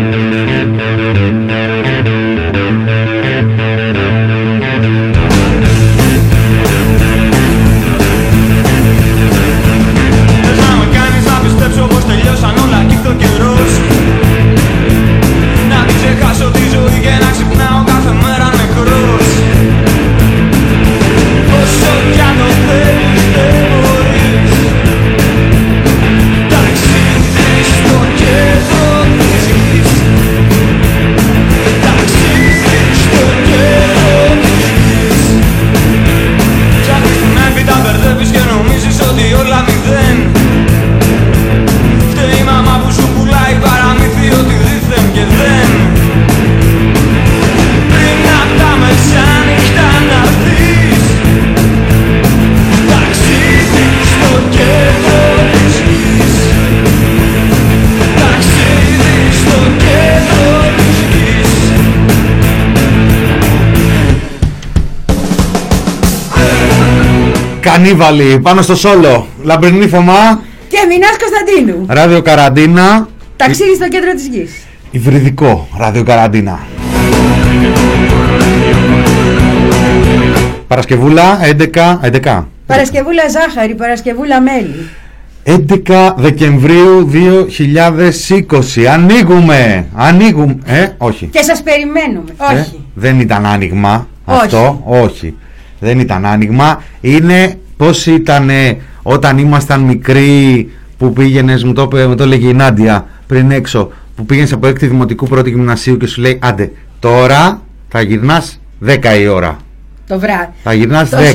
Κανίβαλοι, πάνω στο Σόλο. Λαμπρινή Θωμά και Μινάς Κωνσταντίνου. Ράδιο Καραντίνα. Ταξίδι στο κέντρο της γης. Υβριδικό Ράδιο Καραντίνα. Παρασκευούλα 11. Παρασκευούλα ζάχαρη, Παρασκευούλα μέλι. 11 Δεκεμβρίου 2020. Ανοίγουμε. Όχι. Και σας περιμένουμε. Όχι. Δεν ήταν άνοιγμα. Όχι. Αυτό. Όχι. Δεν ήταν άνοιγμα. Είναι πώς ήταν όταν ήμασταν μικροί, που πήγαινες, μου το έλεγε η Νάντια πριν έξω, που πήγαινες από 6η δημοτικού, 1η γυμνασίου και σου λέει άντε τώρα θα γυρνάς 10 η ώρα. Το βράδυ. Θα γυρνάς 10.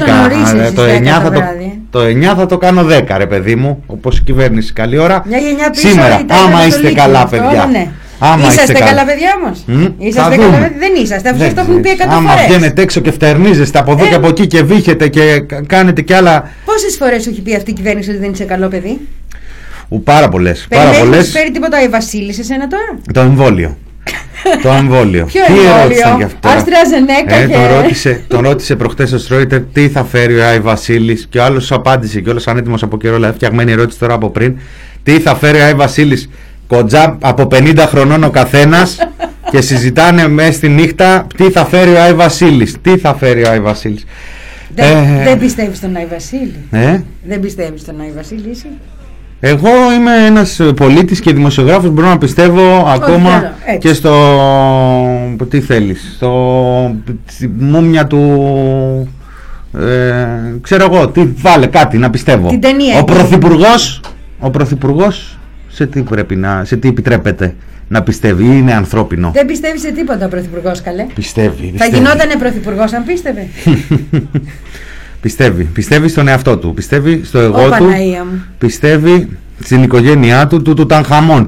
Το 9 θα το κάνω 10, ρε παιδί μου, όπως η κυβέρνηση. Καλή ώρα. Μια γενιά πίσω. Σήμερα, άμα είστε καλά παιδιά. Ναι. Άμα είσαστε καλά παιδιά όμως. Είσαστε καλά παιδιά. Δεν είσαστε, αφού σας το έχουν πει 100 φορές. Άμα βγαίνετε έξω και φτερνίζεστε από εδώ και από εκεί και βύχετε και κάνετε κι άλλα. Πόσες φορές σου έχει πει αυτή η κυβέρνηση ότι δεν είσαι καλό παιδί? Πάρα πολλές. Περιμένεις να σου φέρει τίποτα η Βασίλη σε σένα τώρα? Το εμβόλιο. Το εμβόλιο. Ποιο εμβόλιο? AstraZeneca. Τον ρώτησε προχτές ο Στρόιτερ τι θα φέρει ο Άι Βασίλης και ο άλλος σου απάντησε και όλος ανέτοιμος από καιρό, δηλαδή φτιαγμένη ερώτηση τώρα από πριν. Τι θα φέρει ο Άι Βασίλης? Κοντζά από 50 χρονών ο καθένας και συζητάνε μέσα στη νύχτα τι θα φέρει ο Άι Βασίλης. Τι θα φέρει ο Άι Βασίλης. Δεν πιστεύεις στον Άι Βασίλη? Δεν πιστεύεις στον Άι Βασίλη εσύ? Εγώ είμαι ένας πολίτης και δημοσιογράφος, μπορώ να πιστεύω ακόμα και στο... Τι θέλεις? Στη μούμια του... ξέρω εγώ, βάλε κάτι να πιστεύω. Την ταινία. Ο Πρωθυπουργός σε τι επιτρέπεται να πιστεύει? Είναι ανθρώπινο. Δεν πιστεύει σε τίποτα ο Πρωθυπουργός, καλέ. Πιστεύει. Θα γινότανε Πρωθυπουργός αν πίστευε? Πιστεύει στον εαυτό του, πιστεύει στο εγώ του, πιστεύει στην οικογένειά του, του Τουτανχαμών,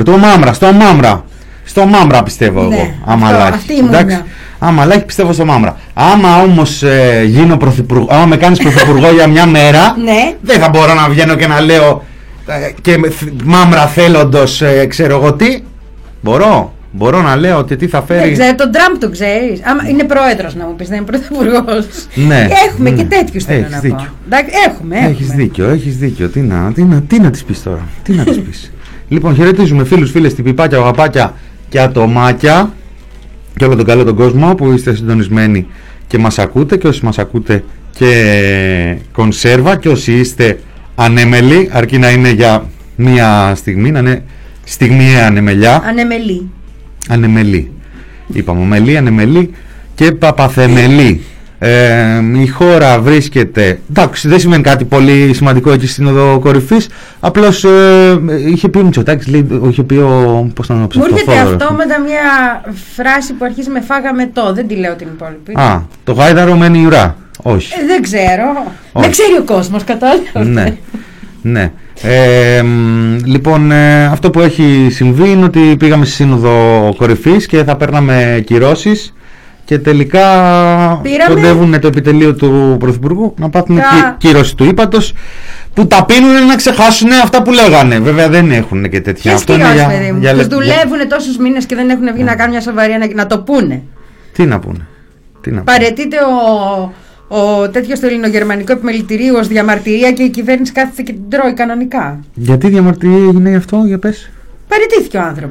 στο Μάμρα πιστεύω εγώ, άμα λάχει πιστεύω στο Μάμρα. Άμα όμως γίνω πρωθυπουργό, άμα με κάνεις πρωθυπουργό για μια μέρα, δεν θα μπορώ να βγαίνω και να λέω και Μάμρα θέλοντος ξέρω εγώ τι. Μπορώ να λέω ότι τι θα φέρει. Δεν ξέρω, τον Τραμπ το ξέρεις. Είναι πρόεδρος να μου πεις, δεν είναι πρωθυπουργός. Ναι. Έχουμε και τέτοιους θέλω να πω. Έχουμε. Έχεις δίκιο. Τι να τις πεις τώρα? Τι να τις πεις? Λοιπόν, χαιρετίζουμε φίλους, φίλες, τυπιπάκια, αγαπάκια και ατομάκια και όλο τον καλό τον κόσμο που είστε συντονισμένοι και μας ακούτε, και όσοι μας ακούτε και κονσέρβα, και όσοι είστε ανέμελοι, αρκεί να είναι για μία στιγμή, να είναι στιγμιαία ανεμελιά. Ανεμελή. Είπαμε ομελή, ανεμελή και παπαθεμελή. Η χώρα βρίσκεται, εντάξει, δεν σημαίνει κάτι πολύ σημαντικό εκεί στην Οδό Κορυφής, απλώς είχε πει ο Μητσοτάκης, είχε πει πώς να το μου έρχεται αυτόματα μια φράση που αρχίζει με φάγαμε το, δεν τη λέω την υπόλοιπη. Το γάιδαρο μένει ουρά. Όχι. Δεν ξέρω. Δεν ξέρει ο κόσμος, κατάλαβε. Ναι. Λοιπόν, αυτό που έχει συμβεί είναι ότι πήγαμε στη Σύνοδο Κορυφής και θα παίρναμε κυρώσεις και τελικά κοντεύουν το επιτελείο του Πρωθυπουργού να πάθουν κύρωση του ύπατος, που τα πίνουν να ξεχάσουν αυτά που λέγανε. Βέβαια δεν έχουν και τέτοια. Αυτό είναι για τους δουλεύουν τόσους μήνες και δεν έχουν βγει να κάνουν μια σοβαρή να το πούνε. Τι να πούνε? Παραιτείται ο τέτοιος του ελληνογερμανικού επιμελητηρίου ως διαμαρτυρία και η κυβέρνηση κάθεται και την τρώει κανονικά. Γιατί διαμαρτυρία έγινε γι' αυτό, για πες? Παραιτήθηκε ο άνθρωπος.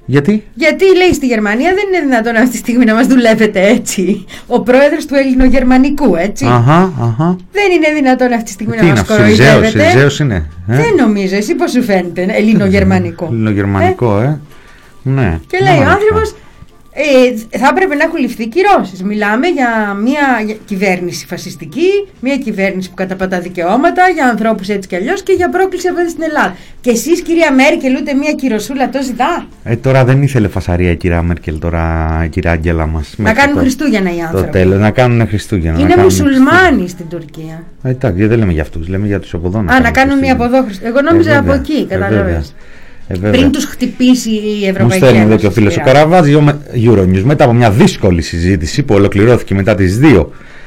Γιατί? Γιατί λέει στη Γερμανία δεν είναι δυνατόν αυτή τη στιγμή να μας δουλεύετε έτσι. Ο πρόεδρος του ελληνογερμανικού, έτσι. Αχα. Δεν είναι δυνατόν αυτή τη στιγμή Τι να μας κοροϊδεύετε. Σιριζέος είναι. Δεν νομίζω, εσύ πώς σου φαίνεται, ελληνογερμανικό. Ελληνογερμανικό, ναι. Και λέει ο άνθρωπος, θα έπρεπε να έχουν ληφθεί κυρώσεις. Μιλάμε για μια κυβέρνηση φασιστική, μια κυβέρνηση που καταπατά δικαιώματα, για ανθρώπους έτσι κι αλλιώς και για πρόκληση απέναντι στην Ελλάδα. Και εσείς, κυρία Μέρκελ, ούτε μια κυρωσούλα το ζητά. Τώρα δεν ήθελε φασαρία η κυρία Μέρκελ, τώρα η κυρία Άγγελα μας. Να κάνουν Χριστούγεννα οι άνθρωποι. Το τέλος, να κάνουν Χριστούγεννα. Είναι μουσουλμάνοι στην Τουρκία. Εντάξει, δεν λέμε για αυτούς, λέμε για τους από εδώ. Να κάνουν μια από εδώ Χριστούγεννα. Εγώ νόμιζα από εκεί, κατάλαβες. Πριν τους χτυπήσει η Ευρωπαϊκή Ένωση. Μου στέλνει εδώ και ο φίλος ο Καραβάζ, Euronews, μετά από μια δύσκολη συζήτηση που ολοκληρώθηκε μετά τις 2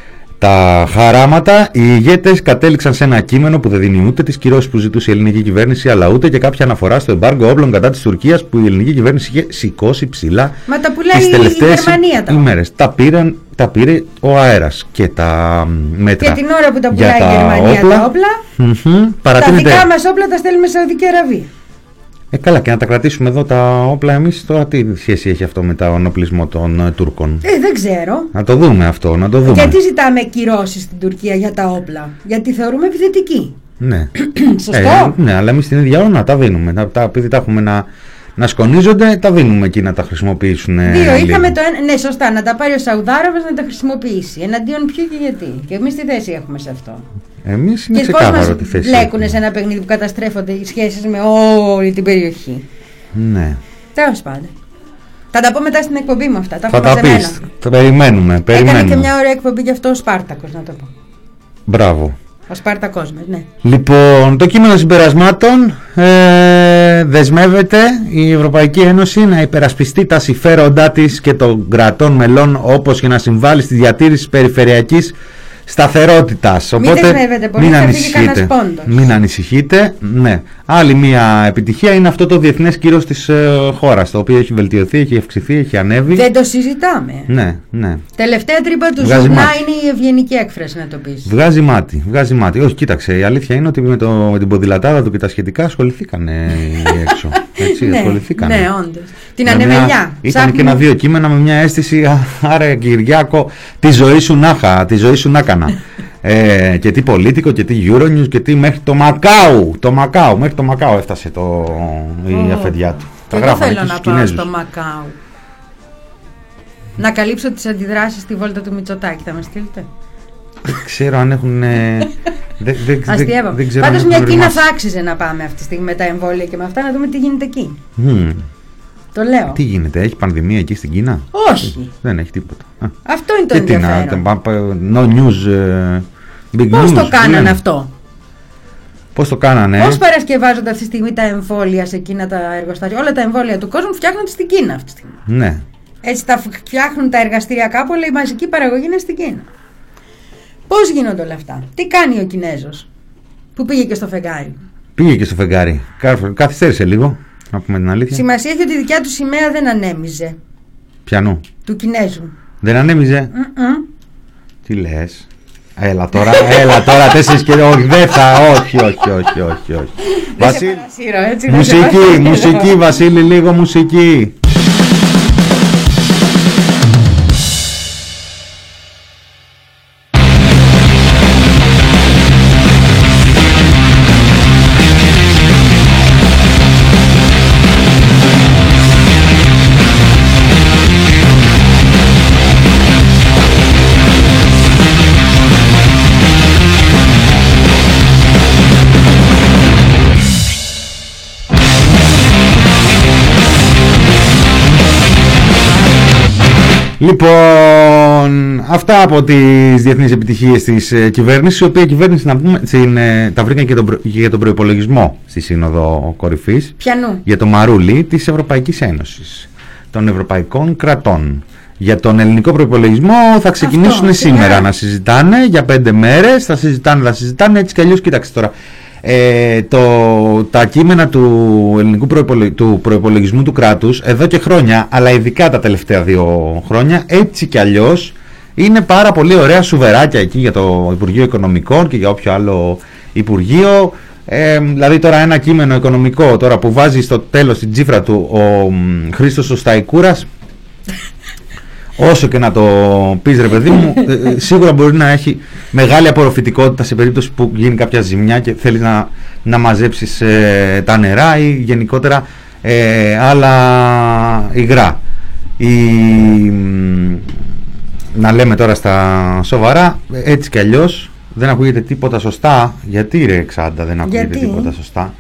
τα χαράματα, οι ηγέτες κατέληξαν σε ένα κείμενο που δεν δίνει ούτε τις κυρώσεις που ζητούσε η ελληνική κυβέρνηση, αλλά ούτε και κάποια αναφορά στο εμπάργκο όπλων κατά της Τουρκίας που η ελληνική κυβέρνηση είχε σηκώσει ψηλά τις τελευταίες ημέρες. Τα πήρε ο αέρας και τα μέτρα. Και την ώρα που τα πουλάει η Γερμανία τα όπλα, τα δικά μας όπλα τα στέλνουμε σε Σαουδική Αραβία. Καλά, και να τα κρατήσουμε εδώ τα όπλα εμείς, τώρα τι σχέση έχει αυτό με τον οπλισμό των Τούρκων? Δεν ξέρω. Να το δούμε αυτό, να το δούμε. Γιατί ζητάμε κυρώσεις στην Τουρκία για τα όπλα? Γιατί θεωρούμε επιθετική. Ναι. Σωστό. Ναι, αλλά εμείς την ίδια ώρα να τα δίνουμε. Επειδή τα έχουμε να σκονίζονται, τα δίνουμε εκεί να τα χρησιμοποιήσουν. Είχαμε το ένα. Ναι, σωστά, να τα πάρει ο Σαουδάραβας να τα χρησιμοποιήσει. Εναντίον ποιου και γιατί? Και εμείς τι θέση έχουμε σε αυτό? Εμείς είναι ξεκάθαρο τη θέση. Μπλέκουνε σε ένα παιχνίδι που καταστρέφονται οι σχέσεις με όλη την περιοχή. Ναι. Τέλος πάντων. Θα τα πω μετά στην εκπομπή μου αυτά. Θα τα πεις. Θα περιμένουμε. Έκανε και μια ωραία εκπομπή γι' αυτό ο Σπάρτακος, να το πω. Μπράβο. Ο Σπάρτακος μας, ναι. Λοιπόν, το κείμενο συμπερασμάτων δεσμεύεται η Ευρωπαϊκή Ένωση να υπερασπιστεί τα συμφέροντά της και των κρατών μελών, όπως και να συμβάλλει στη διατήρηση της περιφερειακής σταθερότητας. Οπότε μην ανησυχείτε. Ναι. Άλλη μια επιτυχία είναι αυτό το διεθνές κύρος της χώρας, το οποίο έχει βελτιωθεί, έχει αυξηθεί, έχει ανέβει. Δεν το συζητάμε. Ναι. Τελευταία τρύπα του ζουνά είναι η ευγενική έκφραση, να το πεις. Βγάζει μάτι. Όχι, κοίταξε, η αλήθεια είναι ότι με την ποδηλατάδα του και τα σχετικά ασχοληθήκαν έξω. Έτσι, ασχοληθήκαν. Ναι, όντως. Την ανεμελιά. Ήταν και 1-2 κείμενα με μια αίσθηση, άρα Κυριάκο, τη ζωή σου να έκανα. Και τι Πολίτικο και τι Euronews και τι μέχρι το Μακάου. Μέχρι το Μακάου έφτασε η αφεντιά του. Και εγώ θέλω να πάω στο Μακάου. Να καλύψω τις αντιδράσεις στη βόλτα του Μητσοτάκη. Θα με στείλετε? Δεν ξέρω αν έχουν. Αστείευα. Πάντως μια Κίνα θα άξιζε να πάμε αυτή τη στιγμή με τα εμβόλια και με αυτά, να δούμε τι γίνεται εκεί. Το λέω. Τι γίνεται, έχει πανδημία εκεί στην Κίνα? Όχι. Δεν έχει τίποτα. Αυτό είναι το ενδιαφέρον. No news, big news. Πώς το κάνανε αυτό? Πώς το κάνανε? Πώς παρασκευάζονται αυτή τη στιγμή τα εμβόλια σε εκείνα τα εργοστάσια? Όλα τα εμβόλια του κόσμου φτιάχνονται στην Κίνα αυτή τη στιγμή. Ναι. Έτσι τα φτιάχνουν τα εργαστήρια κάπου, αλλά η μαζική παραγωγή είναι στην Κίνα. Πώς γίνονται όλα αυτά? Τι κάνει ο Κινέζος που πήγε και στο φεγγάρι? Καθυστέρησε λίγο, να πούμε την αλήθεια. Σημασία έχει ότι η δικιά του σημαία δεν ανέμιζε. Ποιανού? Του Κινέζου. Δεν ανέμιζε? Τι λες? Έλα τώρα 4 και όχι, δεν θα, όχι. Βασίλη, μουσική, Βασίλη, λίγο μουσική. Λοιπόν, αυτά από τις διεθνείς επιτυχίες της κυβέρνησης, η οποία κυβέρνηση, να πούμε, τα βρήκαν και για τον προϋπολογισμό στη Σύνοδο Κορυφής. Ποιανού? Για το Μαρούλι της Ευρωπαϊκής Ένωσης, των Ευρωπαϊκών Κρατών. Για τον ελληνικό προϋπολογισμό θα ξεκινήσουν σήμερα να συζητάνε για 5 μέρες. Θα συζητάνε έτσι κι αλλιώς. Κοίταξε τώρα. Τα κείμενα του ελληνικού προϋπολογισμού του κράτους εδώ και χρόνια, αλλά ειδικά τα τελευταία 2 χρόνια, έτσι κι αλλιώς είναι πάρα πολύ ωραία σουβεράκια εκεί για το Υπουργείο Οικονομικών και για όποιο άλλο Υπουργείο. Δηλαδή τώρα ένα κείμενο οικονομικό τώρα που βάζει στο τέλος την τσίφρα του ο Χρήστος ο Σταϊκούρας, όσο και να το πεις ρε παιδί μου, σίγουρα μπορεί να έχει μεγάλη απορροφητικότητα σε περίπτωση που γίνει κάποια ζημιά και θέλεις να μαζέψεις τα νερά ή γενικότερα άλλα υγρά. Να λέμε τώρα στα σοβαρά, έτσι κι αλλιώς δεν ακούγεται τίποτα σωστά. Γιατί ρε Ξάντα δεν ακούγεται τίποτα σωστά?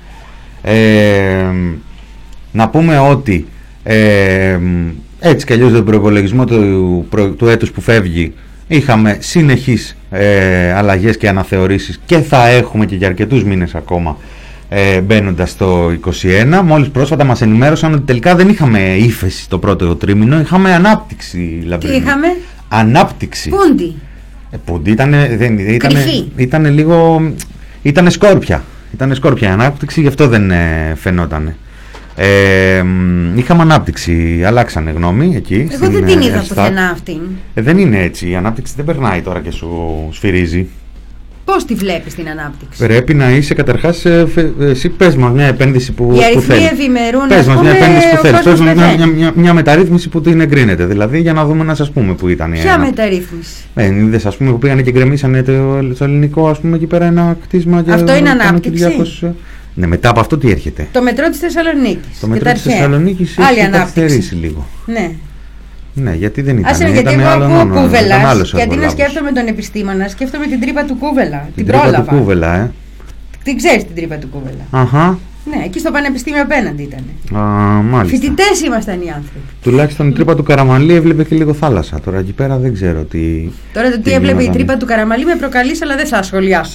Να πούμε ότι έτσι κι αλλιώς τον προϋπολογισμό του έτους που φεύγει είχαμε συνεχείς αλλαγές και αναθεωρήσεις και θα έχουμε και για αρκετούς μήνες ακόμα μπαίνοντας στο 21. Μόλις πρόσφατα μας ενημέρωσαν ότι τελικά δεν είχαμε ύφεση το πρώτο τρίμηνο, είχαμε ανάπτυξη. Τι είχαμε? Ανάπτυξη. Πούντι. Πούντι ήταν λίγο. Ήταν σκόρπια. Ήταν σκόρπια η ανάπτυξη, γι' αυτό δεν φαινόταν. Είχαμε ανάπτυξη, αλλάξανε γνώμη εκεί. Εγώ δεν την είδα πουθενά αυτήν. Δεν είναι έτσι. Η ανάπτυξη δεν περνάει τώρα και σου σφυρίζει. Πώς τη βλέπεις την ανάπτυξη? Πρέπει να είσαι καταρχάς. Εσύ πες μας μια επένδυση που θέλεις. Οι αριθμοί ευημερούν. Πες μας μια επένδυση που θέλεις. Πες μας μια μεταρρύθμιση που την εγκρίνεται. Δηλαδή για να δούμε, να σας πούμε που ήταν. Ποια μεταρρύθμιση? Είδες ας πούμε που πήγανε και γκρεμίσανε το ελληνικό, ας πούμε, εκεί πέρα ένα κτίσμα. Αυτό είναι ανάπτυξη. Ναι, μετά από αυτό τι έρχεται? Το μετρό της Θεσσαλονίκης. Το μετρό της Θεσσαλονίκης έχει καθυστερήσει λίγο. Ναι. Ναι, γιατί δεν ήταν. Άσε, γιατί εγώ ακούω Κούβελας, γιατί να σκέφτομαι τον επιστήμονα, σκέφτομαι την τρύπα του Κούβελα. Την πρόλαβα. Τρύπα του Κούβελα, Την ξέρεις την τρύπα του Κούβελα? Αχα. Ναι, εκεί στο πανεπιστήμιο απέναντι ήταν. Μάλιστα. Φοιτητές ήμασταν οι άνθρωποι. Τουλάχιστον η τρύπα του Καραμαλή έβλεπε και λίγο θάλασσα. Τώρα εκεί πέρα δεν ξέρω τι. Τώρα το τι έβλεπε η τρύπα του Καραμαλή με προκαλείς, αλλά δεν θα σχολιάσω.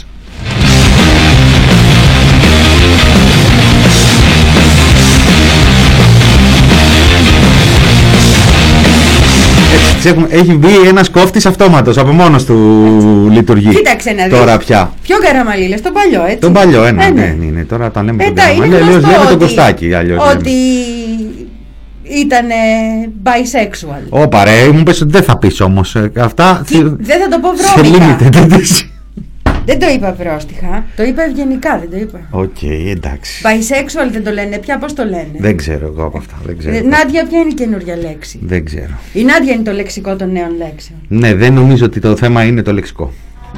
Έχει μπει ένας κόφτης αυτόματος, από μόνος του λειτουργεί. Κοίταξε να δεις. Τώρα πια. Ποιο Καραμαλή λες? Τον παλιό, έτσι. Τον παλιό, ναι. Τώρα όταν λέμε τον Καραμαλή, αλλιώς λέμε τον Κωστάκη. Ότι ήταν bisexual. Όπα ρε, μου πες ότι δεν θα πεις όμως αυτά. Δεν θα το πω βρώμικα. Δεν το είπα πρόστιχα, το είπα ευγενικά, δεν το είπα. Οκ, εντάξει. Bisexual δεν το λένε πια, πώς το λένε? Δεν ξέρω εγώ από αυτά, δεν ξέρω. Νάντια, ποια είναι η καινούργια λέξη? Δεν ξέρω. Η Νάντια είναι το λεξικό των νέων λέξεων. Ναι, δεν νομίζω ότι το θέμα είναι το λεξικό.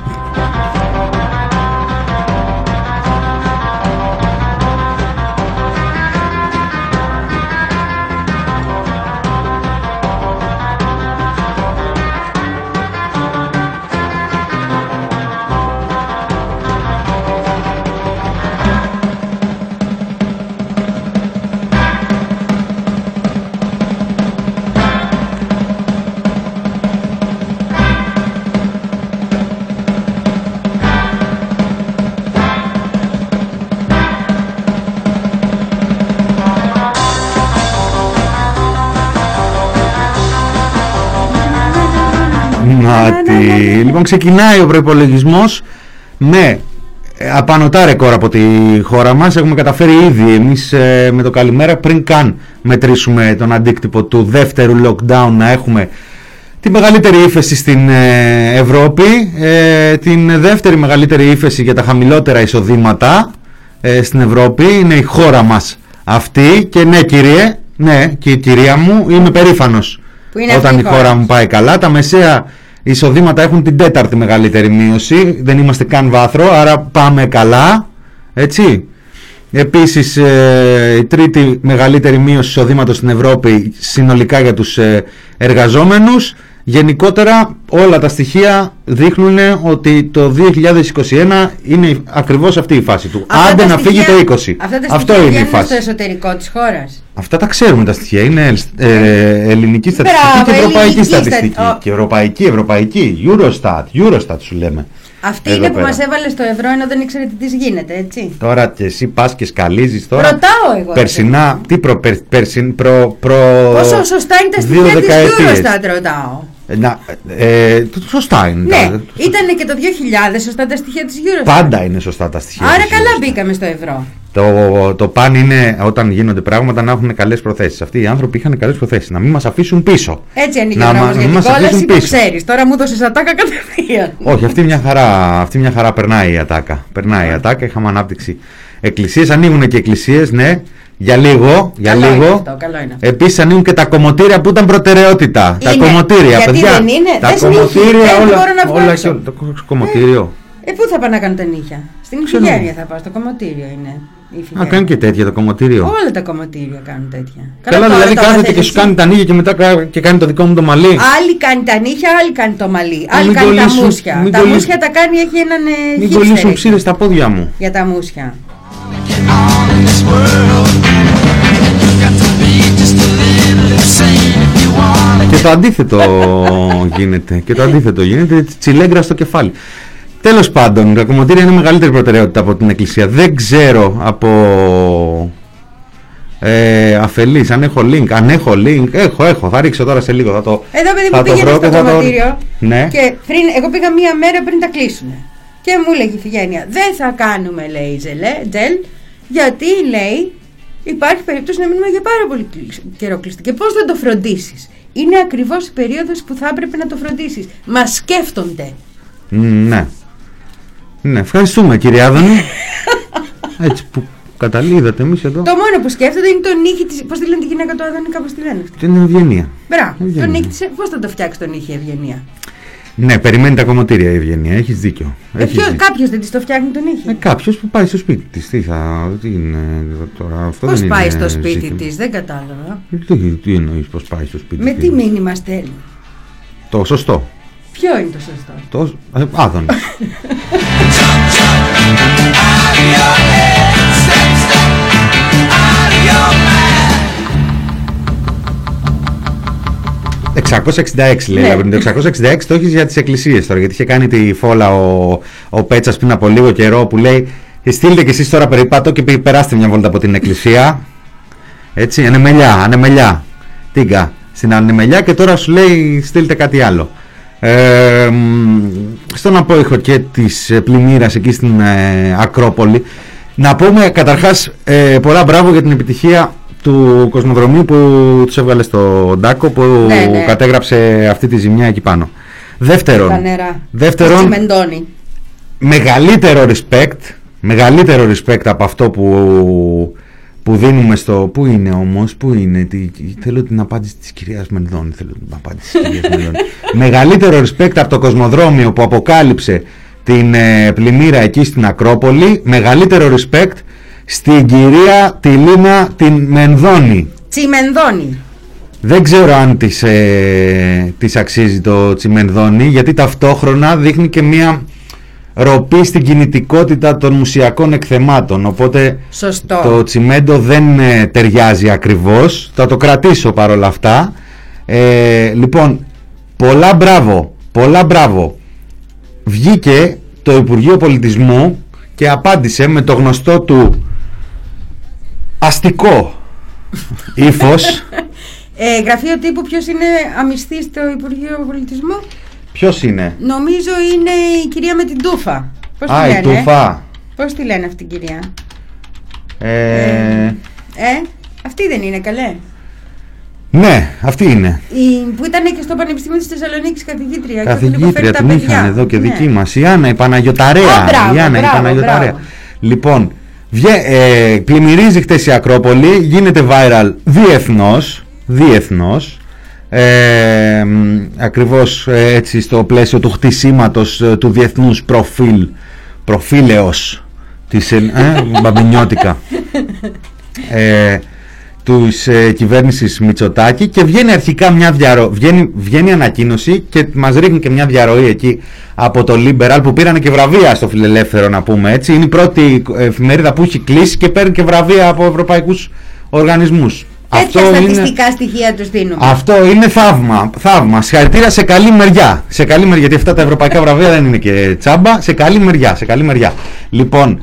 Λοιπόν, ξεκινάει ο προϋπολογισμός με απανωτά ρεκόρ από τη χώρα μας. Έχουμε καταφέρει ήδη εμείς με το καλημέρα, πριν καν μετρήσουμε τον αντίκτυπο του δεύτερου lockdown, να έχουμε τη μεγαλύτερη ύφεση στην Ευρώπη, την δεύτερη μεγαλύτερη ύφεση για τα χαμηλότερα εισοδήματα στην Ευρώπη. Είναι η χώρα μας αυτή και ναι κύριε, ναι και κυρία μου, είμαι περήφανος όταν η χώρα μου πάει καλά. Τα μεσαία εισοδήματα έχουν την τέταρτη μεγαλύτερη μείωση, δεν είμαστε καν βάθρο, άρα πάμε καλά, έτσι. Επίσης η τρίτη μεγαλύτερη μείωση εισοδήματος στην Ευρώπη συνολικά για τους εργαζόμενους. Γενικότερα όλα τα στοιχεία δείχνουν ότι το 2021 είναι ακριβώς αυτή η φάση του. Άντε να φύγει το 20. Αυτό είναι η φάση. Στο εσωτερικό της χώρας. Αυτά τα ξέρουμε τα στοιχεία. Είναι ελληνική στατιστική και ευρωπαϊκή στατιστική. Και ευρωπαϊκή. Eurostat σου λέμε. Αυτή είναι που μας έβαλε στο ευρώ ενώ δεν ήξερε τι της γίνεται, έτσι. Τώρα και εσύ πας και σκαλίζεις τώρα. Ρωτάω εγώ. Περσινά, τι πόσο σωστά είναι τα στοιχεία της Eurostat, ρωτάω. Σωστά είναι. Ναι, ήταν και το 2000 σωστά τα στοιχεία της Eurostat. Πάντα είναι σωστά τα στοιχεία. Άρα καλά μπήκαμε στο ευρώ. Το παν είναι όταν γίνονται πράγματα να έχουν καλές προθέσεις. Αυτοί οι άνθρωποι είχαν καλές προθέσεις. Να μην μας αφήσουν πίσω. Έτσι ανοίγει ο δρόμος για την κόλαση που ξέρεις. Τώρα μου έδωσες ατάκα κατευθείαν. Όχι, αυτή μια χαρά περνάει η ατάκα. Περνάει η ατάκα, είχαμε ανάπτυξη. Εκκλησίες, ανοίγουν και εκκλησίες, ναι. Για λίγο. Επίσης ανοίγουν και τα κομμωτήρια που ήταν προτεραιότητα. Είναι. Τα κομμωτήρια, γιατί παιδιά. Δεν είναι. Τα κομμωτήρια όλα το κομμωτήριο. Πού θα πάνε να κάνουν τα νύχια? Στην Ιφηγένεια θα πάω, στο κομμωτήριο είναι. Α, κάνει και τέτοια το κομμωτήριο. Όλα τα κομμωτήρια κάνουν τέτοια. Καλά, δηλαδή κάθεται και σου κάνει τα νύχια και μετά και κάνει το δικό μου το μαλλί. Άλλη κάνει τα νύχια, άλλη κάνει το μαλλί. Άλλη κάνει τα μουσια. Τα μουσια τα κάνει, έχει έναν χίπστερ. Μην κολλήσουν ψήρες στα πόδια μου. Για τα μουσια. Και το αντίθετο γίνεται. Τσιλέγκρα στο κεφάλι. Τέλος πάντων, τα κομμωτήρια είναι μεγαλύτερη προτεραιότητα από την εκκλησία. Δεν ξέρω από αφελής, αν έχω link. Έχω, θα ρίξω τώρα σε λίγο. Εδώ παιδί μου πήγαινε στο κομμωτήριο. Ναι. Και εγώ πήγα μία μέρα πριν τα κλείσουν. Και μου λέγει η Ιφηγένεια, δεν θα κάνουμε, λέει, τζελ, γιατί, λέει, υπάρχει περίπτωση να μείνουμε για πάρα πολύ καιρό κλειστοί. Και πώς θα το φροντίσεις? Είναι ακριβώς η περίοδος που θα έπρεπε να το φροντίσεις. Μας σκέφτονται. Ναι, ευχαριστούμε, κυρία Άδωνη. Έτσι που καταλήγατε εμείς εδώ. Το μόνο που σκέφτονται είναι το νύχι της. Πώς τη λένε τη γυναίκα του Άδωνη, κάπως τη λένε αυτή? Την Ευγενία. Μπράβο, το νύχι της. Πώς θα το φτιάξει το νύχι η Ευγενία? Ναι, περιμένει τα κομμωτήρια η Ευγενία, έχεις δίκιο. Κάποιος δεν της το φτιάχνει τον ήχη? Κάποιος που πάει στο σπίτι της. Τι είναι τώρα αυτό? Πώς πάει στο σπίτι της, δεν κατάλαβα. Τι εννοείς πώς πάει στο σπίτι της? Με τι μήνυμα στέλνει? Το σωστό. Ποιο είναι το σωστό? Άδωνη. «666» λέει, ναι. Το 666 το έχεις για τις εκκλησίες τώρα, γιατί είχε κάνει τη φόλα ο Πέτσας πριν από λίγο καιρό που λέει στείλτε και εσείς τώρα περιπάτω και περάστε μια βόλτα από την εκκλησία, έτσι, ανεμελιά, τίγκα στην ανεμελιά, και τώρα σου λέει στείλτε κάτι άλλο. Στον απόϊχο και της πλημμύρας εκεί στην Ακρόπολη, να πούμε καταρχάς πολλά μπράβο για την επιτυχία του Κοσμοδρομίου που τους έβγαλε στο Ντάκο, που κατέγραψε αυτή τη ζημιά εκεί πάνω. Δεύτερον, μεγαλύτερο respect από αυτό που δίνουμε στο... Πού είναι όμως, θέλω την απάντηση της κυρίας Μενδώνη. Μεγαλύτερο respect από το Κοσμοδρόμιο που αποκάλυψε την πλημμύρα εκεί στην Ακρόπολη. Μεγαλύτερο respect στην κυρία τη Λίνα την Μενδώνη. Τσιμενδώνη. Δεν ξέρω αν της αξίζει το Τσιμενδώνη, γιατί ταυτόχρονα δείχνει και μια ροπή στην κινητικότητα των μουσιακών εκθεμάτων. Οπότε σωστό. Το τσιμέντο δεν ταιριάζει ακριβώς. Θα το κρατήσω παρόλα αυτά. Λοιπόν, πολλά μπράβο. Βγήκε το Υπουργείο Πολιτισμού και απάντησε με το γνωστό του αστικό ύφος. Γραφείο τύπου, ποιος είναι αμυστής στο Υπουργείο Πολιτισμού? Ποιος είναι? Νομίζω είναι η κυρία με την τούφα. Πώς τη λένε? Η τούφα. Πώς τη λένε αυτή την κυρία? Αυτή δεν είναι, καλέ? Ναι, αυτή είναι. Που ήταν και στο Πανεπιστήμιο της Θεσσαλονίκης καθηγήτρια. Καθηγήτρια, την είχαν εδώ και δική μας. Η Άννα η Παναγιωταρέα. Μπράβο. Λοιπόν, πλημμυρίζει χτες η Ακρόπολη, γίνεται viral διεθνώς. Ακριβώς έτσι στο πλαίσιο του χτισήματος του διεθνούς προφίλεως της μπαμπινιώτικα της κυβέρνησης Μητσοτάκη, και βγαίνει αρχικά βγαίνει ανακοίνωση και μας ρίχνει και μια διαρροή εκεί από το Liberal, που πήραν και βραβεία στο Φιλελεύθερο, να πούμε έτσι. Είναι η πρώτη εφημερίδα που έχει κλείσει και παίρνει και βραβεία από ευρωπαϊκούς οργανισμούς. Τέτοια στατιστικά στοιχεία τους δίνουμε. Αυτό είναι θαύμα. Συγχαρητήρια σε καλή μεριά. Γιατί αυτά τα ευρωπαϊκά βραβεία δεν είναι και τσάμπα. Σε καλή μεριά. Λοιπόν,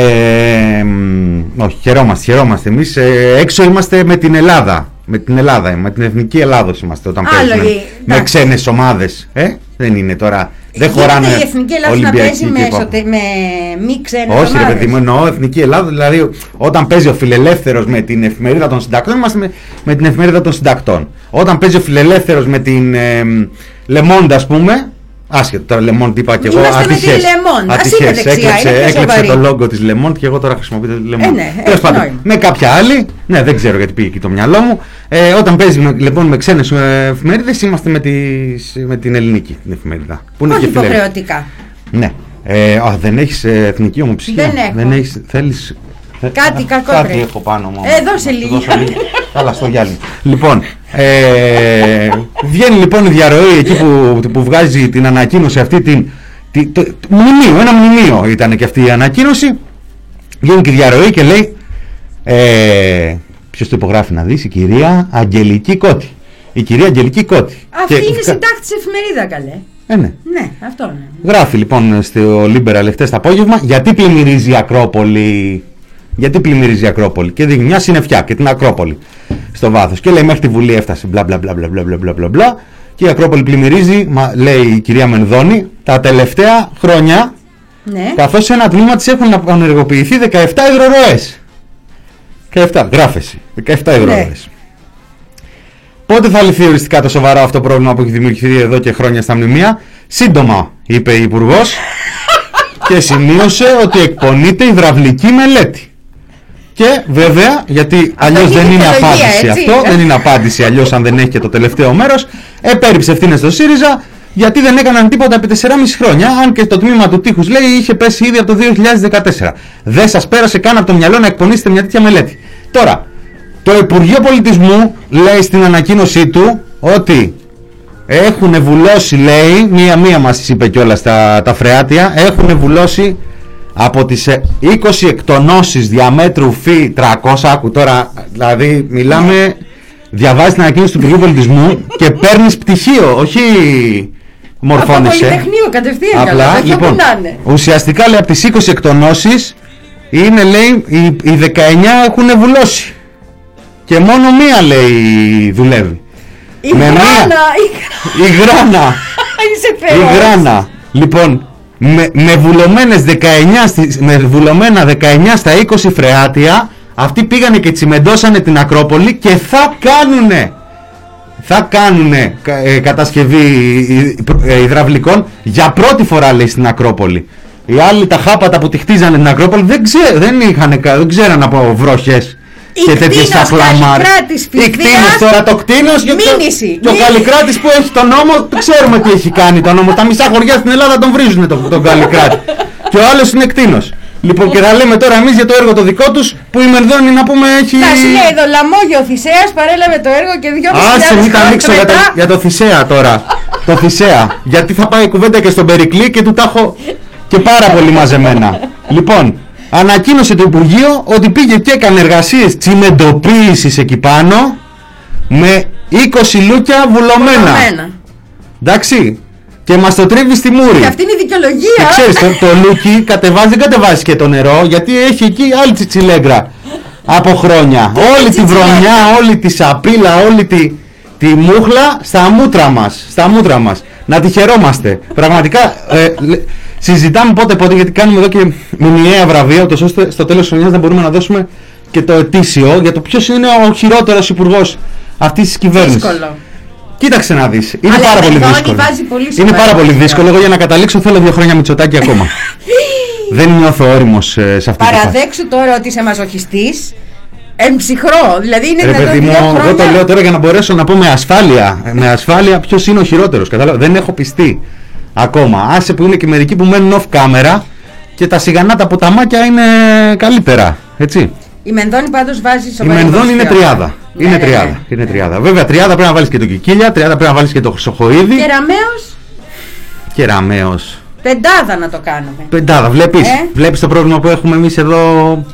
όχι, χαιρόμαστε εμείς. Έξω είμαστε με την Ελλάδα. Με την εθνική Ελλάδος είμαστε όταν παίζουμε με ξένες ομάδες. Δεν είναι τώρα Δεν χωράνε. Η Εθνική Ελλάδα να παίζει με μη ξένες ομάδες. Όχι, ρε παιδί μου, εννοώ Εθνική Ελλάδα. Δηλαδή, όταν παίζει ο Φιλελεύθερος με την Εφημερίδα των Συντακτών, είμαστε με την Εφημερίδα των Συντακτών. Όταν παίζει ο Φιλελεύθερος με την Le Monde, ας πούμε. Άσχετο τώρα, Le Monde είπα και εγώ. Ατυχές. Έκλεψε το logo της Le Monde και εγώ τώρα χρησιμοποιώ το Le Monde. Τέλος πάντων, με κάποια άλλη. Ναι, δεν ξέρω γιατί πήγε εκεί το μυαλό μου. Όταν παίζει λοιπόν με ξένες εφημερίδες, είμαστε με την ελληνική την εφημερίδα. Που είναι όχι υποχρεωτικά. Ναι. Δεν έχεις εθνική ομοψυχία. Δεν έχω. Θέλεις. Κάτι κακό. Κάτι έχω πάνω μου. Δώσε λίγη. Καλά, στο γυάλι. Λοιπόν, βγαίνει λοιπόν η διαρροή εκεί που βγάζει την ανακοίνωση αυτή. Ένα μνημείο ήταν και αυτή η ανακοίνωση. Βγαίνει και η διαρροή και λέει. Ποιος το υπογράφει να δεις? Η κυρία Αγγελική Κώτη. Η κυρία Αγγελική Κώτη. Αυτή είναι συντάκτης εφημερίδα, καλέ. Ναι. Ναι, αυτό είναι. Γράφει λοιπόν στο Liberal εχθές το απόγευμα γιατί πλημμυρίζει η Ακρόπολη. Γιατί πλημμυρίζει η Ακρόπολη. Και δείχνει μια συννεφιά και την Ακρόπολη στο βάθος. Και λέει μέχρι τη Βουλή έφτασε. Μπλα μπλα μπλα μπλα μπλα μπλα. Και η Ακρόπολη πλημμυρίζει, λέει η κυρία Μενδώνη, τα τελευταία χρόνια. Ναι. Καθώς σε ένα τμήμα της έχουν απενεργοποιηθεί 17 υδροροές. 17, γράφεση. 17 υδροροές. Ναι. Πότε θα λυθεί οριστικά το σοβαρό αυτό πρόβλημα που έχει δημιουργηθεί εδώ και χρόνια στα μνημεία? Σύντομα, είπε η Υπουργός και σημείωσε ότι εκπονείται υδραυλική μελέτη. Και βέβαια, γιατί αλλιώς δεν είναι απάντηση αυτό, δεν είναι απάντηση αλλιώς αν δεν έχει και το τελευταίο μέρος, επέριψε ευθύνες στο ΣΥΡΙΖΑ γιατί δεν έκαναν τίποτα επί 4,5 χρόνια, αν και το τμήμα του τείχους λέει είχε πέσει ήδη από το 2014. Δεν σας πέρασε καν από το μυαλό να εκπονήσετε μια τέτοια μελέτη. Τώρα, το Υπουργείο Πολιτισμού λέει στην ανακοίνωσή του ότι έχουν βουλώσει, λέει, μία μας είπε κιόλας τα φρεάτια, έχουν βουλώσει από τις 20 εκτονώσεις διαμέτρου φύ 300, άκου τώρα, δηλαδή μιλάμε, διαβάζεις την ανακοίνωση του Υπουργείου Πολιτισμού και παίρνεις πτυχίο, όχι μορφώνεσαι. Από πολυτεχνείο κατευθείαν, απλά, λοιπόν, ουσιαστικά λέει από τις 20 εκτονώσεις είναι, λέει, οι 19 έχουν βουλώσει και μόνο μία, λέει, δουλεύει. Η γράνα. Λοιπόν, με βουλωμένα 19 στα 20 φρεάτια, αυτοί πήγανε και τσιμεντώσανε την Ακρόπολη και θα κάνουνε κατασκευή υδραυλικών για πρώτη φορά, λέει, στην Ακρόπολη. Οι άλλοι τα χάπατα που τη χτίζανε την Ακρόπολη δεν ξέραν από βροχές και τέτοιες απλαμάρες. Η κτίνος τώρα, το κτίνος και ο Καλλικράτης που έχει τον νόμο, ξέρουμε τι έχει κάνει τον νόμο. Τα μισά χωριά στην Ελλάδα τον βρίζουν τον Καλλικράτη. Και ο άλλος είναι κτίνος. Λοιπόν, και θα λέμε τώρα εμείς για το έργο το δικό τους που η Μενδώνη, να πούμε, έχει. Τα λέει εδώ, Λαμόγιο ο Θησέας παρέλαβε το έργο και 2.500 χρόνια. Μην τα ανοίξω για το Θησέα τώρα. Το Θησέα. Γιατί θα πάει κουβέντα και στον Περικλή και του τα έχω και πάρα πολύ μαζεμένα. Λοιπόν, ανακοίνωσε το Υπουργείο ότι πήγε και έκανε εργασίες τσιμεντοποίησης εκεί πάνω με 20 λούκια βουλωμένα. Εντάξει. Και μας το τρίβει στη μούρη. Και αυτή είναι η δικαιολογία. Και ξέρεις, το λούκι δεν κατεβάζει και το νερό, γιατί έχει εκεί άλλη τσιτσιλέγκρα από χρόνια. Όλη τη βρονιά, όλη τη σαπίλα, όλη τη μούχλα στα μούτρα μας. Να τη χαιρόμαστε. Πραγματικά συζητάμε πότε, γιατί κάνουμε εδώ και μηνιαία βραβεία, ώστε στο τέλος της χρονιάς να μπορούμε να δώσουμε και το ετήσιο για το ποιος είναι ο χειρότερος υπουργός αυτής της κυβέρνησης. Δύσκολο. Κοίταξε να δεις. Είναι πάρα πολύ δύσκολο. Είναι πάρα πολύ δύσκολο. Εγώ για να καταλήξω θέλω 2 χρόνια Μητσοτάκη ακόμα. Δεν νιώθω όριμος σε αυτή τη φάση. Παραδέξου τώρα ότι είσαι μαζοχιστής. Ψυχρό. Δηλαδή είναι δυνατόν 2 χρόνια. Εγώ το λέω τώρα για να μπορέσω να πω με ασφάλεια ποιος είναι ο χειρότερος. Δεν έχω πιστεί ακόμα. Άσε που είναι και μερικοί που μένουν off camera και τα σιγανά τα ποταμάκια είναι καλύτερα. Έτσι. Η Μενδώνη πάντως βάζει σοβαρή. Η Μενδώνη είναι τριάδα. Είναι τριάδα. Βέβαια, τριάδα πρέπει να βάλεις και τον Κικίλια, τριάδα πρέπει να βάλεις και τον Χρυσοχοΐδη. Και Ραμαίος. Πεντάδα να το κάνουμε. Πεντάδα. Βλέπεις το πρόβλημα που έχουμε εμείς εδώ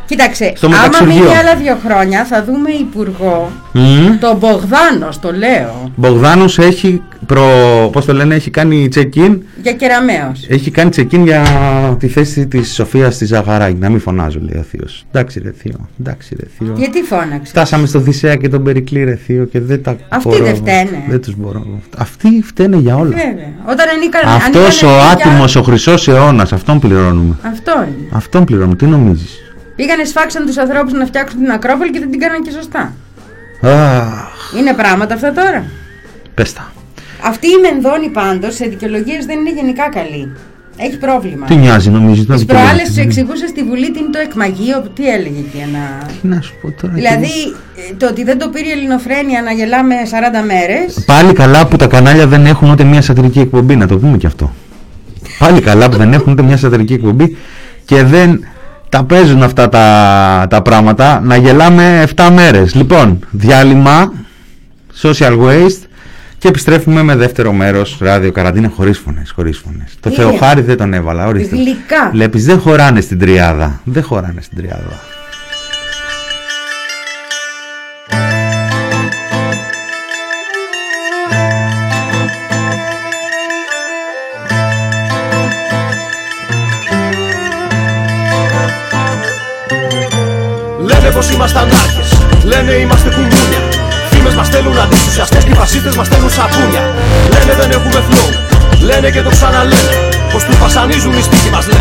Κοίταξε, άμα μείνει άλλα 2 χρόνια θα δούμε υπουργό τον Μπογδάνος, το λέω. Μπογδάνος έχει, πώς το λένε, έχει κάνει check-in. Για Κεραμέως. Έχει κάνει check-in για τη θέση της Σοφίας στη Ζαγαράκη. Να μην φωνάζω, λέει ο θείος. Εντάξει ρε θείο. Γιατί φώναξε? Φτάσαμε στο Οδυσσέα και τον Περικλή, ρε θείο, και δεν τα αυτοί δεν φταίνε. Δεν τους μπορώ. Αυτοί φταίνε για όλα. Αυτός ο άτιμος, ο χρυσός αιώνας, αυτόν πληρώνουμε. Αυτόν πληρώνουμε. Τι νομίζεις? Πήγανε, σφάξαν τους ανθρώπους να φτιάξουν την Ακρόπολη και δεν την κάναν και σωστά. Είναι πράγματα αυτά τώρα. Πες τα. Αυτή η Μενδώνη πάντως σε δικαιολογίες δεν είναι γενικά καλή. Έχει πρόβλημα. Τι νοιάζει, νομίζεις? Τις προάλλες σου εξηγούσε στη Βουλή τι είναι το εκμαγείο, τι έλεγε εκεί Τι να σου πω τώρα. Δηλαδή το ότι δεν το πήρε η Ελληνοφρένεια να γελάμε 40 μέρες. Πάλι καλά που τα κανάλια δεν έχουν ούτε μια σατυρική εκπομπή, να το πούμε και αυτό. Πάλι καλά που δεν έχουν ούτε μια σατυρική εκπομπή και δεν τα παίζουν αυτά τα πράγματα, να γελάμε 7 μέρες. Λοιπόν, διάλειμμα, social waste και επιστρέφουμε με δεύτερο μέρος ράδιο καραντίνα χωρίς φωνές. Το Θεοχάρη δεν τον έβαλα, ορίστε. Γλυκά. Βλέπεις, δεν χωράνε στην τριάδα. Λένε πως ήμασταν άρχες, λένε είμαστε κουμπούνια. Φήμες μας στέλνουν αντισουσιαστές και οι φασίστες μας στέλνουν σαπούνια. Λένε δεν έχουμε flow, λένε και το ξαναλένε, πως τους βασανίζουν οι στίχοι μας.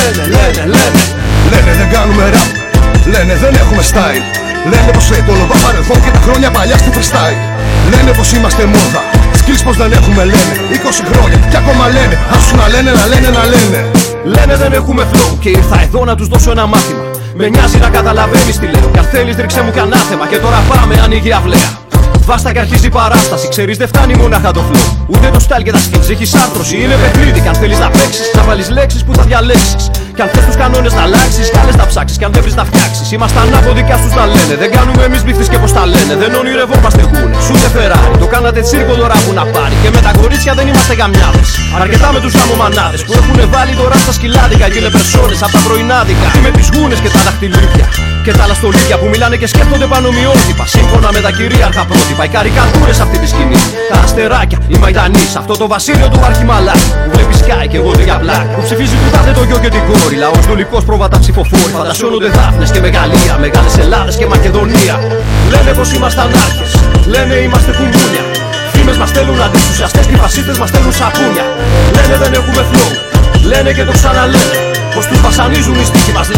Λένε δεν κάνουμε rap, λένε δεν έχουμε style. Λένε πως το λομπά παρελθόν και τα χρόνια παλιά στη freestyle. Λένε πως είμαστε μόδα, skills πως δεν έχουμε λένε 20 χρόνια κι ακόμα λένε, άσου να λένε. Λένε δεν έχουμε flow και ήρθα εδώ να τους δώσω ένα μάθημα. Με νοιάζει να καταλαβαίνεις τι λέω. Κι αν θέλεις ρίξε μου κανένα θέμα. Και τώρα πάμε, ανοίγει αυλαία. Βάστα και αρχίζει η παράσταση. Ξέρεις δεν φτάνει μονάχα το flow, ούτε το style και τα skills. Έχεις άρθρωση, είναι παιχνίδι. Κι αν θέλεις να παίξεις, να βάλεις λέξεις που θα διαλέξεις. Κι αν θες τους κανόνες να αλλάξεις, κι άλλες να ψάξεις. Κι αν δεν βρεις να φτιάξεις, είμαστε ανάποδοι κι ας τους τα λένε. Δεν κάνουμε εμείς μπιχτής και πως τα λένε. Δεν ονειρευόμαστε γούνες, ούτε Ferrari. Το κάνατε τσίρκο τώρα που να πάρει. Και με τα κορίτσια δεν είμαστε γαμιάδες. Αρκετά με τους γαμομανάδες που έχουν βάλει τώρα στα σκυλάδικα. Και λεπερσόνες απ' τα πρωινάδικα. Και με τις γούνες και τα δαχτυλίδια. Και τα λαστολίδια που μιλάνε και σκέφτονται πανομοιότυπα. Σύμφωνα με τα κυρίαρχα πρότυπα. Οι καρικατούρες αυτή τη σκηνή. Τα αστεράκια, οι μαϊντανείς. Αυτό το βασίλειο του αρχιμαλάκη. Που βλέπει σκάει και εγώ για πλάκ. Που ψηφίζει του τάδε το γιο και την κόρη. Λαός δουλικός πρόβατα ψηφοφόροι. Φαντασιώνονται Δάφνες και Μεγαλεία. Μεγάλες Ελλάδες και Μακεδονία. Λένε πως ήμασταν άρχες. Λένε είμαστε κουμπούνια. Φήμες μας στέλνουν αντισουσιαστές και οι φασίστες μας στέλνουν σαπούνια. Λένε δεν έχουμε flow. Λένε και το ξαναλένε, πως τους βασανίζουν οι στίχοι μας.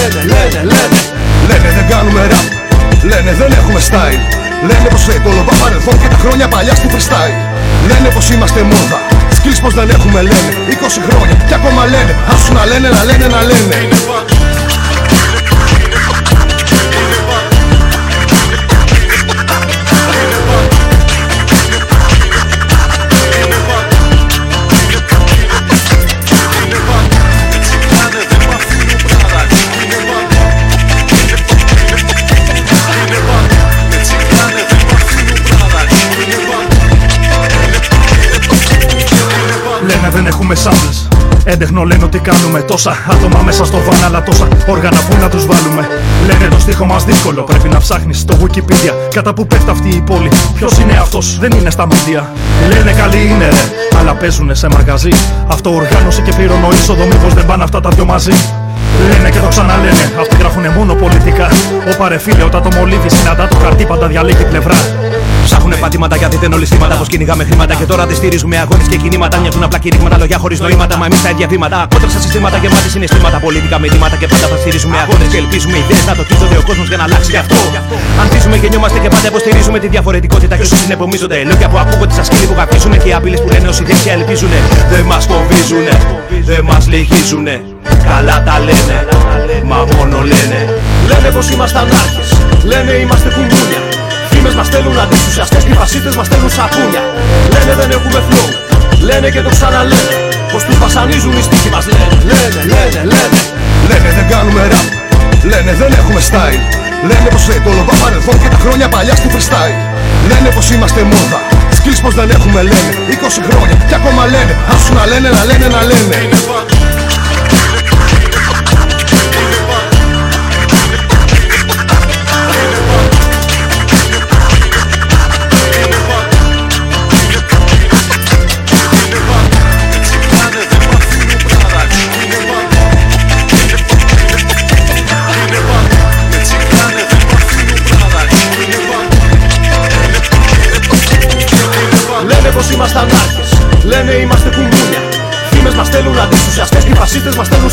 Λένε δεν κάνουμε rap, λένε δεν έχουμε style. Λένε πως το λομπά παρελθόν και τα χρόνια παλιά στη freestyle. Λένε πως είμαστε μόδα, skills πως δεν έχουμε λένε 20 χρόνια κι ακόμα λένε, άσου να λένε. Δεν έχουμε σάμπλες. Έντεχνο λένε ότι κάνουμε τόσα άτομα μέσα στο βαν, αλλά τόσα όργανα που να τους βάλουμε. Λένε το στίχο μας δύσκολο. Πρέπει να ψάχνεις στο Wikipedia κατά που πέφτει αυτή η πόλη. Ποιος είναι αυτός, δεν είναι στα μίντια. Λένε καλοί είναι ρε, αλλά παίζουνε σε μαγαζί. Αυτό οργάνωση και πληρώνω είσοδο, μήπως δεν πάνε αυτά τα δυο μαζί. Λένε και το ξαναλένε, αυτοί γράφουνε μόνο πολιτικά. Ο παρεφίλε όταν το μολύβι συναντά το χαρτί πάντα διαλέγει πλευρά. Ψάχουνε πατήματα γιατί δεν όλοι στήματα. Πως κυνηγάμε χρήματα και τώρα τη στηρίζουμε αγώνες και κινήματα. Μοιάζουν απλά κηρύγματα, λόγια χωρίς νοήματα. Μα εμείς τα ίδια βήματα. Κόντρα στα συστήματα γεμάτη συναισθήματα. Πολιτικά μηνύματα και πάντα θα στηρίζουμε αγώνες. Και ελπίζουμε ιδέες να το τύχονται ο κόσμος για να αλλάξει γι' αυτό. Ανθίζουμε και νιώμαστε και πάντα υποστηρίζουμε τη διαφορετικότητα. Και όσοι συνεπομίζονται λόγια που ακούγονται σαν σκύλοι που καπνίζουνε. Και οι απειλές που λένε όσοι τέτοια ελπίζουνε. Δεν μας φοβίζουνε, δεν μας λυγίζουνε. Καλά τα λένε, μα μόνο λένε. Λένε πως ήμασταν άρχες, λένε είμαστε κουμπούνια. Φήμες μας στέλνουν αντισουσιαστές και οι φασίστες μας στέλνουν σαπούνια. Λένε δεν έχουμε flow, λένε και το ξαναλένε, πως τους βασανίζουν οι στίχοι μας. Λένε δεν κάνουμε rap, λένε δεν έχουμε style. Λένε πως το λομπά παρελθόν και τα χρόνια παλιά στη freestyle. Λένε πως είμαστε μόδα, skills πως δεν έχουμε λένε 20 χρόνια κι ακόμα λένε, άσου να λένε.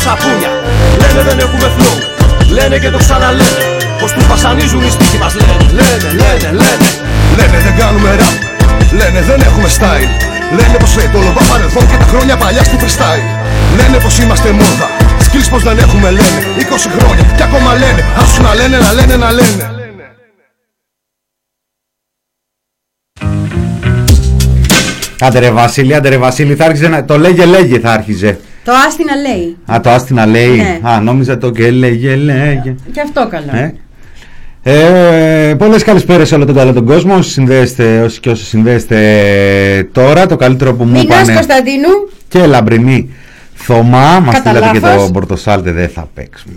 σαπούνια. Λένε δεν έχουμε flow, λένε και το ξαναλένε. Πως του βασανίζουν οι στίχοι μας. Λένε δεν κάνουμε rap, λένε δεν έχουμε style. Λένε πως το όλο παρελθόν και τα χρόνια παλιά στη freestyle. Λένε πως είμαστε μόδα, skills πως δεν έχουμε λένε. 20 χρόνια κι ακόμα λένε, ας σου να λένε, να λένε, να λένε. Άντε ρε Βασίλη, θα άρχιζε να... Το λέγε θα άρχιζε. Το άστινα λέει. Α, το άστινα λέει. Ναι. Α, νόμιζα το και λέγε. Και αυτό καλό. Πολλές καλησπέρες σε όλο τον καλό τον κόσμο. Όσοι και όσοι συνδέεστε τώρα. Το καλύτερο που μου είπανε. Μινάς Κωνσταντίνου και Λαμπρινή Θωμά. Μας στείλατε και το Πορτοσάλτε. Δεν θα παίξουμε.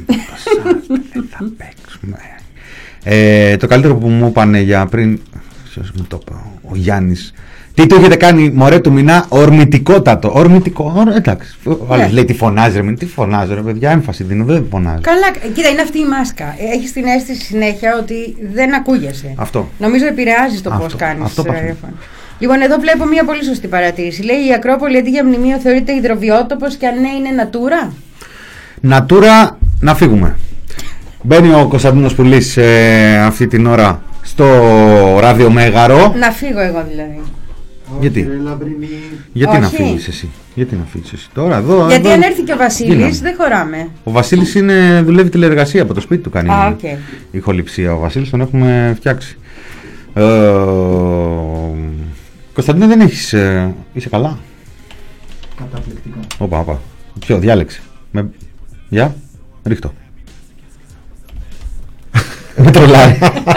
Το καλύτερο που μου είπανε για πριν. Ποιος μου το είπε, ο Γιάννης. Τι του έχετε κάνει, μωρέ του μηνά, ορμητικότατο. Ορμητικό, εντάξει. Λέει τι φωνάζει, ρε, τι φωνάζει, ρε παιδιά, έμφαση δίνω, δεν φωνάζει. Καλά, κοίτα, είναι αυτή η μάσκα. Έχεις την αίσθηση συνέχεια ότι δεν ακούγεσαι. Αυτό. Νομίζω επηρεάζει το πώς κάνεις το ραδιόφωνο. Λοιπόν, εδώ βλέπω μια πολύ σωστή παρατήρηση. Λέει η Ακρόπολη αντί για μνημείο θεωρείται υδροβιότοπος και αν ναι είναι Natura. Natura, να φύγουμε. Μπαίνει ο Κωνσταντίνος Πουλής αυτή την ώρα στο ραδιομέγαρο. Να φύγω εγώ δηλαδή. Γιατί? Γιατί να φύγεις εσύ? Γιατί να φύγεις εσύ τώρα εδώ? Γιατί αν έρθει και ο Βασίλης δεν χωράμε. Ο Βασίλης δουλεύει τηλεεργασία, από το σπίτι του κάνει ηχοληψία. Ο Βασίλης τον έχουμε φτιάξει. Κωνσταντίνε, δεν έχεις... είσαι καλά? Καταπληκτικά. Όπα. Ποιο, διάλεξε. Για, ρίχτω. Με τρολάρει.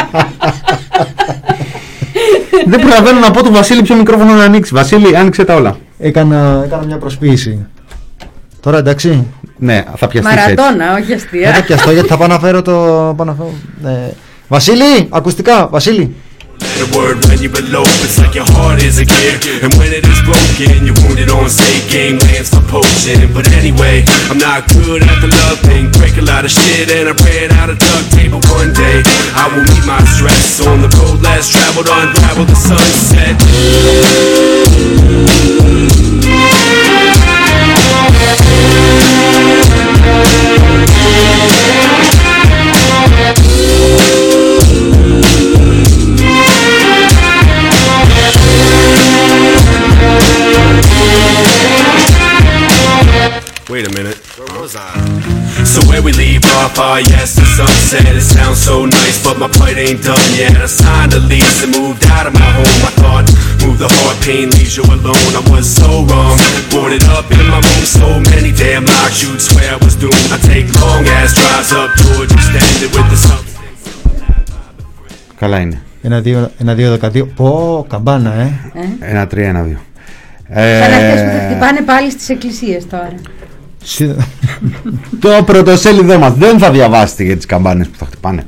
Δεν προλαβαίνω να πω του Βασίλη ποιο μικρόφωνο να ανοίξει. Βασίλη, άνοιξε τα όλα. Έκανα μια προσποίηση. Τώρα εντάξει. Ναι, θα πιαστείς έτσι. Μαρατώνα, όχι αστεία. Θα πιαστώ γιατί θα πάω να φέρω το... Βασίλη, ακουστικά, Βασίλη. The word when you below, it's like your heart is a gear. And when it is broken, you're wounded on state game, lands for poaching. But anyway, I'm not good at the love thing. Break a lot of shit and I ran out of duct tape. But one day, I will meet my stress. On the road less traveled, unravel the sunset. Wait a minute, where was I? So where we leave off, yes, the sunset. It sounds so nice, but my plight ain't done yet. I signed a lease and moved out of my home. I thought, move the heart, pain leaves you alone. I was so wrong, boarded up in my room. So many damn locks, you'd swear I was doomed. I take long ass drives up George, extended with the sun. Καλά είναι. 1-2-12. Πω, καμπάνα, 1-3-1-2. Σαν αυτές που θα χτυπάνε πάλι στις εκκλησίες τώρα. Το πρωτοσέλιδό μας δεν θα διαβάσετε για τις καμπάνες που θα χτυπάνε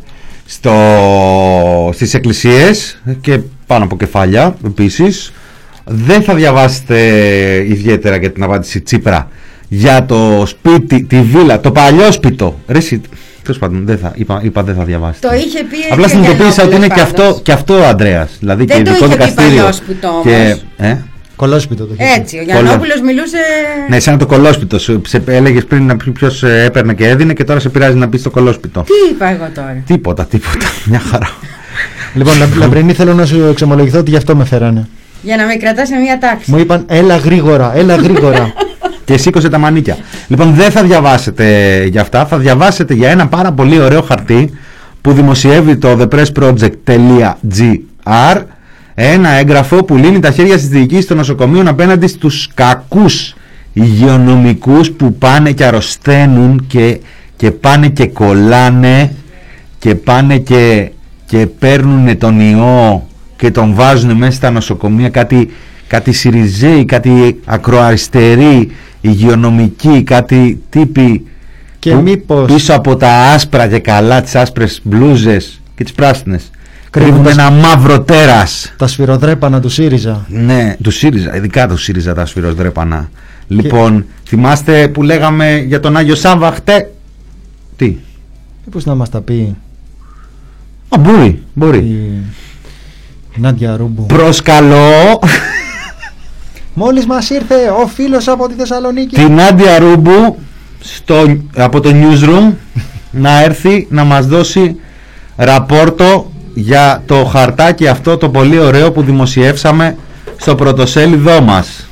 στις εκκλησίες και πάνω από κεφάλια επίσης. Δεν θα διαβάσετε ιδιαίτερα για την απάντηση Τσίπρα για το σπίτι, τη βίλα, το παλιόσπιτο. Τέλος πάντων, είπα δεν θα διαβάσετε. Το είχε πει. Απλά συνειδητοποίησα ότι είναι και αυτό ο Ανδρέας. Δηλαδή δεν και το ειδικό είχε δικαστήριο. πει παλιόσπιτο όμως. Κολόσπιτο το είχε. Έτσι, ο Γιαννόπουλος μιλούσε. Ναι, σαν το κολόσπιτο. Έλεγες πριν να πει ποιος έπαιρνε και έδινε και τώρα σε πειράζει να πει το κολόσπιτο. Τι είπα εγώ τώρα? Τίποτα. Μια χαρά. Λοιπόν, Λαμπρινή, θέλω να σου εξομολογηθώ ότι γι' αυτό με φέρανε. Για να με κρατάς σε μια τάξη. Μου είπαν έλα γρήγορα. Και σήκωσε τα μανίκια. Λοιπόν, δεν θα διαβάσετε για αυτά. Θα διαβάσετε για ένα πάρα πολύ ωραίο χαρτί που δημοσιεύει το thepressproject.gr. Ένα έγγραφο που λύνει τα χέρια στις διοικήσεις των νοσοκομείων απέναντι στους κακούς υγειονομικούς που πάνε και αρρωσταίνουν και πάνε και κολλάνε και πάνε και παίρνουν τον ιό και τον βάζουν μέσα στα νοσοκομεία, κάτι σιριζέοι, κάτι ακροαριστεροί υγειονομικοί, κάτι τύποι και μήπως πίσω από τα άσπρα και καλά, τις άσπρες μπλούζες και τις πράσινες κρύβουν ένα μαύρο τέρας. Τα σφυροδρέπανα του ΣΥΡΙΖΑ. Ναι, του ΣΥΡΙΖΑ, ειδικά του ΣΥΡΙΖΑ τα σφυροδρέπανα. Λοιπόν, θυμάστε που λέγαμε για τον Άγιο Σάββα χτε? Τι? Μήπως να μας τα πει? Μπορεί. Η Νάντια Ρούμπου. Προσκαλώ. Μόλις μας ήρθε ο φίλος από τη Θεσσαλονίκη. Την Νάντια Ρούμπου από το newsroom να έρθει να μας δώσει ραπόρτο για το χαρτάκι αυτό το πολύ ωραίο που δημοσιεύσαμε στο πρωτοσέλιδό μας.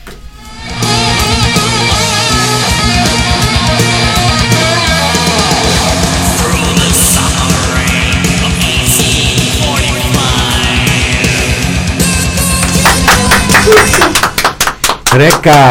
Ρε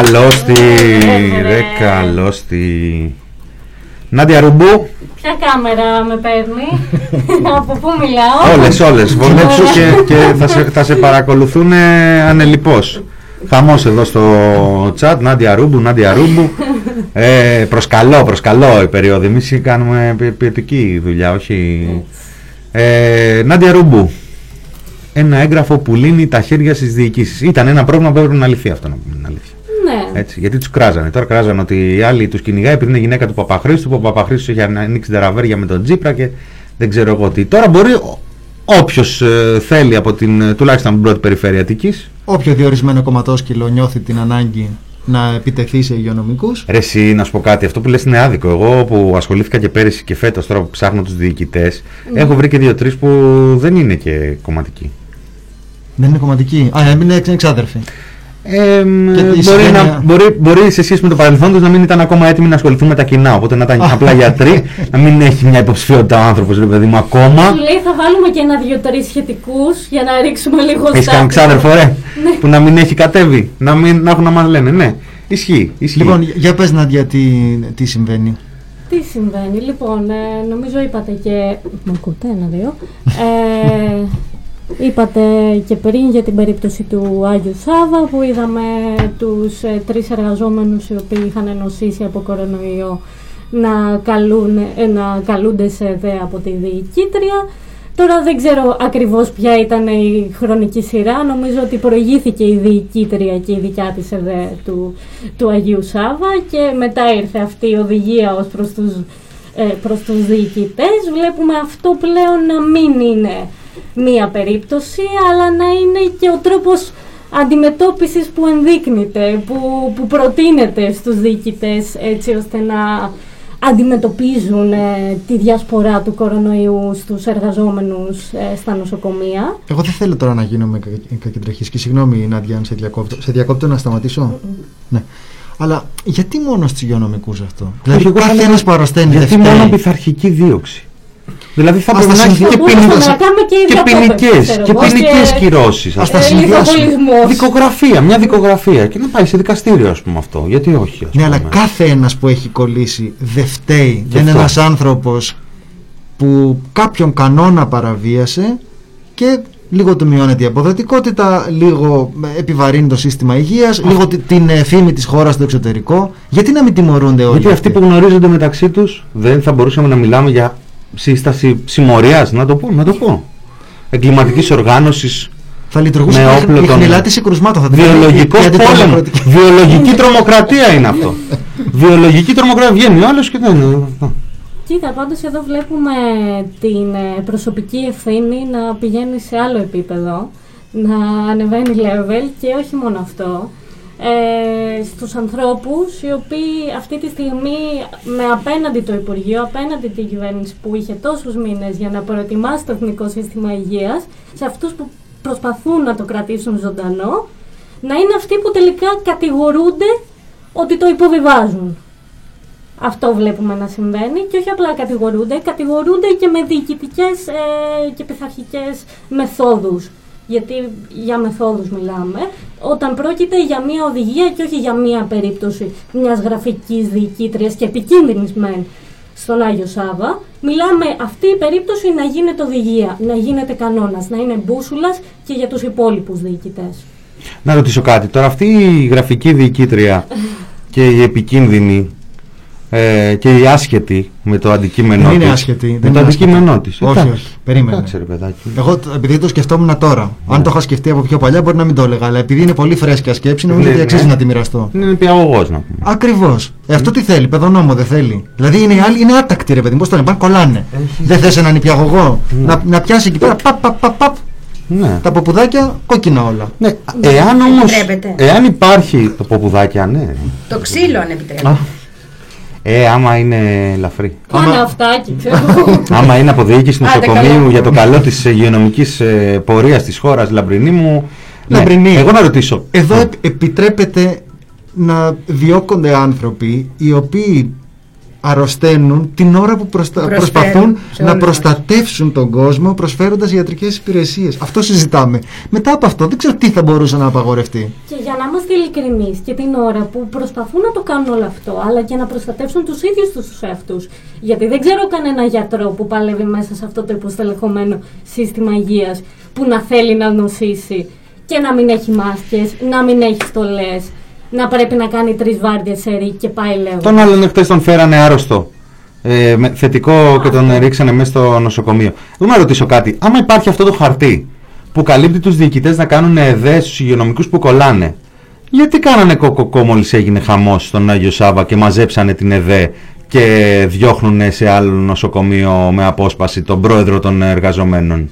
καλώστη. Νάντια Ρουμπού. Ποια κάμερα με παίρνει? Από πού μιλάω? Όλες βολέψου και θα σε παρακολουθούν ανελιπώς. Χαμός εδώ στο chat. Νάντια Ρούμπου. Προσκαλώ η περίοδο. Εμείς κάνουμε ποιοτική δουλειά, όχι. Νάντια Ρούμπου. Ένα έγγραφο που λύνει τα χέρια στις διοικήσεις. Ήταν ένα πρόβλημα που έπρεπε να λυθεί, αυτό να πούμε την αλήθεια. Ναι. Έτσι, γιατί τους κράζανε. Τώρα κράζανε ότι οι άλλοι τους κυνηγάει επειδή είναι γυναίκα του Παπαχρήστου, που ο Παπαχρήστος έχει ανοίξει τεραβέρια με τον Τσίπρα και δεν ξέρω εγώ τι. Τώρα μπορεί όποιος θέλει από τουλάχιστον από την πρώτη περιφέρεια Αττικής. Όποιο διορισμένο κομματόσκυλο νιώθει την ανάγκη να επιτεθεί σε υγειονομικούς. Ρε εσύ, να σου πω κάτι, αυτό που λες είναι άδικο. Εγώ που ασχολήθηκα και πέρυσι και φέτος, τώρα που ψάχνω τους διοικητές, έχω βρει και 2-3 που δεν είναι και κομματικοί. Δεν είναι κομματικοί. Είναι εξάδερφοι. Μπορεί σε σχέση με το παρελθόν τους να μην ήταν ακόμα έτοιμοι να ασχοληθούν με τα κοινά. Οπότε να ήταν απλά γιατροί, να μην έχει μια υποψηφιότητα ο άνθρωπος, ρε παιδί μου, ακόμα. Σου λέει θα βάλουμε και 1-2-3 σχετικούς για να ρίξουμε λίγο στάδιο. Έχεις κάνει ξάδερφο, ρε, που να μην έχει κατέβει, να έχουν να μας λένε. Ναι, ισχύει. Λοιπόν, για πες Νάντια, τι συμβαίνει. Τι συμβαίνει, λοιπόν, νομίζω είπατε και. Μ' ακούτε, 1-2. Είπατε και πριν για την περίπτωση του Άγιου Σάβα που είδαμε τους 3 εργαζόμενους οι οποίοι είχαν νοσήσει από κορονοϊό να καλούνται σε ΔΕ από τη διοικήτρια. Τώρα δεν ξέρω ακριβώς ποια ήταν η χρονική σειρά. Νομίζω ότι προηγήθηκε η διοικήτρια και η δικιά της ΕΔΕ του Αγίου Σάβα και μετά ήρθε αυτή η οδηγία ως προς τους διοικητές. Βλέπουμε αυτό πλέον να μην είναι μία περίπτωση, αλλά να είναι και ο τρόπος αντιμετώπισης που ενδείκνυται, που προτείνεται στους διοικητές, έτσι ώστε να αντιμετωπίζουν τη διασπορά του κορονοϊού στους εργαζόμενους στα νοσοκομεία. Εγώ δεν θέλω τώρα να γίνομαι κακεντρεχής και συγγνώμη Νάντια αν σε διακόπτω. Σε διακόπτω να σταματήσω. Ναι. Αλλά γιατί μόνο στους υγειονομικούς αυτό? Δηλαδή κάθε ένας που αρρωσταίνει γιατί μόνο πειθαρχική δίωξη. Δηλαδή θα πρέπει να έχει και ποινικές κυρώσεις. Ας τα συνδυάσουμε. Δικογραφία, μια δικογραφία και να πάει σε δικαστήριο, ας πούμε, αυτό. Γιατί όχι, ας πούμε. Ναι, αλλά κάθε ένας που έχει κολλήσει δεν φταίει. Δεν είναι ένας άνθρωπος που κάποιον κανόνα παραβίασε και λίγο του μειώνεται η αποδοτικότητα, λίγο επιβαρύνει το σύστημα υγείας, λίγο την φήμη της χώρας στο εξωτερικό. Γιατί να μην τιμωρούνται όλοι? Γιατί αυτοί που γνωρίζονται μεταξύ τους δεν θα μπορούσαμε να μιλάμε για σύσταση συμμορίας, να το πω. Εγκληματικής οργάνωσης. Θα λειτουργούσε η χνηλάτιση κρουσμάτων. Βιολογικός πόλεμο. Βιολογική τρομοκρατία είναι αυτό. Βιολογική τρομοκρατία. Βγαίνει ο άλλος και δεν. Κοίτα, πάντως εδώ βλέπουμε την προσωπική ευθύνη να πηγαίνει σε άλλο επίπεδο, να ανεβαίνει level και όχι μόνο αυτό. Στους ανθρώπους οι οποίοι αυτή τη στιγμή με απέναντι το Υπουργείο, απέναντι την κυβέρνηση που είχε τόσους μήνες για να προετοιμάσει το Εθνικό Σύστημα Υγείας, σε αυτούς που προσπαθούν να το κρατήσουν ζωντανό, να είναι αυτοί που τελικά κατηγορούνται ότι το υποβιβάζουν. Αυτό βλέπουμε να συμβαίνει και όχι απλά κατηγορούνται και με διοικητικές και πειθαρχικές μεθόδους. Γιατί για μεθόδους μιλάμε, όταν πρόκειται για μια οδηγία και όχι για μια περίπτωση μιας γραφικής διοικήτριας και επικίνδυνης μεν στον Άγιο Σάβα, μιλάμε αυτή η περίπτωση να γίνεται οδηγία, να γίνεται κανόνας, να είναι μπούσουλας και για τους υπόλοιπους διοικητές. Να ρωτήσω κάτι, τώρα αυτή η γραφική διοικήτρια και η επικίνδυνη και η άσχετη με το αντικείμενό της. Δεν είναι άσχετη. Με το αντικείμενό της. Όχι. Περίμενε. Εγώ επειδή το σκεφτόμουν τώρα. Αν το είχα σκεφτεί από πιο παλιά μπορεί να μην το έλεγα. Αλλά επειδή είναι πολύ φρέσκια σκέψη, νομίζω ότι αξίζει να τη μοιραστώ. Είναι πιαγωγός να πούμε. Ακριβώς. Αυτό τι θέλει, παιδονόμο δεν θέλει. Δηλαδή είναι άλλοι, είναι άτακτοι ρε παιδί. Πώς το λένε, πάνε κολλάνε. Δεν θες έναν υπηαγωγό να πιάσει εκεί πέρα. Παπ. Ναι. Τα ποπουδάκια κόκκινα όλα. Ναι. Εάν υπάρχει το ποπουδάκια, ναι. Το ξύλο αν επιτρέπεται. Άμα είναι ελαφρύ. Κάνε αυτάκι, ξέρω. Άμα είναι από διοίκηση νοσοκομείου για το καλό της υγειονομικής πορείας της χώρας, Λαμπρινή μου. Λαμπρινή, ναι, εγώ να ρωτήσω. Εδώ επιτρέπεται να διώκονται άνθρωποι οι οποίοι αρρωσταίνουν την ώρα που προσπαθούν να προστατεύσουν τον κόσμο προσφέροντας ιατρικές υπηρεσίες. Αυτό συζητάμε. Μετά από αυτό δεν ξέρω τι θα μπορούσε να απαγορευτεί. Και για να είμαστε ειλικρινείς, και την ώρα που προσπαθούν να το κάνουν όλο αυτό, αλλά και να προστατεύσουν τους ίδιους τους εαυτούς. Γιατί δεν ξέρω κανένα γιατρό που παλεύει μέσα σε αυτό το υποστελεχωμένο σύστημα υγείας που να θέλει να νοσήσει και να μην έχει μάσκες, να μην έχει στολές, να πρέπει να κάνει 3 βάρδιες σερί και πάει λέω. Τον άλλον χτες τον φέρανε άρρωστο, θετικό και τον ρίξανε μέσα στο νοσοκομείο. Εγώ να ρωτήσω κάτι. Άμα υπάρχει αυτό το χαρτί που καλύπτει τους διοικητές να κάνουν ΕΔΕ στους υγειονομικούς που κολλάνε, γιατί κάνανε κοκοκό μόλις έγινε χαμός στον Άγιο Σάββα και μαζέψανε την ΕΔΕ και διώχνουν σε άλλο νοσοκομείο με απόσπαση τον πρόεδρο των εργαζομένων?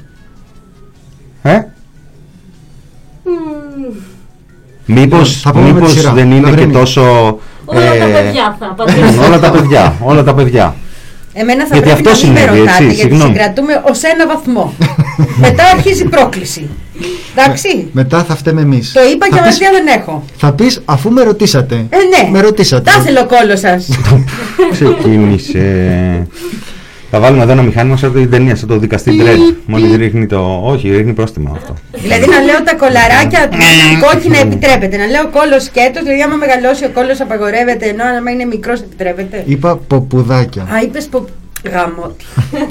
Μήπως δεν είναι και τόσο... Όλα τα παιδιά θα απαντήσουν. όλα τα παιδιά. Εμένα θα πρέπει να μην με ρωτάτε, γιατί συγκρατούμε ως ένα βαθμό. Μετά αρχίζει η πρόκληση. Εντάξει. Μετά θα φταίμε εμείς. Το είπα και αμαρτία δεν έχω. Θα πεις, αφού με ρωτήσατε. Ναι. Με ρωτήσατε. Τα θέλω ο κόλλος σας. Ξεκίνησε. Θα βάλουμε εδώ ένα μηχάνημα σαν την ταινία, σαν το δικαστή Dredd. Μόλις ρίχνει το... Όχι, ρίχνει πρόστιμα αυτό. Δηλαδή να λέω τα κολαράκια κόκκινα επιτρέπεται. Να λέω κόλλος σκέτος, δηλαδή άμα μεγαλώσει ο κόλλος απαγορεύεται, ενώ άμα είναι μικρός επιτρέπεται. Είπα ποπουδάκια. Α, είπες γαμώτη.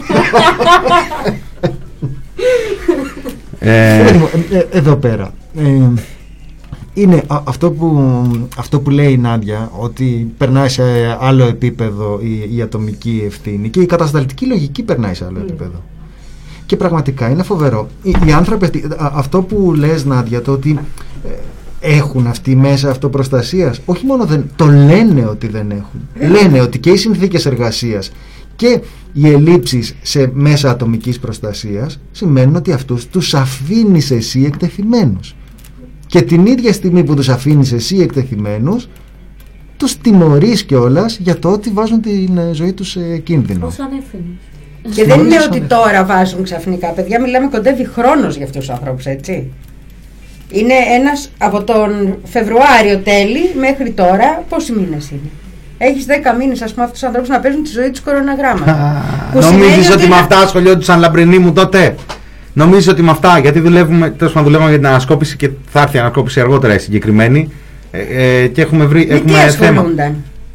Εδώ πέρα. Είναι αυτό που λέει η Νάντια, ότι περνάει σε άλλο επίπεδο η ατομική ευθύνη και η κατασταλτική λογική περνάει σε άλλο επίπεδο. Και πραγματικά είναι φοβερό. Οι άνθρωποι αυτοί, αυτό που λες Νάντια, το ότι έχουν αυτοί μέσα αυτοπροστασίας, όχι μόνο το λένε ότι δεν έχουν. Λένε ότι και οι συνθήκες εργασίας και οι ελλείψεις σε μέσα ατομικής προστασίας σημαίνουν ότι αυτούς τους αφήνεις εσύ εκτεθειμένους. Και την ίδια στιγμή που τους αφήνεις εσύ εκτεθειμένους, τους τιμωρείς κιόλας για το ότι βάζουν την ζωή τους σε κίνδυνο. Ως ανεύθυνους. Και δεν είναι ότι τώρα βάζουν ξαφνικά. Παιδιά, μιλάμε, κοντεύει χρόνος για αυτούς τους ανθρώπους, έτσι. Είναι ένας από τον Φεβρουάριο τέλη μέχρι τώρα, πόσοι μήνες είναι? Έχεις 10 μήνες, ας πούμε, αυτούς τους ανθρώπους να παίζουν τη ζωή τους κοροναγράμματα. Νομίζεις ότι με αυτά ασχολιόντουσαν, Λαμπρινή μου, τότε? Νομίζεις ότι με αυτά, γιατί δουλεύουμε για την ανασκόπηση και θα έρθει η ανασκόπηση αργότερα η συγκεκριμένη, και έχουμε βρει. Τι ασχολούνταν?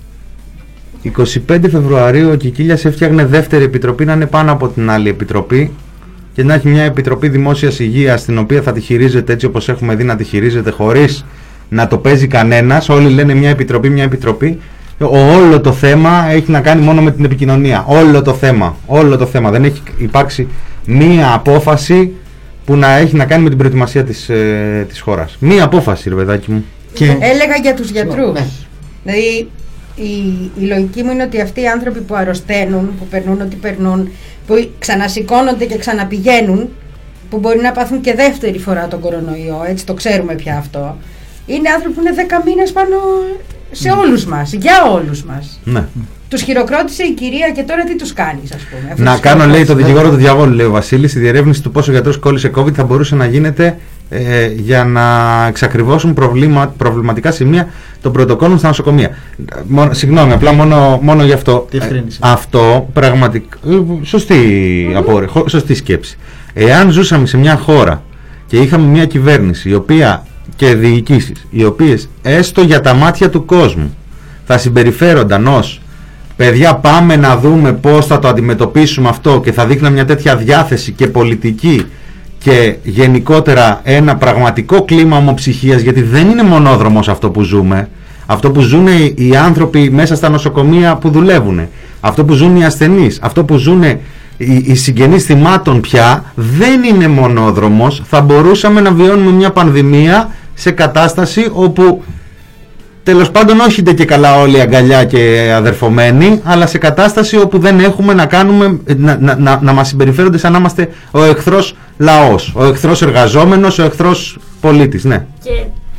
25 Φεβρουαρίου ο Κικίλιας έφτιαχνε δεύτερη επιτροπή να είναι πάνω από την άλλη επιτροπή και να έχει μια επιτροπή δημόσιας υγείας, την οποία θα τη χειρίζεται έτσι όπως έχουμε δει να τη χειρίζεται, χωρίς να το παίζει κανένας. Όλοι λένε μια επιτροπή. Όλο το θέμα έχει να κάνει μόνο με την επικοινωνία. Όλο το θέμα. Δεν έχει υπάρξει μία απόφαση που να έχει να κάνει με την προετοιμασία της χώρας. Μία απόφαση, ρε παιδάκι μου. Και έλεγα για τους γιατρούς. Ναι. Δηλαδή η λογική μου είναι ότι αυτοί οι άνθρωποι που αρρωσταίνουν, που περνούν ό,τι περνούν, που ξανασηκώνονται και ξαναπηγαίνουν, που μπορεί να πάθουν και δεύτερη φορά τον κορονοϊό, έτσι το ξέρουμε πια αυτό, είναι άνθρωποι που είναι 10 μήνες πάνω σε όλους μας, για όλους μας. Ναι. Τους χειροκρότησε η κυρία και τώρα τι τους κάνεις, ας πούμε? Να κάνω, λέει, το δικηγόρο του διαβόλου, λέει ο Βασίλης, η διερεύνηση του πόσο ο γιατρός κόλλησε COVID θα μπορούσε να γίνεται για να εξακριβώσουν προβληματικά σημεία των πρωτοκόλων στα νοσοκομεία. Συγγνώμη, απλά μόνο γι' αυτό. Αυτό πραγματικά. Σωστή σκέψη. Εάν ζούσαμε σε μια χώρα και είχαμε μια κυβέρνηση η οποία, και διοικήσεις οι οποίες έστω για τα μάτια του κόσμου θα συμπεριφέρονταν ως παιδιά, πάμε να δούμε πώς θα το αντιμετωπίσουμε αυτό, και θα δείχναν μια τέτοια διάθεση και πολιτική και γενικότερα ένα πραγματικό κλίμα ομοψυχίας, γιατί δεν είναι μονόδρομος αυτό που ζούμε. Αυτό που ζουν οι άνθρωποι μέσα στα νοσοκομεία που δουλεύουν, αυτό που ζουν οι ασθενείς, αυτό που ζουν οι συγγενείς θυμάτων πια δεν είναι μονόδρομος. Θα μπορούσαμε να βιώνουμε μια πανδημία σε κατάσταση όπου τέλος πάντων όχι και καλά όλοι αγκαλιά και αδερφωμένοι, αλλά σε κατάσταση όπου δεν έχουμε να κάνουμε, να μας συμπεριφέρονται σαν να είμαστε ο εχθρός λαός, ο εχθρός εργαζόμενος, ο εχθρός πολίτης. Ναι. Και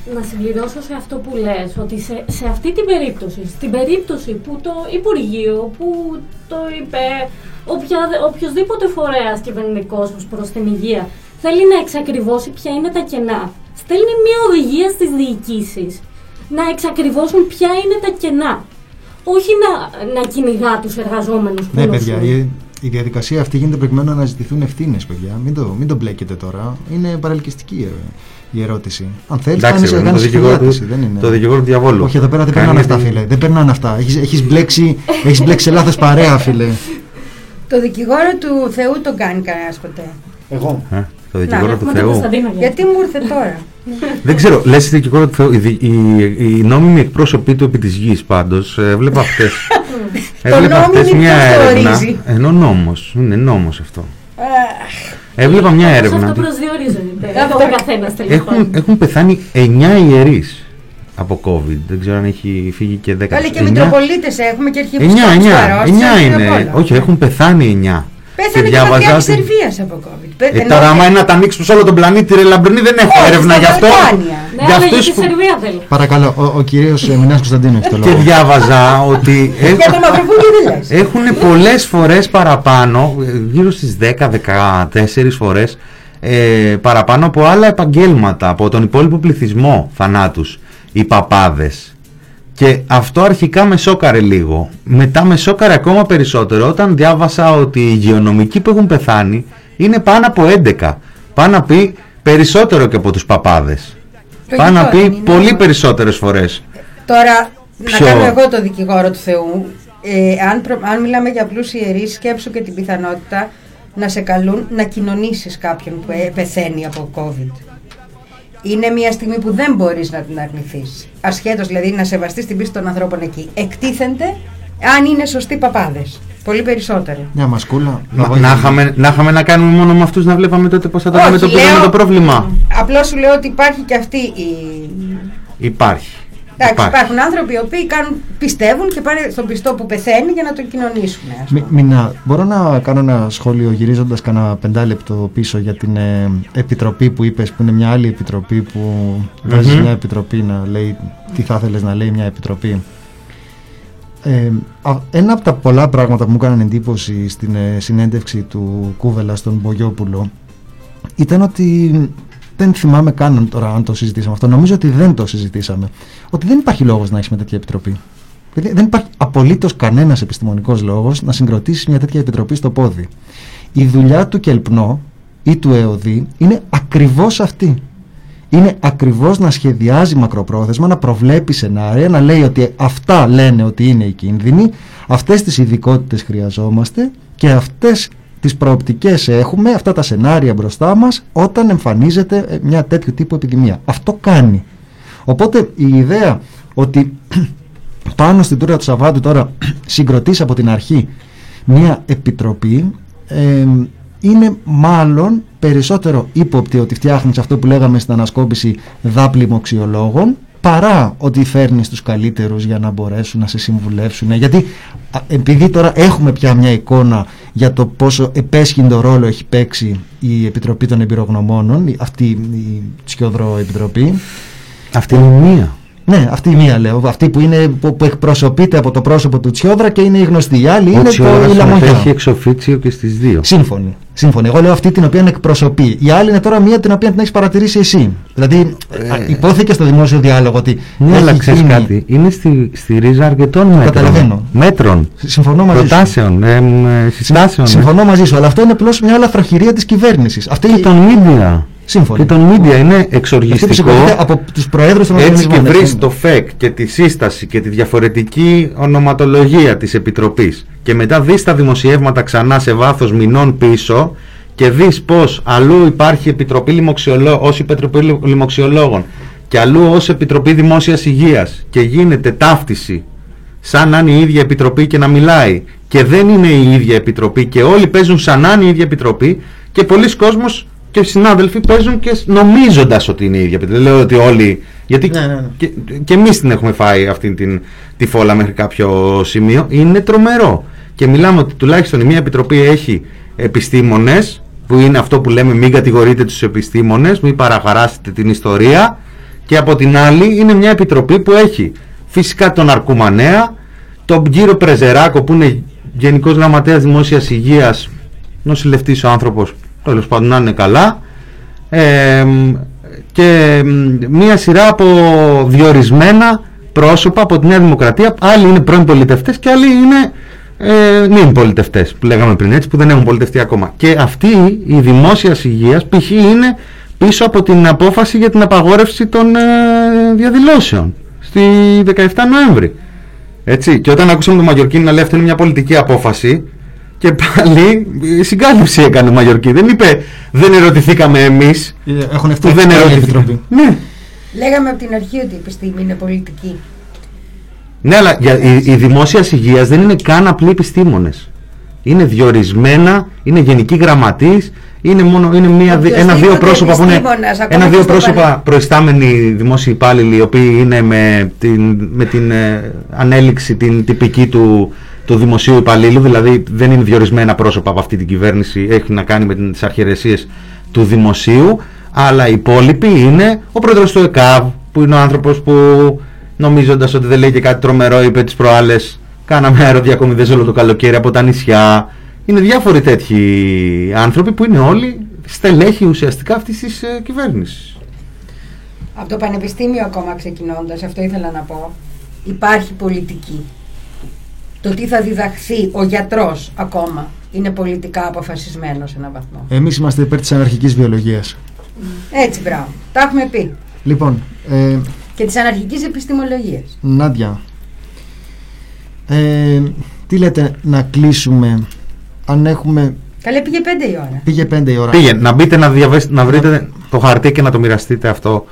να συμπληρώσω σε αυτό που λες, ότι σε αυτή την περίπτωση, στην περίπτωση που το Υπουργείο, που το είπε οποιοσδήποτε φορέας κυβερνητικός προς την υγεία, θέλει να εξακριβώσει ποια είναι τα κενά, στέλνει μια οδηγία στις διοικήσεις να εξακριβώσουν ποια είναι τα κενά. Όχι να κυνηγά τους εργαζόμενους που ναι, παιδιά, η διαδικασία αυτή γίνεται προκειμένου να αναζητηθούν ευθύνες, παιδιά. Μην το μπλέκετε τώρα. Είναι παρελκυστική η ερώτηση. Αν θέλεις, κάνεις ερώτηση. Το δικηγόρο του διαβόλου. Όχι, εδώ πέρα δεν περνάνε αυτά, φίλε. Δεν περνάνε αυτά. Έχεις μπλέξει σε λάθος παρέα, φίλε. Το δικηγόρο του Θεού τον κάνει κανένας ποτέ? Εγώ. Το δικηγόρο του Θεού. Γιατί μου ήρθε τώρα? Δεν ξέρω, λες δικηγόρο του Θεού. Οι νόμιμοι εκπρόσωποι του επί της γης πάντως, έβλεπα χτες. Έβλεπα χτες μια έρευνα. Ενώ νόμος, είναι νόμος αυτό. Έβλεπα μια έρευνα. Αυτό προσδιορίζεται από τον καθένα τελικά. Έχουν πεθάνει 9 ιερείς από COVID. Δεν ξέρω αν έχει φύγει και 10. Πάλι και Μητροπολίτες έχουμε και αρχιεπισκόπους. 9 είναι. Όχι, έχουν πεθάνει 9. Πέθανε και βαθιά της Σερβίας από COVID. Τώρα άμα είναι να τα ανοίξουμε σε όλο τον πλανήτη, ρε Λαμπρινή, δεν έχω έρευνα γι' αυτό. Ναι, αλλά για τη Σερβία θέλει. Παρακαλώ, ο κύριος Μινάς Κωνσταντίνου έχει το λόγο. Και διάβαζα ότι για το Μαυροβούνιο δεν λες. Έχουν πολλές φορές παραπάνω, γύρω στις 10-14 φορές παραπάνω από άλλα επαγγέλματα, από τον υπόλοιπο πληθυσμό θανάτους, οι παπάδες. Και αυτό αρχικά με σόκαρε λίγο. Μετά με σόκαρε ακόμα περισσότερο όταν διάβασα ότι οι υγειονομικοί που έχουν πεθάνει είναι πάνω από 11. Πάνω να πει περισσότερο και από τους παπάδες. Πάνω να πει πολύ περισσότερες φορές. Τώρα, να κάνω εγώ το δικηγόρο του Θεού. Αν μιλάμε για απλούς ιερείς, σκέψου και την πιθανότητα να σε καλούν να κοινωνήσεις κάποιον που πεθαίνει από COVID. Είναι μια στιγμή που δεν μπορείς να την αρνηθείς. Ασχέτως δηλαδή να σεβαστείς την πίστη των ανθρώπων εκεί. Εκτίθενται αν είναι σωστοί παπάδες. Πολύ περισσότερο. Μια μασκούλα. Να είχαμε να κάνουμε μόνο με αυτούς, να βλέπαμε τότε πώς θα το αντιμετωπίζαμε το πρόβλημα. Απλώς σου λέω ότι υπάρχει και αυτή η... Υπάρχει. Εντάξει, υπάρχουν άνθρωποι οι οποίοι πιστεύουν και πάνε στον πιστό που πεθαίνει για να τον κοινωνήσουν. Μινά, μπορώ να κάνω ένα σχόλιο γυρίζοντας κανένα 5 λεπτό πίσω για την επιτροπή που είπες, που είναι μια άλλη επιτροπή που βάζεις μια επιτροπή να λέει τι θα ήθελες να λέει μια επιτροπή. Ένα από τα πολλά πράγματα που μου έκαναν εντύπωση στην συνέντευξη του Κούβελα στον Μπογιόπουλο ήταν ότι δεν θυμάμαι καν τώρα αν το συζητήσαμε αυτό. Νομίζω ότι δεν το συζητήσαμε. Ότι δεν υπάρχει λόγος να έχεις μια τέτοια επιτροπή. Δεν υπάρχει απολύτως κανένας επιστημονικός λόγος να συγκροτήσεις μια τέτοια επιτροπή στο πόδι. Η δουλειά του ΚΕΛΠΝΟ ή του ΕΟΔΗ είναι ακριβώς αυτή. Είναι ακριβώς να σχεδιάζει μακροπρόθεσμα, να προβλέπει σενάρια, να λέει ότι αυτά λένε ότι είναι οι κίνδυνοι, αυτές τις ειδικότητες χρειαζόμαστε και αυτές τις προοπτικές έχουμε, αυτά τα σενάρια μπροστά μας όταν εμφανίζεται μια τέτοιου τύπου επιδημία. Αυτό κάνει. Οπότε η ιδέα ότι πάνω στην τούρα του Σαββάτου τώρα συγκροτήσει από την αρχή μια επιτροπή είναι μάλλον περισσότερο ύποπτη ότι φτιάχνεις αυτό που λέγαμε στην ανασκόπηση δάπλημοξιολόγων παρά ότι φέρνεις τους καλύτερους για να μπορέσουν να σε συμβουλεύσουν. Γιατί επειδή τώρα έχουμε πια μια εικόνα για το πόσο επέσχυντο ρόλο έχει παίξει η Επιτροπή των Εμπειρογνωμόνων, αυτή η Τσιόδρο Επιτροπή. Αυτή είναι μία. Ναι, αυτή η μία λέω. Αυτή που εκπροσωπείται από το πρόσωπο του Τσιόδρα και είναι η γνωστή. Η άλλη είναι η Λαμογιά. Έχει εξοφίτσιο και στις δύο. Σύμφωνοι. Εγώ λέω αυτή την οποία εκπροσωπεί. Η άλλη είναι τώρα μία την οποία την έχεις παρατηρήσει εσύ. Δηλαδή υπόθηκε στο δημόσιο διάλογο ότι. Ναι, αλλά ξέρεις κάτι. Είναι στη ρίζα αρκετών μέτρων. Συμφωνώ μαζί σου. Προτάσεων, συστάσεων. Συμφωνώ μαζί σου, αλλά αυτό είναι απλώς μια λαθροχειρία της κυβέρνησης. Και των media. Σύμφωνοι. Και των media είναι εξοργιστικό. Από τους προέδρους των έτσι και βρεις το ΦΕΚ και τη σύσταση και τη διαφορετική ονοματολογία της Επιτροπής και μετά δεις τα δημοσιεύματα ξανά σε βάθος μηνών πίσω και δεις πως αλλού υπάρχει Επιτροπή ως Επιτροπή Λοιμοξιολόγων και αλλού ως Επιτροπή Δημόσιας Υγείας και γίνεται ταύτιση σαν να είναι η ίδια Επιτροπή και να μιλάει και δεν είναι η ίδια Επιτροπή και όλοι παίζουν σαν να είναι η ίδια Επιτροπή και πολλοί κόσμος και συνάδελφοι παίζουν και νομίζοντας ότι είναι η ίδια Επιτροπή. Δεν λέω ότι όλοι, γιατί και εμείς την έχουμε φάει αυτή τη φόλα μέχρι κάποιο σημείο. Είναι τρομερό και μιλάμε ότι τουλάχιστον η μία Επιτροπή έχει επιστήμονες, που είναι αυτό που λέμε μην κατηγορείτε τους επιστήμονες, μην παραχαράσετε την ιστορία, Και από την άλλη είναι μια επιτροπή που έχει φυσικά τον Αρκουμανέα, τον κύριο Πρεζεράκο που είναι Γενικός Γραμματέας Δημόσιας Υγείας, νοσηλευτής ο άνθρωπος, τέλος πάντων να είναι καλά, και μια σειρά από διορισμένα πρόσωπα από τη Νέα Δημοκρατία. Άλλοι είναι πρώην πολιτευτές και άλλοι είναι νυν πολιτευτές που λέγαμε πριν, έτσι, που δεν έχουν πολιτευτεί ακόμα. Και αυτή η δημόσιας υγείας π.χ. είναι πίσω από την απόφαση για την απαγόρευση των διαδηλώσεων στη 17 Νοέμβρη. Έτσι, και όταν ακούσαμε τον Μαγιορκίνη να λέει αυτό είναι μια πολιτική απόφαση, και πάλι συγκάλυψη έκανε ο Μαγιορκή. Δεν είπε δεν ερωτηθήκαμε εμείς. Έχουν φτιάξει την επιτροπή. Ναι. Λέγαμε από την αρχή ότι η επιστήμη είναι πολιτική. Ναι, αλλά η δημόσια υγείας δεν είναι καν απλοί επιστήμονες. Είναι διορισμένα, είναι γενικοί γραμματείς, είναι ένα-δύο πρόσωπα που είναι ένα-δύο πρόσωπα προϊστάμενοι δημόσιοι υπάλληλοι, οι οποίοι είναι με την ανέλυξη την τυπική του δημοσίου υπαλλήλου, δηλαδή δεν είναι διορισμένα πρόσωπα από αυτή την κυβέρνηση, έχει να κάνει με τις αρχιερεσίες του δημοσίου, αλλά οι υπόλοιποι είναι ο πρόεδρος του ΕΚΑΒ, που είναι ο άνθρωπος που, νομίζοντας ότι δεν λέει και κάτι τρομερό, είπε τις προάλλες κάναμε αεροδιακομιδές όλο το καλοκαίρι από τα νησιά. Είναι διάφοροι τέτοιοι άνθρωποι που είναι όλοι στελέχοι ουσιαστικά αυτής της κυβέρνησης. Από το πανεπιστήμιο ακόμα ξεκινώντας, αυτό ήθελα να πω, υπάρχει πολιτική. Το τι θα διδαχθεί ο γιατρός ακόμα είναι πολιτικά αποφασισμένο σε έναν βαθμό. Εμείς είμαστε υπέρ της αναρχικής βιολογίας. Έτσι, μπράβο. Τα έχουμε πει. Λοιπόν, και της αναρχικής επιστημολογίας. Νάντια, τι λέτε να κλείσουμε, αν έχουμε... Καλέ, πήγε 5 η ώρα. Πήγε 5 η ώρα. Πήγε, να μπείτε να βρείτε το χαρτί και να το μοιραστείτε αυτό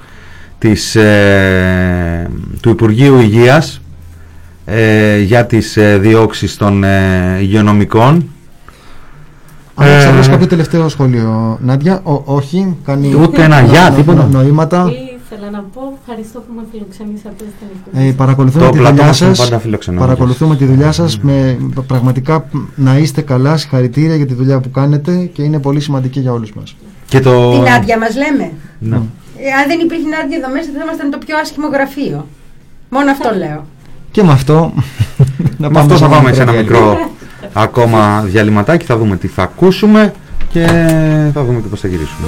του Υπουργείου Υγείας για τις διώξεις των υγειονομικών. Αν έχεις απλώς κάποιο τελευταίο σχόλιο, Νάντια? Όχι, κάνει ούτε ένα για, τίποτα. Νοήματα. Ήθελα να πω ευχαριστώ που με φιλοξενήσατε στην εκπομπή. Παρακολουθούμε τη δουλειά σας. Παρακολουθούμε τη δουλειά σας. Πραγματικά να είστε καλά, συγχαρητήρια για τη δουλειά που κάνετε και είναι πολύ σημαντική για όλους μας. Και την Νάντια μας λέμε. Ναι. Αν δεν υπήρχε Νάντια εδώ μέσα θα ήμασταν το πιο άσχημο γραφείο. Μόνο αυτό λέω. Και με αυτό θα πάμε σε ένα μικρό ακόμα διαλυματάκι, θα δούμε τι θα ακούσουμε και θα δούμε και πώς θα γυρίσουμε.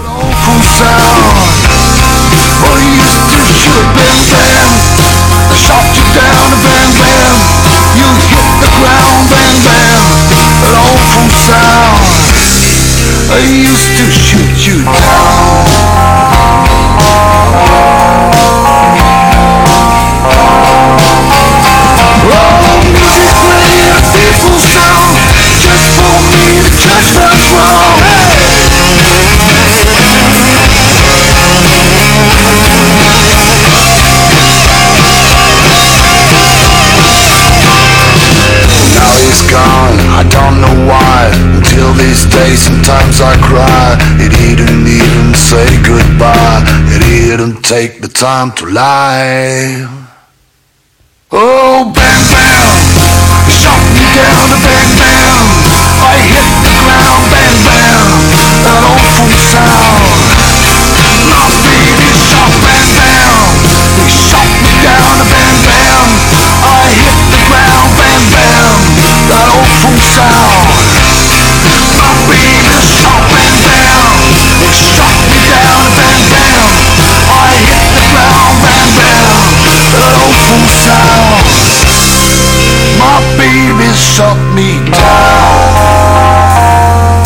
I don't know why. Until these days sometimes I cry. It didn't even say goodbye. It didn't take the time to lie. Oh, bam bam, shot me down, bam bam. I hit the ground, bam bam. That awful sound. My baby shot, bam bam. They shot me down, bam bam. I hit the ground, bam bam. That awful sound. My baby shot, bam bam. They shot me down, bam bam. I hit the ground, bam bam. That awful sound. My baby shot me down.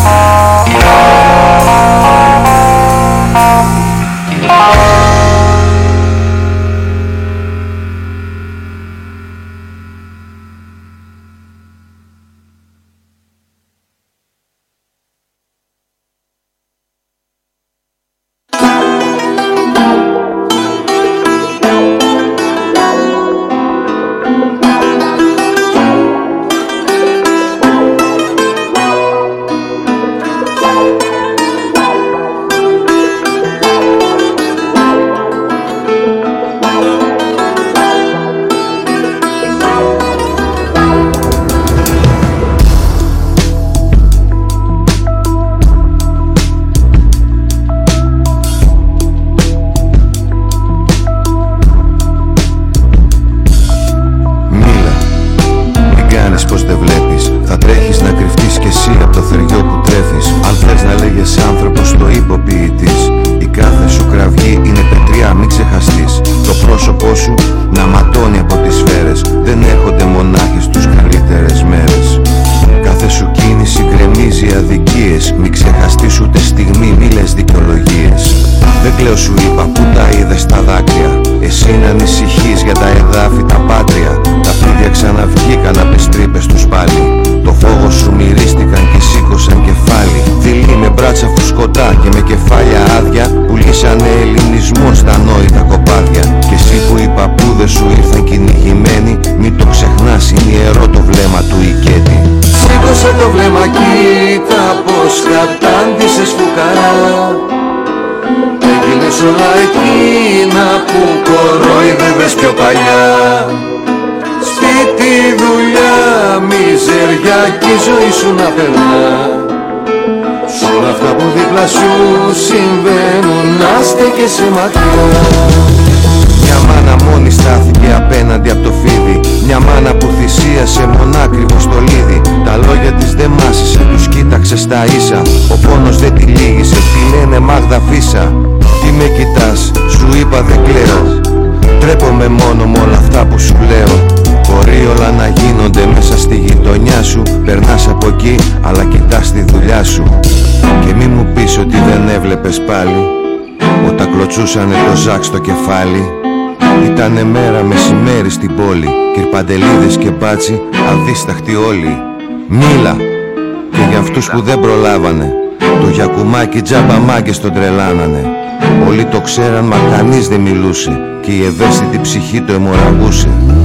κλαίω σου είπα, που τα είδες τα δάκρυα. Εσύ να ανησυχείς για τα εδάφη τα πάτρια. Τα φίδια ξαναβγήκαν απ' τις τρύπες τους πάλι. Το φόβο σου μυρίστηκαν και σήκωσαν κεφάλι. Δειλοί με μπράτσα φουσκωτά και με κεφάλια άδεια, πουλήσανε ελληνισμό στα νόητα κοπάδια. Και εσύ που οι παππούδες σου ήρθαν κυνηγημένοι, μην το ξεχνάς, είναι ιερό το βλέμμα του οικέτη. Σήκωσε το βλέμμα, κοίτα πως κατάντησες φουκαρά. Έγινες όλα εκείνα που κορόιδευες πιο παλιά. Σπίτι, δουλειά, μιζεριά και η ζωή σου να περνά. Σ' όλα αυτά που δίπλα σου συμβαίνουν, να στέκεσαι μακριά. Μια μάνα μόνη στάθηκε απέναντι από το φίδι. Μια μάνα που θυσίασε μονάκριβο στολίδι. Τα λόγια της δεν μάσησε, τους κοίταξε στα ίσα. Ο πόνος δεν τη λύγησε, τη λένε Μάγδα Φίσα. Τι με κοιτάς, σου είπα δεν κλαίω. Τρέπομαι μόνο με όλα αυτά που σου λέω. Μπορεί όλα να γίνονται μέσα στη γειτονιά σου. Περνάς από εκεί, αλλά κοιτάς τη δουλειά σου. Και μη μου πεις ότι δεν έβλεπες πάλι όταν κλωτσούσανε το Ζακ στο κεφάλι. Ήτανε μέρα μεσημέρι στην πόλη, κυρπαντελίδες και μπάτσι, αδίσταχτοι όλοι. Μίλα και για αυτούς που δεν προλάβανε. Το γιακουμάκι τζάμπα μάγκες τον τρελάνανε. Όλοι το ξέραν μα κανείς δεν μιλούσε, και η ευαίσθητη ψυχή το αιμορραγούσε.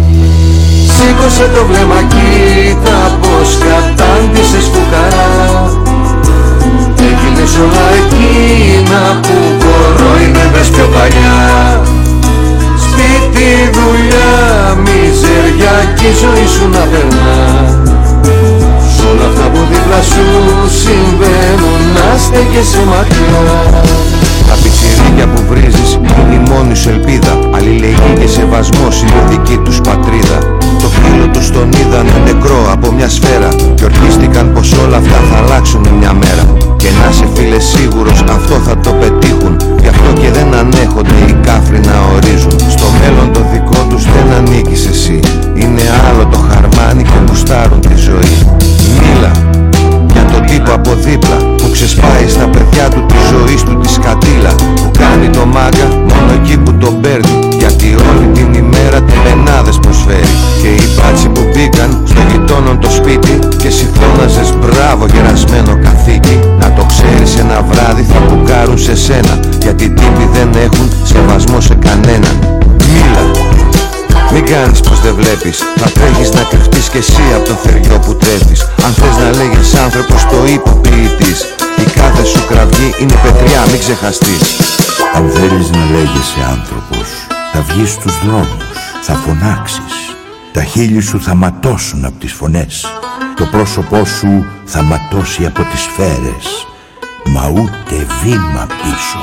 Σήκωσε το βλέμμα, κοίτα πως κατάντησες φουκαρά. Έγινες όλα εκείνα που κορόιδευες πιο παλιά. Σπίτι, δουλειά, μιζεριά και η ζωή σου να περνά. Σ' όλα αυτά που δίπλα σου συμβαίνουν, να στέκεσαι μακριά. Τα πιτσιρίκια που βρίζεις είναι η μόνη σου ελπίδα. Αλληλεγγύη και σεβασμός είναι δική τους πατρίδα. Το φίλο τους τον είδανε νεκρό από μια σφαίρα και ορκίστηκαν πως όλα αυτά θα αλλάξουν μια μέρα. Και να σε φίλε σίγουρος αυτό θα το πετύχουν. Γι' αυτό και δεν ανέχονται οι κάφροι να ορίζουν. Στο μέλλον το δικό τους δεν ανήκεις εσύ. Είναι άλλο το χαρμάνι και γουστάρουν τη ζωή. Μίλα για τον τύπο από δίπλα που ξεσπάει στα παιδιά του τη ζωή του τη σκατήλα. Που κάνει το μάγκα μόνο εκεί που τον παίρνει. Γιατί όλη την ημέρα τεμπενάδες προσφέρει. Και οι μπάτσοι που μπήκαν στο γειτόνον το σπίτι και εσύ φώναζες μπράβο γερασμένο καθήκη. Να το ξέρεις ένα βράδυ θα μπουκάρουν σε σένα. Γιατί οι τύποι δεν έχουν σεβασμό σε κανέναν. Μίλα, μην κάνεις πως δεν βλέπεις. Θα τρέχεις να κρυφτείς κι εσύ από το θεριό που τρέφεις. Αν θες να λέγεις άνθρωπος το είπε ο ποιητής. Η κάθε σου κραυγή είναι πετριά, μην ξεχαστείς. Αν θέλεις να λέγεσαι άνθρωπος, θα βγεις στους δρόμους, θα φωνάξεις. Τα χείλη σου θα ματώσουν από τις φωνές. Το πρόσωπό σου θα ματώσει από τις σφαίρες. Μα ούτε βήμα πίσω.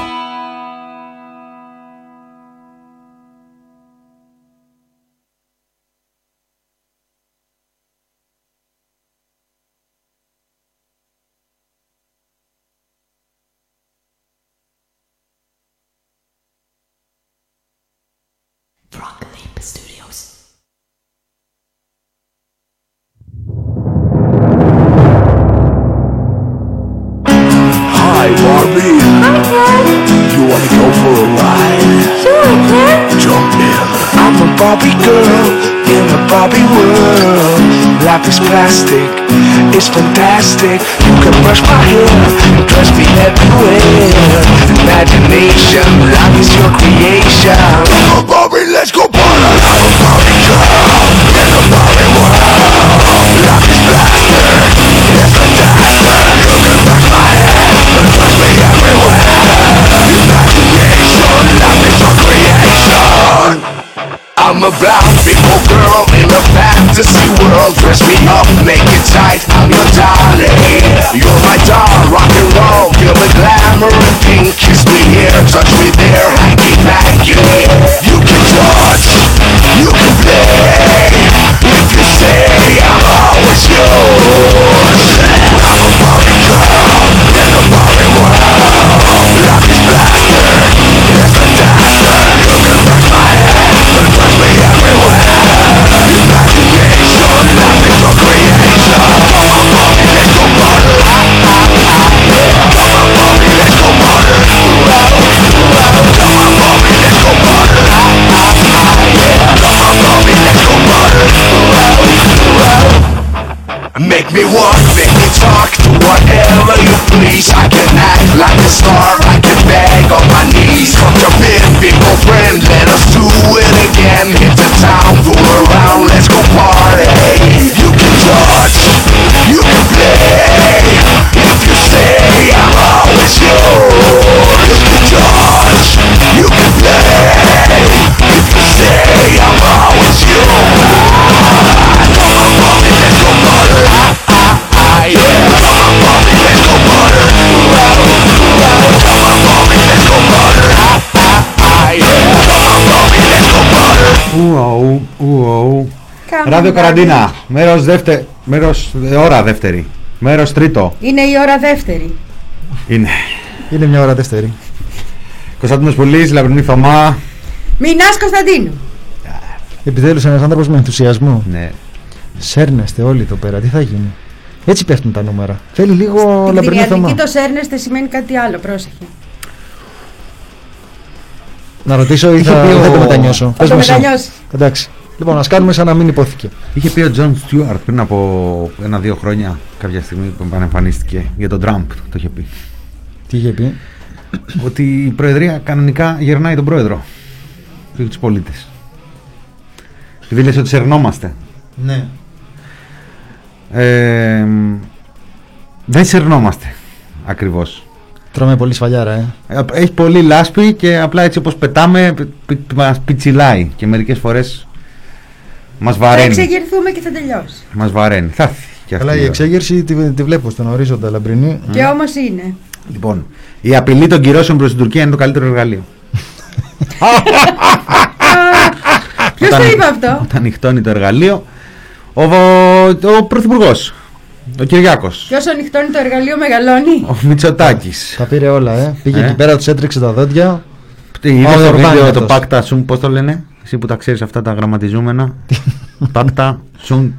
Hi, Barbie. Hi, Ken. You wanna go for a ride? Sure, Ken. Jump in. I'm a Barbie girl in a Barbie world. Life is plastic, it's fantastic. You can brush my hair and dress me everywhere. Imagination, life is your creation. I'm a Barbie, let's go party. I'm a Barbie girl in a Barbie world. Life is plastic, it's fantastic. You can brush my hair and dress me everywhere. Imagination, life is your creation. I'm a beautiful girl in a fantasy world. Dress me up, make it tight, I'm your darling. You're my doll, rock and roll. Feel the glamour and pink. Kiss me here, touch me there, hanky panky. You can touch, you can play. If you say I'm always yours. I'm a Barbie girl in a Barbie world. Life is plastic, it's fantastic. You can brush my hair and touch me everywhere. Imagination, life is your creation. I'm a Barbie, let's go party. I'm a Barbie, let's go party. me, walk me, talk, do whatever you please. I can act like a star, I can beg on my knees. Fuck your big friend, let us do it again. Hit the town, fool around, let's go party. You can touch, you can play. If you stay, I'm always yours. You can touch, you can play. If you stay, I'm always yours. Come on, mommy, let's go butter. Yeah, come on, mommy, let's go butter. Come on, mommy, let's go butter. Yeah, come on, mommy, let's go butter. Ράδιο Καραντίνα, ώρα δεύτερη, μέρος τρίτο. Είναι η ώρα δεύτερη. Είναι μια ώρα δεύτερη. Κωνσταντίνος Πουλής, Λαμπρινή Θωμά. Μινάς Κωνσταντίνου. Επιτέλους ένας άνθρωπος με ενθουσιασμό. Ναι. Σέρνεστε όλοι εδώ πέρα, τι θα γίνει. Έτσι πέφτουν τα νούμερα. Θέλει λίγο Στην Λαμπρινή Θωμά. κτηνιατρική το σέρνεστε σημαίνει κάτι άλλο, πρόσεχε. Να ρωτήσω ή θα το μετανιώσω. Θα το μετανιώσεις. Εντάξει. Λοιπόν, ας κάνουμε σαν να μην υπόθηκε. Είχε πει ο Τζον Στιούαρτ πριν από 1-2 χρόνια, κάποια στιγμή που επανεμφανίστηκε για τον Τραμπ, το είχε πει. Τι είχε πει? Ότι η Προεδρία κανονικά γερνάει τον Πρόεδρο και τους πολίτες. Επειδή λες ότι σερνόμαστε. Ναι. Δεν σερνόμαστε ακριβώς. Τρώμε πολύ σφαλιάρα, Έχει πολύ λάσπη και απλά έτσι όπως πετάμε μας πιτσιλάει και μερικές φορές μας βαραίνει. Θα εξεγερθούμε και θα τελειώσει. Μας βαραίνει. Θα έρθει και αυτή. Καλά, η εξέγερση τη βλέπω στον ορίζοντα, Λαμπρινή. Και όμως είναι. Λοιπόν, η απειλή των κυρώσεων προς την Τουρκία είναι το καλύτερο εργαλείο. Ποιος το είπε αυτό? Όταν ανοιχτώνει το εργαλείο ο Πρωθυπουργός, ο Κυριάκος. Και όσο ανοιχτώνει το εργαλείο μεγαλώνει. Ο Μητσοτάκης. Τα πήρε όλα, πήγε εκεί πέρα, τους έτρεξε τα δόντια. Είδες το βίντεο το Πάκτα Σουν, πώς το λένε, εσύ που τα ξέρεις αυτά τα γραμματιζούμενα. Πάκτα Σουν.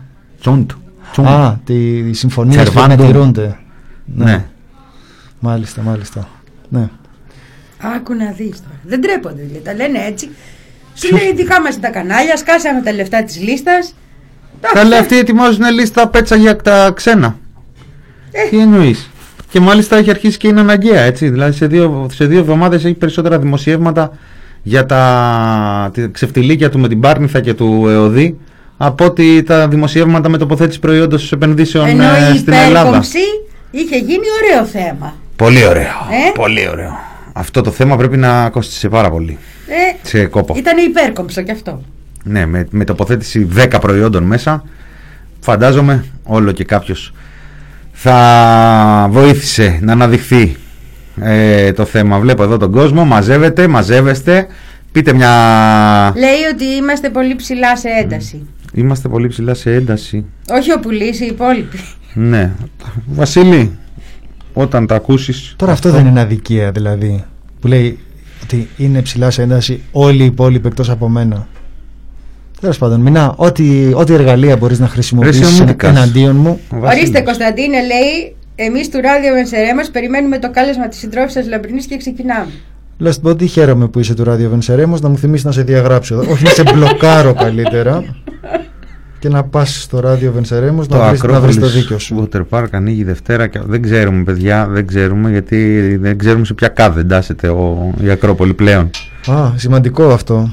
Α, τη συμφωνία που να τηρούνται. Ναι. Μάλιστα. Ναι. Άκου να δεις τώρα. Δεν τρέπονται, δηλαδή. Τα λένε έτσι. Σου λέει δικά μας τα κανάλια, σκάσαμε τα λεφτά της λίστας. Καλέ, αυτοί ετοιμάζουν λίστα πέτσα για τα ξένα. Τι εννοείς? Και μάλιστα έχει αρχίσει και είναι αναγκαία, έτσι. Δηλαδή σε δύο εβδομάδες έχει περισσότερα δημοσιεύματα για τα ξεφτιλίκια του με την Πάρνηθα και του ΕΟΔΗ από ότι τα δημοσιεύματα με τοποθέτηση προϊόντος επενδύσεων στην Ελλάδα. Ενώ η υπέρκομψη είχε γίνει ωραίο θέμα. Πολύ ωραίο. Πολύ ωραίο. Αυτό το θέμα πρέπει να κόστησε πάρα πολύ. Σε κόπο. Ήταν υπέρκομψο κι αυτό. Ναι, με τοποθέτηση 10 προϊόντων μέσα, φαντάζομαι όλο και κάποιος θα βοήθησε να αναδειχθεί το θέμα. Βλέπω εδώ τον κόσμο, μαζεύεστε, πείτε μια... Λέει ότι είμαστε πολύ ψηλά σε ένταση. Είμαστε πολύ ψηλά σε ένταση. Όχι ο Πουλής, οι υπόλοιποι. Ναι. Βασίλη, όταν τα ακούσεις... Τώρα αυτό δεν είναι αδικία, δηλαδή, που λέει ότι είναι ψηλά σε ένταση όλοι οι υπόλοιποι εκτός από μένα. Τέλος πάντων, Μινά, ό,τι εργαλεία μπορείς να χρησιμοποιήσεις εναντίον μου. Ορίστε, Κωνσταντίνε, λέει, εμείς του Ράδιο Βενσερέμος περιμένουμε το κάλεσμα της συντρόφισσας Λαμπρινής και ξεκινάμε. Λέω στην πω, χαίρομαι που είσαι του Ράδιο Βενσερέμος, να μου θυμίσει να σε διαγράψω. Όχι, να σε μπλοκάρω καλύτερα και να πας στο Ράδιο Βενσερέμος να βρεις το δίκιο σου. Το Water Park ανοίγει Δευτέρα και δεν ξέρουμε, παιδιά, γιατί δεν ξέρουμε σε ποια κάδ εντάσσεται η Ακρόπολη πλέον. Σημαντικό αυτό.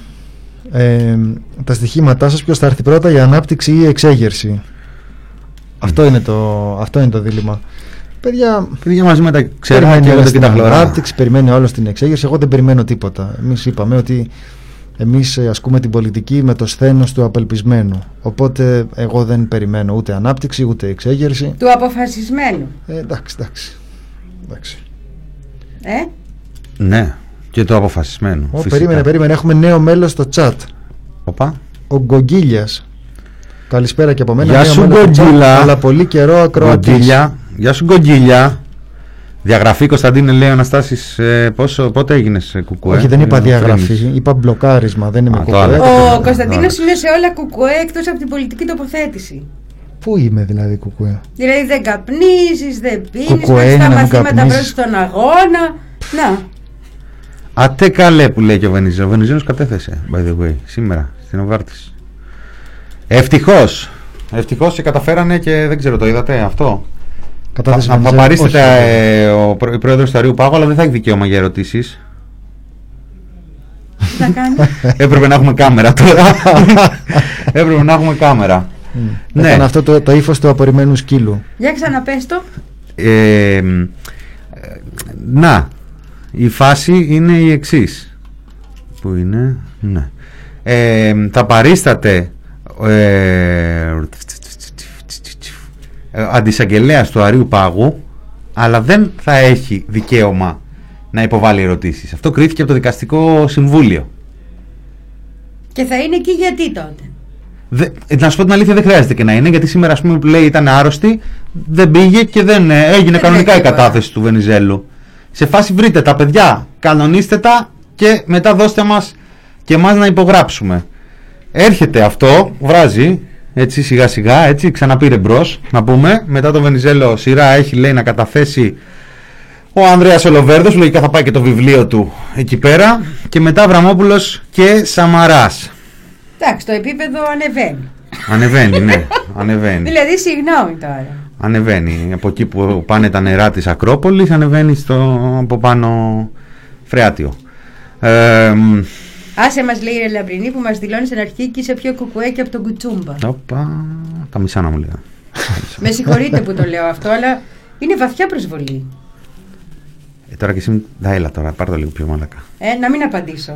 Τα στοιχήματά σας, ποιος θα έρθει πρώτα, η ανάπτυξη ή η εξέγερση? Αυτό είναι το δίλημμα. Παιδιά μαζί με τα ξέρουμε και τα χλωρά. Ανάπτυξη, περιμένει ο άλλος την εξέγερση. Εγώ δεν περιμένω τίποτα. Εμείς είπαμε ότι εμείς ασκούμε την πολιτική με το σθένος του απελπισμένου. Οπότε εγώ δεν περιμένω ούτε ανάπτυξη ούτε εξέγερση. Του αποφασισμένου. Εντάξει. Ναι, και το αποφασισμένο. Περίμενε, έχουμε νέο μέλος στο chat. Οπα. Ο Γκογκίλιας. Καλησπέρα και από μένα. Γεια σου Γκογκίλια. Αλλά πολύ καιρό ακροατής. Γεια σου Γκογκίλια. Διαγραφή, Κωνσταντίνε, λέει ο Αναστάσης. Πότε έγινες κουκουέ? Όχι, δεν είπα διαγραφή, είπα μπλοκάρισμα. Δεν είμαι κουκουέ. Ο Κωνσταντίνος είναι σε όλα κουκουέ εκτός από την πολιτική τοποθέτηση. Πού είμαι δηλαδή κουκουέ? Δηλαδή δεν καπνίζεις, δεν πίνεις, παίρνεις τα μαθήματα προς τον αγώνα. Να. Ατέ καλέ που λέει και ο Βενιζέλος. Ο Βενιζέλος κατέθεσε, by the way, σήμερα στην Οβάρτης. Ευτυχώς. Ευτυχώς και καταφέρανε και δεν ξέρω, το είδατε αυτό. Κατάθεση Θα παρίσταται ο πρόεδρος του Αρείου Πάγου, αλλά δεν θα έχει δικαίωμα για ερωτήσεις. Τι θα κάνει? Έπρεπε να έχουμε κάμερα τώρα. Έπρεπε να έχουμε κάμερα. Ναι. Ήταν αυτό το ύφος του απορριμμένου σκύλου. Για ξαναπες το. Να, η φάση είναι η εξής. Πού είναι? Ναι. Θα παρίσταται αντισαγγελέας του Αρείου Πάγου, αλλά δεν θα έχει δικαίωμα να υποβάλει ερωτήσεις. Αυτό κρίθηκε από το Δικαστικό Συμβούλιο. Και θα είναι εκεί γιατί τότε? Να σου πω την αλήθεια, δεν χρειάζεται και να είναι, γιατί σήμερα, ας πούμε, που λέει ήταν άρρωστη, δεν πήγε και δεν έγινε κανονικά η κατάθεση του Βενιζέλου. Σε φάση βρείτε τα παιδιά, κανονίστε τα και μετά δώστε μας και εμάς να υπογράψουμε. Έρχεται αυτό, βράζει έτσι σιγά σιγά, έτσι ξαναπήρε μπρος, να πούμε. Μετά το Βενιζέλο σειρά έχει, λέει, να καταθέσει ο Ανδρέας Ολοβέρδος, λογικά θα πάει και το βιβλίο του εκεί πέρα, και μετά Αβραμόπουλος και Σαμαράς. Εντάξει, το επίπεδο ανεβαίνει. Ανεβαίνει, ναι, ανεβαίνει. Δηλαδή, συγγνώμη τώρα. Ανεβαίνει, από εκεί που πάνε τα νερά της Ακρόπολης, ανεβαίνει από πάνω Φρεάτιο. Άσε μας, λέει η Λαμπρινή, που μας δηλώνει στην αρχή και είσαι πιο κουκουέ από τον Κουτσούμπα. Οπα, τα μισά να μου λέει. Με συγχωρείτε που το λέω αυτό, αλλά είναι βαθιά προσβολή. Τώρα και εσύ, έλα τώρα, πάρ' το λίγο πιο μαλακά. Να μην απαντήσω.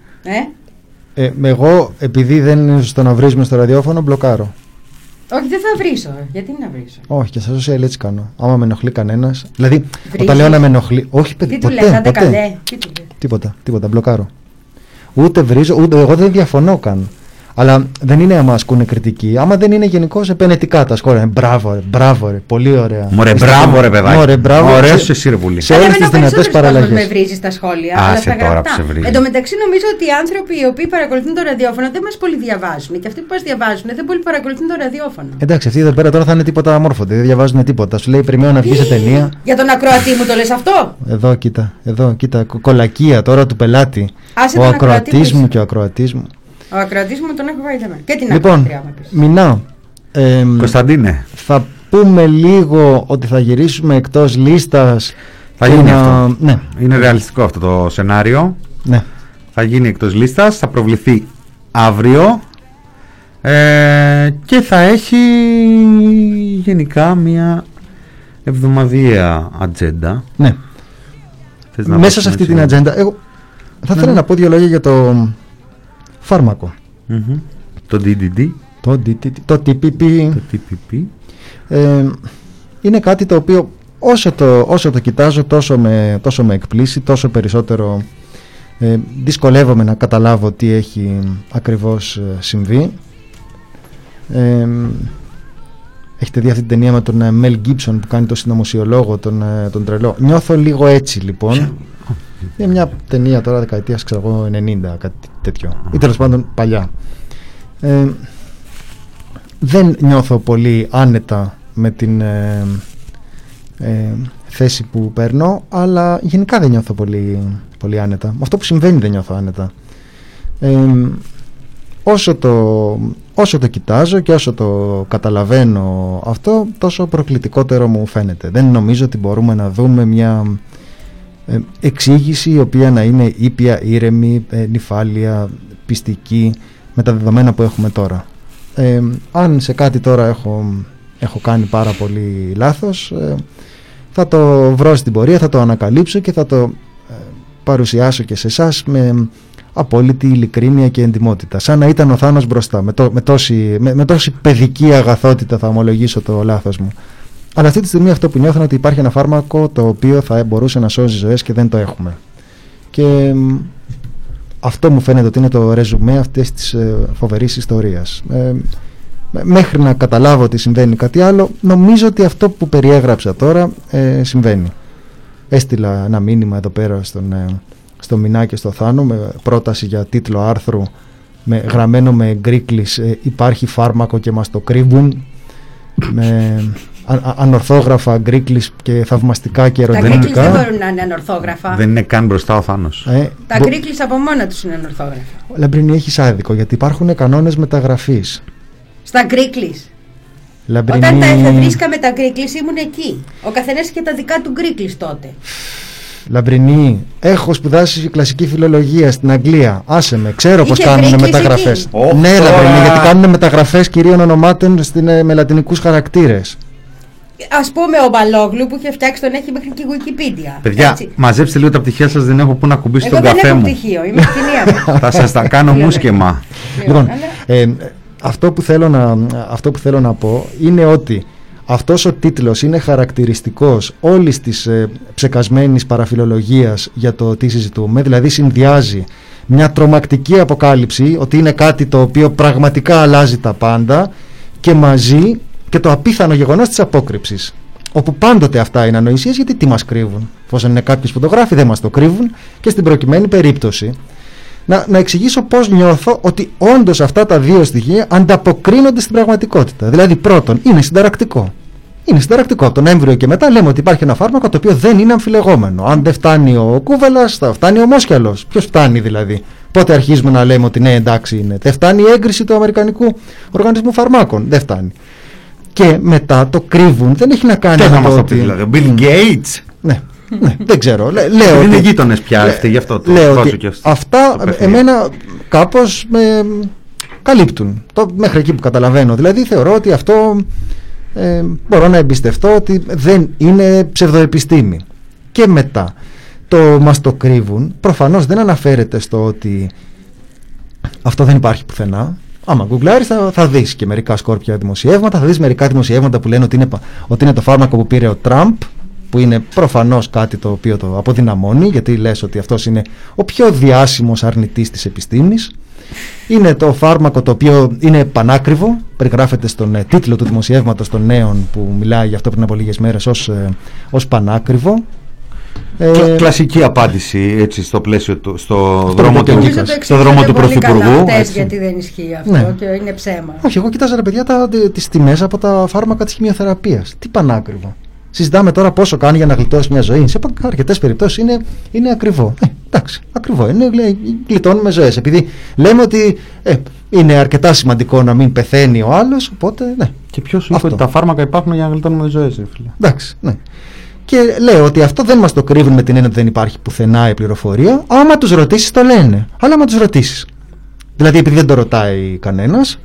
Εγώ, επειδή δεν είναι στο να βρίζουμε στο ραδιόφωνο, μπλοκάρω. Όχι, δεν θα βρίσω. Γιατί να βρίσω? Όχι, και στα social έτσι κάνω. Άμα με ενοχλεί κανένας. Δηλαδή, όταν λέω να με ενοχλεί. Όχι, παιδί, τι του λέει, άντε καλέ. Τίποτα, μπλοκάρω. Ούτε βρίζω, ούτε εγώ δεν διαφωνώ καν. Αλλά δεν είναι άμα ασκούν κριτική. Άμα δεν είναι γενικώς επενετικά τα σχόλια. Μπράβο, ρε, πολύ ωραία. Μωρέ, μπράβο, ρε παιδάκι. Ωραίος εσύ, ρε Βουλή. Σε όλες τις δυνατές παραλλαγές. Με βρίζει στα σχόλια. Άσε τώρα που σε βρίζει. Εν τω μεταξύ, νομίζω ότι οι άνθρωποι οι οποίοι παρακολουθούν το ραδιόφωνο δεν μας πολύ διαβάζουν. Και αυτοί που μας διαβάζουν δεν πολύ παρακολουθούν το ραδιόφωνο. Εντάξει, αυτοί εδώ πέρα τώρα θα είναι τίποτα αμόρφωτοι. Δεν διαβάζουν τίποτα. Σου λέει περιμένω να βγει σε ταινία. Για τον ακροατή μου το λες αυτό? Εδώ, κοίτα. Κολακία τώρα του πελάτη. Ο ακροατής μου και ο ακροατής μου. Ο ακροατής μου τον έχω βάλει εμένα. Και την λοιπόν, ακροατριά μου επίσης. Μινά, Κωνσταντίνε, θα πούμε λίγο ότι θα γυρίσουμε εκτός λίστας. Θα γίνει αυτό. Ναι. Είναι ρεαλιστικό αυτό το σενάριο. Ναι. Θα γίνει εκτός λίστας, θα προβληθεί αύριο και θα έχει γενικά μια εβδομαδιαία ατζέντα. Ναι. Μέσα σε αυτή την ατζέντα εγώ θα ήθελα να πω δύο λόγια για το φάρμακο. Το DDD. Το TPP. Είναι κάτι το οποίο όσο το κοιτάζω τόσο με εκπλήσει, τόσο περισσότερο δυσκολεύομαι να καταλάβω τι έχει ακριβώς συμβεί. Έχετε δει αυτή την ταινία με τον Mel Gibson που κάνει το συνωμοσιολόγο, τον τρελό? Νιώθω λίγο έτσι λοιπόν. Είναι μια ταινία τώρα δεκαετίας 90, κάτι τέτοιο, ή τέλος πάντων παλιά. Δεν νιώθω πολύ άνετα με την θέση που παίρνω, αλλά γενικά δεν νιώθω πολύ άνετα. Με αυτό που συμβαίνει δεν νιώθω άνετα. Όσο το κοιτάζω και όσο το καταλαβαίνω αυτό, τόσο προκλητικότερο μου φαίνεται. Δεν νομίζω ότι μπορούμε να δούμε μια εξήγηση η οποία να είναι ήπια, ήρεμη, νυφάλια, πιστική με τα δεδομένα που έχουμε τώρα. Αν σε κάτι τώρα έχω κάνει πάρα πολύ λάθος, θα το βρω στην πορεία, θα το ανακαλύψω και θα το παρουσιάσω και σε εσάς με απόλυτη ειλικρίνεια και εντιμότητα, σαν να ήταν ο Θάνος μπροστά. Με τόση παιδική αγαθότητα θα ομολογήσω το λάθος μου. Αλλά αυτή τη στιγμή αυτό που νιώθω είναι ότι υπάρχει ένα φάρμακο το οποίο θα μπορούσε να σώζει ζωές και δεν το έχουμε. Και αυτό μου φαίνεται ότι είναι το ρεζουμέ αυτής της φοβερής ιστορίας. Μέχρι να καταλάβω ότι συμβαίνει κάτι άλλο, νομίζω ότι αυτό που περιέγραψα τώρα συμβαίνει. Έστειλα ένα μήνυμα εδώ πέρα στο Μινά και στο Θάνο με πρόταση για τίτλο άρθρου γραμμένο με γκρίκλις «Υπάρχει φάρμακο και μας το κρύβουν», με ανορθόγραφα γκρίκλις και θαυμαστικά και ερωτικά. Τα γκρίκλις δεν μπορούν να είναι ανορθόγραφα. Δεν είναι καν μπροστά ο Θάνος. Τα γκρίκλις από μόνα τους είναι ανορθόγραφα. Λαμπρινή, έχεις άδικο, γιατί υπάρχουν κανόνες μεταγραφής. Στα γκρίκλις. Λαμπρινή... Όταν τα εφευρίσκαμε τα γκρίκλις ήμουν εκεί. Ο καθένας είχε τα δικά του γκρίκλις τότε. Λαμπρινή, έχω σπουδάσει κλασική φιλολογία στην Αγγλία. Άσε με, ξέρω πως κάνουν μεταγραφές. Ναι, Λαμπρινή, γιατί κάνουν μεταγραφές κυρίων ονομάτων με λατινικούς χαρακτήρες. Ας πούμε ο Μπαλόγλου που είχε φτιάξει τον έχει μέχρι και Wikipedia. Παιδιά, έτσι. Μαζέψτε λίγο τα πτυχία σας, δεν έχω που να κουμπίσει τον καφέ μου. Εγώ δεν έχω πτυχίο, είμαι κτηνία. Θα σας τα κάνω μουσκεμα. Λοιπόν, αυτό που θέλω να πω είναι ότι αυτός ο τίτλος είναι χαρακτηριστικός όλης της ψεκασμένης παραφιλολογίας για το τι συζητούμε, δηλαδή συνδυάζει μια τρομακτική αποκάλυψη ότι είναι κάτι το οποίο πραγματικά αλλάζει τα πάντα και μαζί και το απίθανο γεγονός της απόκρυψης, όπου πάντοτε αυτά είναι ανοησίες, γιατί τι μας κρύβουν, εφόσον είναι κάποιοι φωτογράφοι δεν μας το κρύβουν, και στην προκειμένη περίπτωση να εξηγήσω πώς νιώθω ότι όντως αυτά τα δύο στοιχεία ανταποκρίνονται στην πραγματικότητα. Δηλαδή, πρώτον, είναι συνταρακτικό. Είναι συνταρακτικό. Από τον έμβριο και μετά λέμε ότι υπάρχει ένα φάρμακο το οποίο δεν είναι αμφιλεγόμενο. Αν δεν φτάνει ο Κούβελας, θα φτάνει ο Μόσχιαλος. Ποιος φτάνει δηλαδή? Πότε αρχίζουμε να λέμε ότι ναι, εντάξει είναι? Δεν φτάνει η έγκριση του Αμερικανικού Οργανισμού Φαρμάκων. Δεν φτάνει. Και μετά το κρύβουν. Δεν έχει να κάνει με το ότι. Δηλαδή, ο Bill Gates. Ναι. Ναι, δεν ξέρω. Δεν είναι γείτονες πια αυτοί, γι' αυτό το λέω ότι αυτά εμένα κάπως με καλύπτουν. Μέχρι εκεί που καταλαβαίνω. Δηλαδή θεωρώ ότι αυτό μπορώ να εμπιστευτώ ότι δεν είναι ψευδοεπιστήμη. Και μετά μας το κρύβουν. Προφανώς δεν αναφέρεται στο ότι αυτό δεν υπάρχει πουθενά. Άμα γκουγκλάρεις θα δεις και μερικά σκόρπια δημοσιεύματα. Θα δεις μερικά δημοσιεύματα που λένε ότι είναι το φάρμακο που πήρε ο Τραμπ, που είναι προφανώς κάτι το οποίο το αποδυναμώνει, γιατί λες ότι αυτός είναι ο πιο διάσημος αρνητής της επιστήμης. Είναι το φάρμακο το οποίο είναι πανάκριβο, περιγράφεται στον τίτλο του δημοσιεύματος των Νέων που μιλάει γι' αυτό πριν από λίγες μέρες ως πανάκριβο. Κλασική απάντηση έτσι στο πλαίσιο του, στο δρόμο του Πρωθυπουργού. Γιατί δεν ισχύει αυτό, ναι. Και είναι ψέμα. Όχι, εγώ κοιτάζα ρε παιδιά τις τιμές από τα φάρμακα της χημειοθεραπείας. Τι πανάκριβο? Συζητάμε τώρα πόσο κάνει για να γλιτώσει μια ζωή. Σε αρκετές περιπτώσεις είναι ακριβό. Εντάξει, ακριβό είναι. Γλιτώνουμε ζωές. Επειδή λέμε ότι είναι αρκετά σημαντικό να μην πεθαίνει ο άλλος, οπότε ναι. Και ποιος σου είπε ότι τα φάρμακα υπάρχουν για να γλιτώνουμε ζωές, φίλε? Εντάξει, ναι. Και λέω ότι αυτό δεν μας το κρύβουν με την έννοια ότι δεν υπάρχει πουθενά η πληροφορία. Άμα τους ρωτήσεις το λένε. Αλλά άμα τους ρωτήσεις, δηλαδή επειδή δεν το ρωτάει κανένας,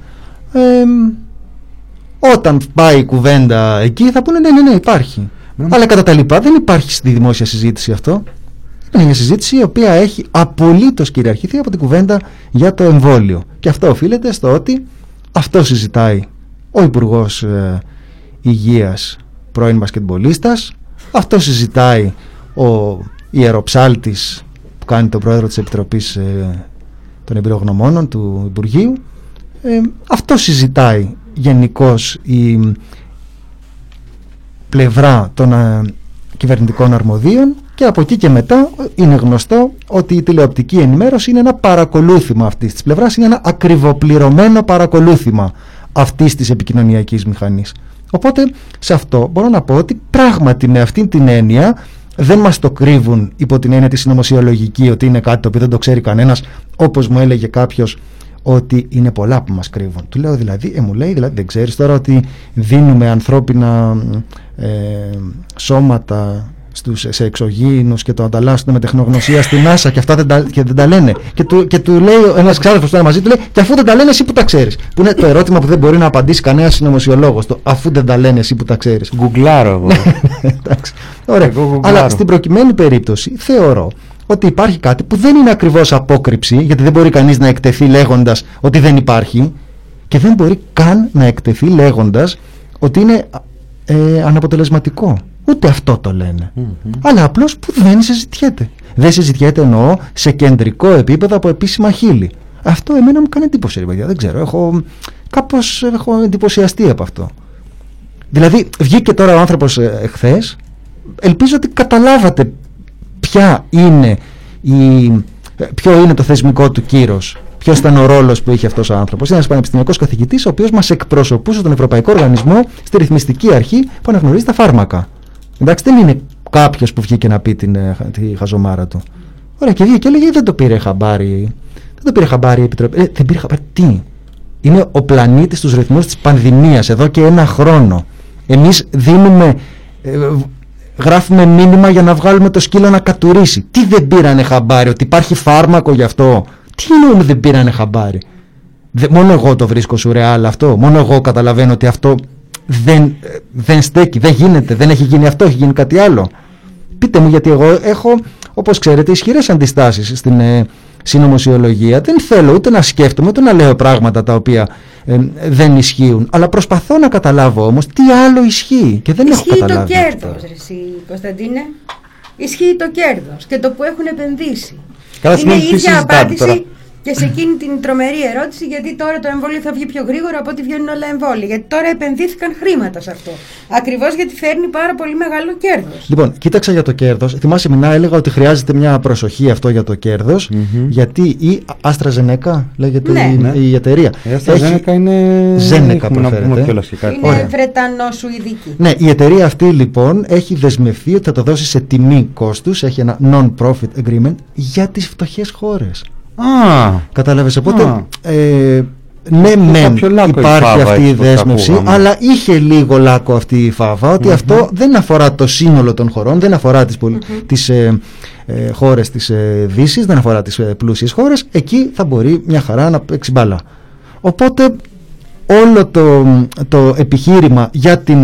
όταν πάει η κουβέντα εκεί θα πούνε ναι υπάρχει. Αλλά κατά τα λοιπά δεν υπάρχει στη δημόσια συζήτηση αυτό. Είναι μια συζήτηση η οποία έχει απολύτως κυριαρχηθεί από την κουβέντα για το εμβόλιο. Και αυτό οφείλεται στο ότι αυτό συζητάει ο Υπουργός Υγείας, πρώην μπασκετμπολίστας, αυτό συζητάει ο ιεροψάλτης που κάνει τον πρόεδρο της Επιτροπής των Εμπειρογνωμόνων του Υπουργείου, αυτό συζητάει γενικώς η πλευρά των κυβερνητικών αρμοδίων, και από εκεί και μετά είναι γνωστό ότι η τηλεοπτική ενημέρωση είναι ένα παρακολούθημα αυτής της πλευράς, είναι ένα ακριβοπληρωμένο παρακολούθημα αυτής της επικοινωνιακής μηχανής. Οπότε σε αυτό μπορώ να πω ότι πράγματι με αυτή την έννοια δεν μας το κρύβουν υπό την έννοια τη συνωμοσιολογική ότι είναι κάτι το οποίο δεν το ξέρει κανένας, όπως μου έλεγε κάποιος ότι είναι πολλά που μας κρύβουν. Του λέω δηλαδή, μου λέει δηλαδή δεν ξέρεις τώρα ότι δίνουμε ανθρώπινα σώματα σε εξωγήινους και το ανταλλάσσουν με τεχνογνωσία στην NASA και αυτά δεν τα λένε. Και του λέει ένας ξάδερφος που ήταν μαζί του, λέει, και αφού δεν τα λένε εσύ που τα ξέρεις. Που είναι το ερώτημα που δεν μπορεί να απαντήσει κανένας συνωμοσιολόγος. Αφού δεν τα λένε εσύ που τα ξέρεις. Γκουγκλάρω εγώ. Εντάξει. Ωραία. Αλλά στην προκειμένη περίπτωση θεωρώ ότι υπάρχει κάτι που δεν είναι ακριβώς απόκρυψη, γιατί δεν μπορεί κανείς να εκτεθεί λέγοντας ότι δεν υπάρχει, και δεν μπορεί καν να εκτεθεί λέγοντας ότι είναι αναποτελεσματικό. Ούτε αυτό το λένε. Αλλά απλώς που δεν συζητιέται. Δεν συζητιέται, εννοώ, σε κεντρικό επίπεδο από επίσημα χείλη. Αυτό εμένα μου κάνει εντύπωση, ρε παιδιά. Δεν ξέρω. Έχω εντυπωσιαστεί από αυτό. Δηλαδή, βγήκε τώρα ο άνθρωπος εχθές. Ελπίζω ότι καταλάβατε ποιο είναι το θεσμικό του κύρος. Ποιος ήταν ο ρόλος που είχε αυτός ο άνθρωπος? Είναι ένας πανεπιστημιακός καθηγητής, ο οποίος μας εκπροσωπούσε τον Ευρωπαϊκό Οργανισμό στη ρυθμιστική αρχή που αναγνωρίζει τα φάρμακα. Εντάξει, δεν είναι κάποιος που βγήκε να πει τη χαζομάρα του. Ωραία, και βγήκε και έλεγε δεν το πήρε χαμπάρι. Δεν το πήρε χαμπάρι η Επιτροπή. Δεν πήρε χαμπάρι τι? Είναι ο πλανήτης στους ρυθμούς της πανδημίας εδώ και 1 χρόνο. Εμείς γράφουμε μήνυμα για να βγάλουμε το σκύλο να κατουρίσει. Τι δεν πήρανε χαμπάρι, ότι υπάρχει φάρμακο γι' αυτό? Τι εννοούμε δεν πήρανε χαμπάρι? Μόνο εγώ το βρίσκω σουρεάλ αυτό? Μόνο εγώ καταλαβαίνω ότι αυτό δεν στέκει, δεν γίνεται, δεν έχει γίνει αυτό, έχει γίνει κάτι άλλο? Πείτε μου, γιατί εγώ έχω, όπως ξέρετε, ισχυρές αντιστάσεις στην συνωμοσιολογία. Δεν θέλω ούτε να σκέφτομαι, ούτε να λέω πράγματα τα οποία δεν ισχύουν. Αλλά προσπαθώ να καταλάβω όμως τι άλλο ισχύει και δεν έχω καταλάβει. Ισχύει το κέρδος, εσύ Κωνσταντίνε. Ισχύει το κέρδος και το που έχουν επενδύσει. Είναι η ίδια απάντηση τώρα. Και σε εκείνη την τρομερή ερώτηση, γιατί τώρα το εμβόλιο θα βγει πιο γρήγορα από ό,τι βγαίνουν όλα εμβόλια. Γιατί τώρα επενδύθηκαν χρήματα σε αυτό. Ακριβώς γιατί φέρνει πάρα πολύ μεγάλο κέρδος. Λοιπόν, κοίταξα για το κέρδος. Θυμάσαι, έλεγα ότι χρειάζεται μια προσοχή αυτό για το κέρδος. Γιατί η AstraZeneca λέγεται η εταιρεία. Η AstraZeneca είναι. Zeneca προφέρεται. Είναι Βρετανο-Σουηδική. Ναι, η εταιρεία αυτή λοιπόν έχει δεσμευθεί ότι θα το δώσει σε τιμή κόστους. Έχει ένα non-profit agreement για τις φτωχές χώρες. Κατάλαβες, οπότε ναι μεν υπάρχει αυτή η δέσμευση, αλλά είχε λίγο λάκκο αυτή η φάβα ότι αυτό δεν αφορά το σύνολο των χωρών, δεν αφορά τις χώρες της Δύσης, δεν αφορά τις πλούσιες χώρες. Εκεί θα μπορεί μια χαρά να παίξει μπάλα. Οπότε όλο το επιχείρημα για την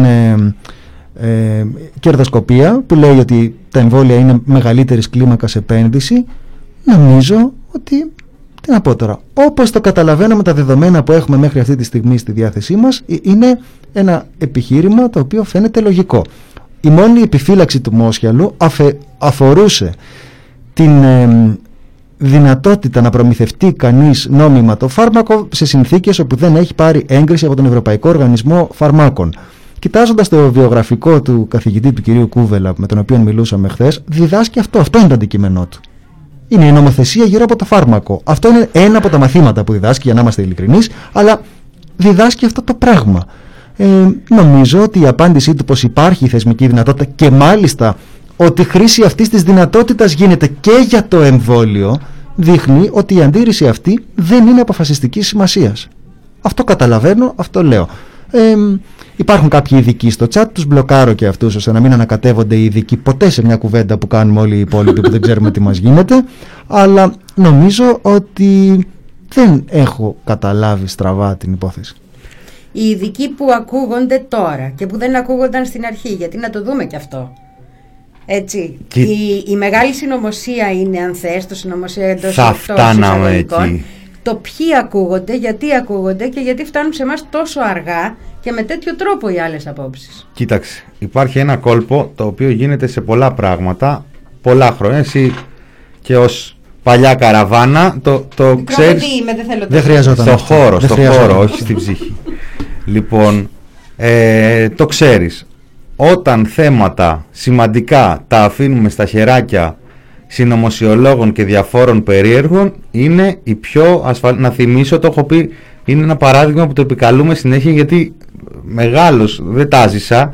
κερδοσκοπία που λέει ότι τα εμβόλια είναι μεγαλύτερης κλίμακας επένδυση, νομίζω ότι, τι να πω τώρα, όπως το καταλαβαίνω με τα δεδομένα που έχουμε μέχρι αυτή τη στιγμή στη διάθεσή μας, είναι ένα επιχείρημα το οποίο φαίνεται λογικό. Η μόνη επιφύλαξη του Μόσχιαλου αφορούσε την δυνατότητα να προμηθευτεί κανείς νόμιμα το φάρμακο σε συνθήκες όπου δεν έχει πάρει έγκριση από τον Ευρωπαϊκό Οργανισμό Φαρμάκων. Κοιτάζοντας το βιογραφικό του καθηγητή του κυρίου Κούβελα, με τον οποίο μιλούσαμε χθες, διδάσκει αυτό είναι το αντικείμενό του. Είναι η νομοθεσία γύρω από το φάρμακο. Αυτό είναι ένα από τα μαθήματα που διδάσκει, για να είμαστε ειλικρινείς, αλλά διδάσκει αυτό το πράγμα. Νομίζω ότι η απάντησή του πως υπάρχει η θεσμική δυνατότητα και μάλιστα ότι η χρήση αυτής της δυνατότητας γίνεται και για το εμβόλιο, δείχνει ότι η αντίρρηση αυτή δεν είναι αποφασιστικής σημασίας. Αυτό καταλαβαίνω, αυτό λέω. Υπάρχουν κάποιοι ειδικοί στο chat, τους μπλοκάρω και αυτούς ώστε να μην ανακατεύονται οι ειδικοί ποτέ σε μια κουβέντα που κάνουμε όλοι οι υπόλοιποι που δεν ξέρουμε τι μας γίνεται, αλλά νομίζω ότι δεν έχω καταλάβει στραβά την υπόθεση. Οι ειδικοί που ακούγονται τώρα και που δεν ακούγονταν στην αρχή, γιατί να το δούμε και αυτό. Έτσι, η μεγάλη συνωμοσία είναι, αν θες, το συνωμοσία εντός εισαγωγικών, το ποιοι ακούγονται, γιατί ακούγονται και γιατί φτάνουν σε εμάς τόσο αργά και με τέτοιο τρόπο οι άλλες απόψεις. Κοίταξε, υπάρχει ένα κόλπο το οποίο γίνεται σε πολλά πράγματα πολλά χρόνια. Εσύ και ως παλιά καραβάνα το ξέρεις. Δεν χρειαζόταν. Στο χώρο, όχι στην ψυχή. Λοιπόν, το ξέρεις. Όταν θέματα σημαντικά τα αφήνουμε στα χεράκια συνωμοσιολόγων και διαφόρων περίεργων, είναι η πιο ασφαλή. Να θυμίσω, το έχω πει, είναι ένα παράδειγμα που το επικαλούμε συνέχεια, γιατί μεγάλος δεν τα ζήσα,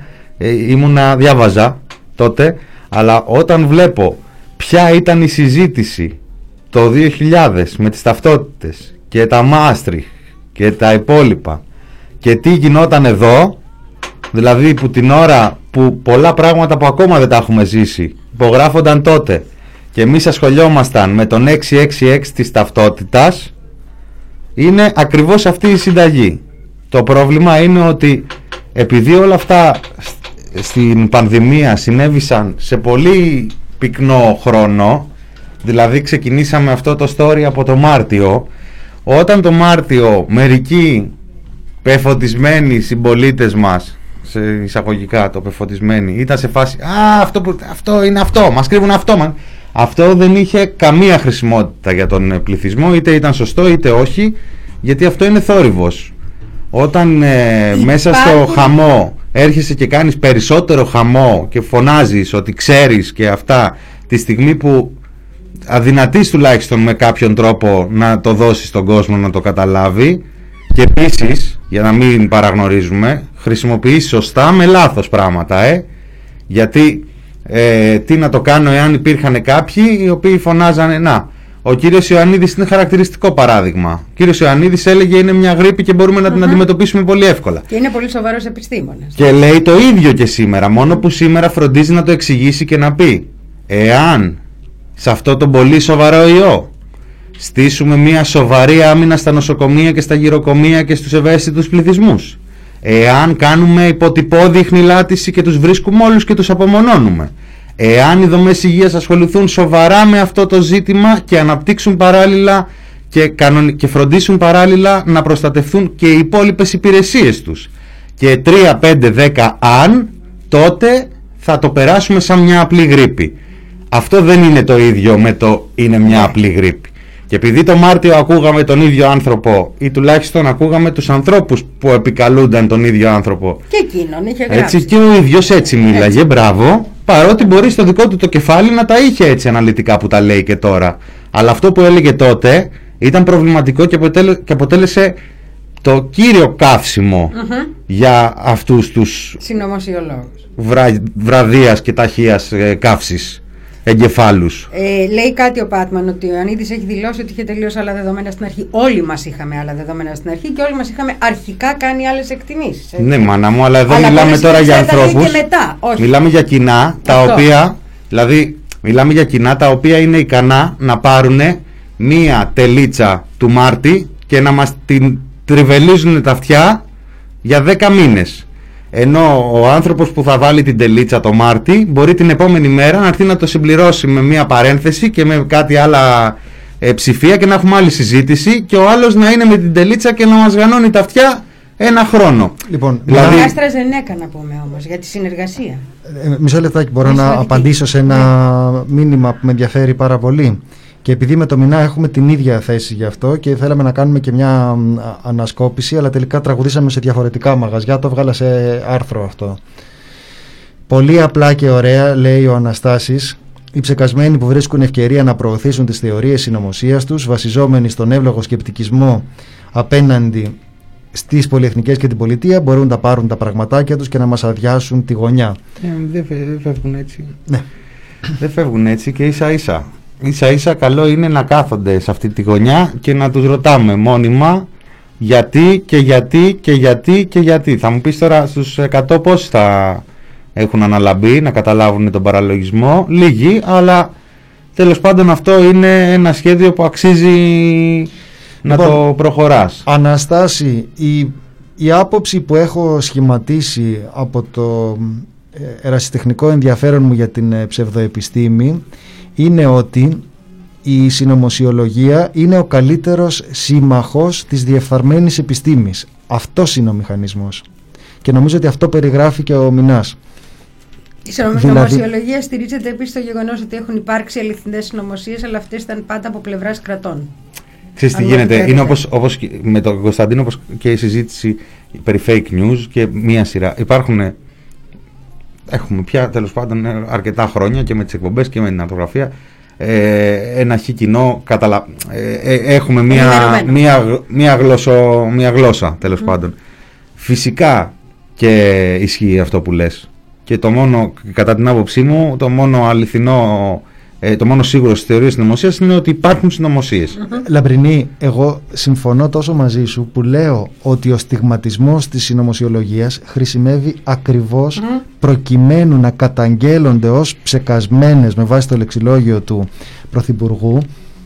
διάβαζα τότε, αλλά όταν βλέπω ποια ήταν η συζήτηση το 2000 με τις ταυτότητες και τα Μάστριχ και τα υπόλοιπα και τι γινόταν εδώ, δηλαδή που την ώρα που πολλά πράγματα που ακόμα δεν τα έχουμε ζήσει υπογράφονταν τότε και εμείς ασχολιόμασταν με τον 666 της ταυτότητας, είναι ακριβώς αυτή η συνταγή. Το πρόβλημα είναι ότι επειδή όλα αυτά στην πανδημία συνέβησαν σε πολύ πυκνό χρόνο, δηλαδή ξεκινήσαμε αυτό το story από το Μάρτιο, όταν το Μάρτιο μερικοί πεφωτισμένοι συμπολίτες μας, σε εισαγωγικά το πεφωτισμένοι, ήταν σε φάση αυτό είναι αυτό, μας κρύβουν αυτό, αυτό δεν είχε καμία χρησιμότητα για τον πληθυσμό, είτε ήταν σωστό είτε όχι, γιατί αυτό είναι θόρυβος. Όταν μέσα στο χαμό έρχεσαι και κάνεις περισσότερο χαμό και φωνάζεις ότι ξέρεις και αυτά, τη στιγμή που αδυνατείς τουλάχιστον με κάποιον τρόπο να το δώσεις στον κόσμο να το καταλάβει, και επίσης, για να μην παραγνωρίζουμε, χρησιμοποιείς σωστά με λάθος πράγματα, γιατί τι να το κάνω εάν υπήρχαν κάποιοι οι οποίοι φωνάζανε Ο κύριος Ιωαννίδης είναι χαρακτηριστικό παράδειγμα. Ο κύριος Ιωαννίδης έλεγε είναι μια γρίπη και μπορούμε να την αντιμετωπίσουμε πολύ εύκολα. Και είναι πολύ σοβαρός επιστήμονας. Και λέει το ίδιο και σήμερα, μόνο που σήμερα φροντίζει να το εξηγήσει και να πει εάν σε αυτό το πολύ σοβαρό ιό στήσουμε μια σοβαρή άμυνα στα νοσοκομεία και στα γυροκομεία και στους ευαίσθητους πληθυσμούς, εάν κάνουμε υποτυπώδη χνηλάτιση και τους βρίσκουμε όλους και τους απομονώνουμε, εάν οι δομές υγείας ασχοληθούν σοβαρά με αυτό το ζήτημα και αναπτύξουν παράλληλα και φροντίσουν παράλληλα να προστατευτούν και οι υπόλοιπες υπηρεσίες τους, και 3, 5, 10 αν, τότε θα το περάσουμε σαν μια απλή γρίπη. Αυτό δεν είναι το ίδιο με το είναι μια απλή γρίπη. Και επειδή το Μάρτιο ακούγαμε τον ίδιο άνθρωπο, ή τουλάχιστον ακούγαμε τους ανθρώπους που επικαλούνταν τον ίδιο άνθρωπο, και εκείνον είχε γράψει. Έτσι, και ο ίδιος έτσι μίλαγε, έτσι. Μπράβο, παρότι μπορεί στο δικό του το κεφάλι να τα είχε έτσι αναλυτικά που τα λέει και τώρα. Αλλά αυτό που έλεγε τότε ήταν προβληματικό και αποτέλεσε το κύριο καύσιμο για αυτούς τους συνωμοσιολόγους βραδίας και ταχείας καύσης εγκεφάλους. Λέει κάτι ο Πάτμαν, ότι ο Ιωαννίδης έχει δηλώσει ότι είχε τελείως άλλα δεδομένα στην αρχή. Όλοι μας είχαμε άλλα δεδομένα στην αρχή και όλοι μας είχαμε αρχικά κάνει άλλες εκτιμήσεις. Ναι, μάνα μου, αλλά εδώ μιλάμε τώρα για ανθρώπους. Μιλάμε για κοινά τα οποία, δηλαδή, μιλάμε για κοινά τα οποία είναι ικανά να πάρουν μία τελίτσα του Μάρτη και να μας την τριβελίζουν τα αυτιά για 10 μήνες. Ενώ ο άνθρωπος που θα βάλει την τελίτσα το Μάρτι μπορεί την επόμενη μέρα να έρθει να το συμπληρώσει με μία παρένθεση και με κάτι άλλα ψηφία και να έχουμε άλλη συζήτηση, και ο άλλος να είναι με την τελίτσα και να μας γανώνει τα αυτιά ένα χρόνο. Λοιπόν, δηλαδή... AstraZeneca να πούμε όμως για τη συνεργασία. Μισό λεπτάκι, μπορώ να απαντήσω σε ένα μήνυμα που με ενδιαφέρει πάρα πολύ. Και επειδή με το Μινά έχουμε την ίδια θέση γι' αυτό και θέλαμε να κάνουμε και μια ανασκόπηση, αλλά τελικά τραγουδήσαμε σε διαφορετικά μαγαζιά, το έβγαλα σε άρθρο αυτό. Πολύ απλά και ωραία, λέει ο Αναστάσης, οι ψεκασμένοι που βρίσκουν ευκαιρία να προωθήσουν τις θεωρίες συνωμοσίας τους, βασιζόμενοι στον εύλογο σκεπτικισμό απέναντι στις πολυεθνικές και την πολιτεία, μπορούν να πάρουν τα πραγματάκια τους και να μας αδειάσουν τη γωνιά. Δεν φεύγουν έτσι. Ναι. Δεν φεύγουν έτσι, και ίσα-ίσα καλό είναι να κάθονται σε αυτή τη γωνιά και να τους ρωτάμε μόνιμα γιατί και γιατί και γιατί και γιατί. Θα μου πεις τώρα στους 100 πόσοι θα έχουν αναλαμπεί να καταλάβουν τον παραλογισμό? Λίγοι, αλλά τέλος πάντων αυτό είναι ένα σχέδιο που αξίζει να το προχωράς. Αναστάση, η άποψη που έχω σχηματίσει από το ερασιτεχνικό ενδιαφέρον μου για την ψευδοεπιστήμη είναι ότι η συνωμοσιολογία είναι ο καλύτερος σύμμαχος της διεφθαρμένης επιστήμης. αυτός είναι ο μηχανισμός. Και νομίζω ότι αυτό περιγράφει και ο Μινάς. Η συνωμοσιολογία στηρίζεται επίσης στο γεγονός ότι έχουν υπάρξει αληθινές συνωμοσίες, αλλά αυτές ήταν πάντα από πλευράς κρατών. Ξέρεις τι γίνεται, είναι όπως με τον Κωνσταντίνο, όπως και η συζήτηση περί fake news και μία σειρά. Έχουμε πια τέλος πάντων αρκετά χρόνια και με τις εκπομπές και με την αρθογραφία ένα χι κοινό, έχουμε μία γλώσσα τέλος πάντων. Φυσικά και ισχύει αυτό που λες. Και το μόνο, κατά την άποψή μου, το μόνο αληθινό, το μόνο σίγουρο στις θεωρίες συνωμοσίας είναι ότι υπάρχουν συνωμοσίες. Λαμπρινή, εγώ συμφωνώ τόσο μαζί σου που λέω ότι ο στιγματισμός της συνωμοσιολογίας χρησιμεύει ακριβώς προκειμένου να καταγγέλλονται ως ψεκασμένες, με βάση το λεξιλόγιο του Πρωθυπουργού,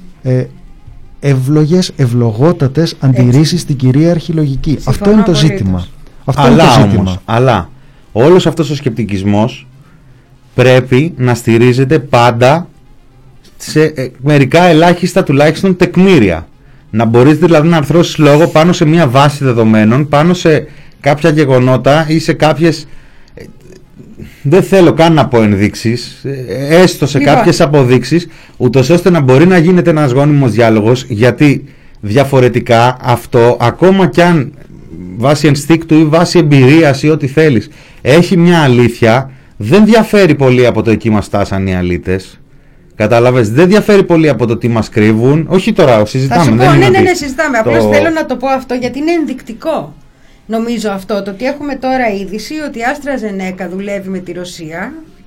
ευλογότατες αντιρρήσεις στην κυρίαρχη λογική. Αυτό είναι το ζήτημα. Αλλά όλος αυτός ο σκεπτικισμός πρέπει να στηρίζεται πάντα σε μερικά ελάχιστα τουλάχιστον τεκμήρια. Να μπορείς δηλαδή να αρθρώσεις λόγο πάνω σε μια βάση δεδομένων, πάνω σε κάποια γεγονότα ή σε κάποιες, δεν θέλω καν να πω ενδείξεις, έστω σε κάποιες αποδείξεις, ούτως ώστε να μπορεί να γίνεται ένας γόνιμος διάλογος, γιατί διαφορετικά αυτό, ακόμα κι αν βάσει ενστίκτου ή βάσει εμπειρίας ή ό,τι θέλεις, έχει μια αλήθεια, δεν διαφέρει πολύ από το εκεί μας φτάσαν οι αλήτες. Κατάλαβες, δεν διαφέρει πολύ από το τι μας κρύβουν. Όχι τώρα, συζητάμε. Θα σου πω, ναι, συζητάμε. Απλώς θέλω να το πω αυτό γιατί είναι ενδεικτικό. Νομίζω αυτό, το ότι έχουμε τώρα είδηση ότι η AstraZeneca δουλεύει με τη Ρωσία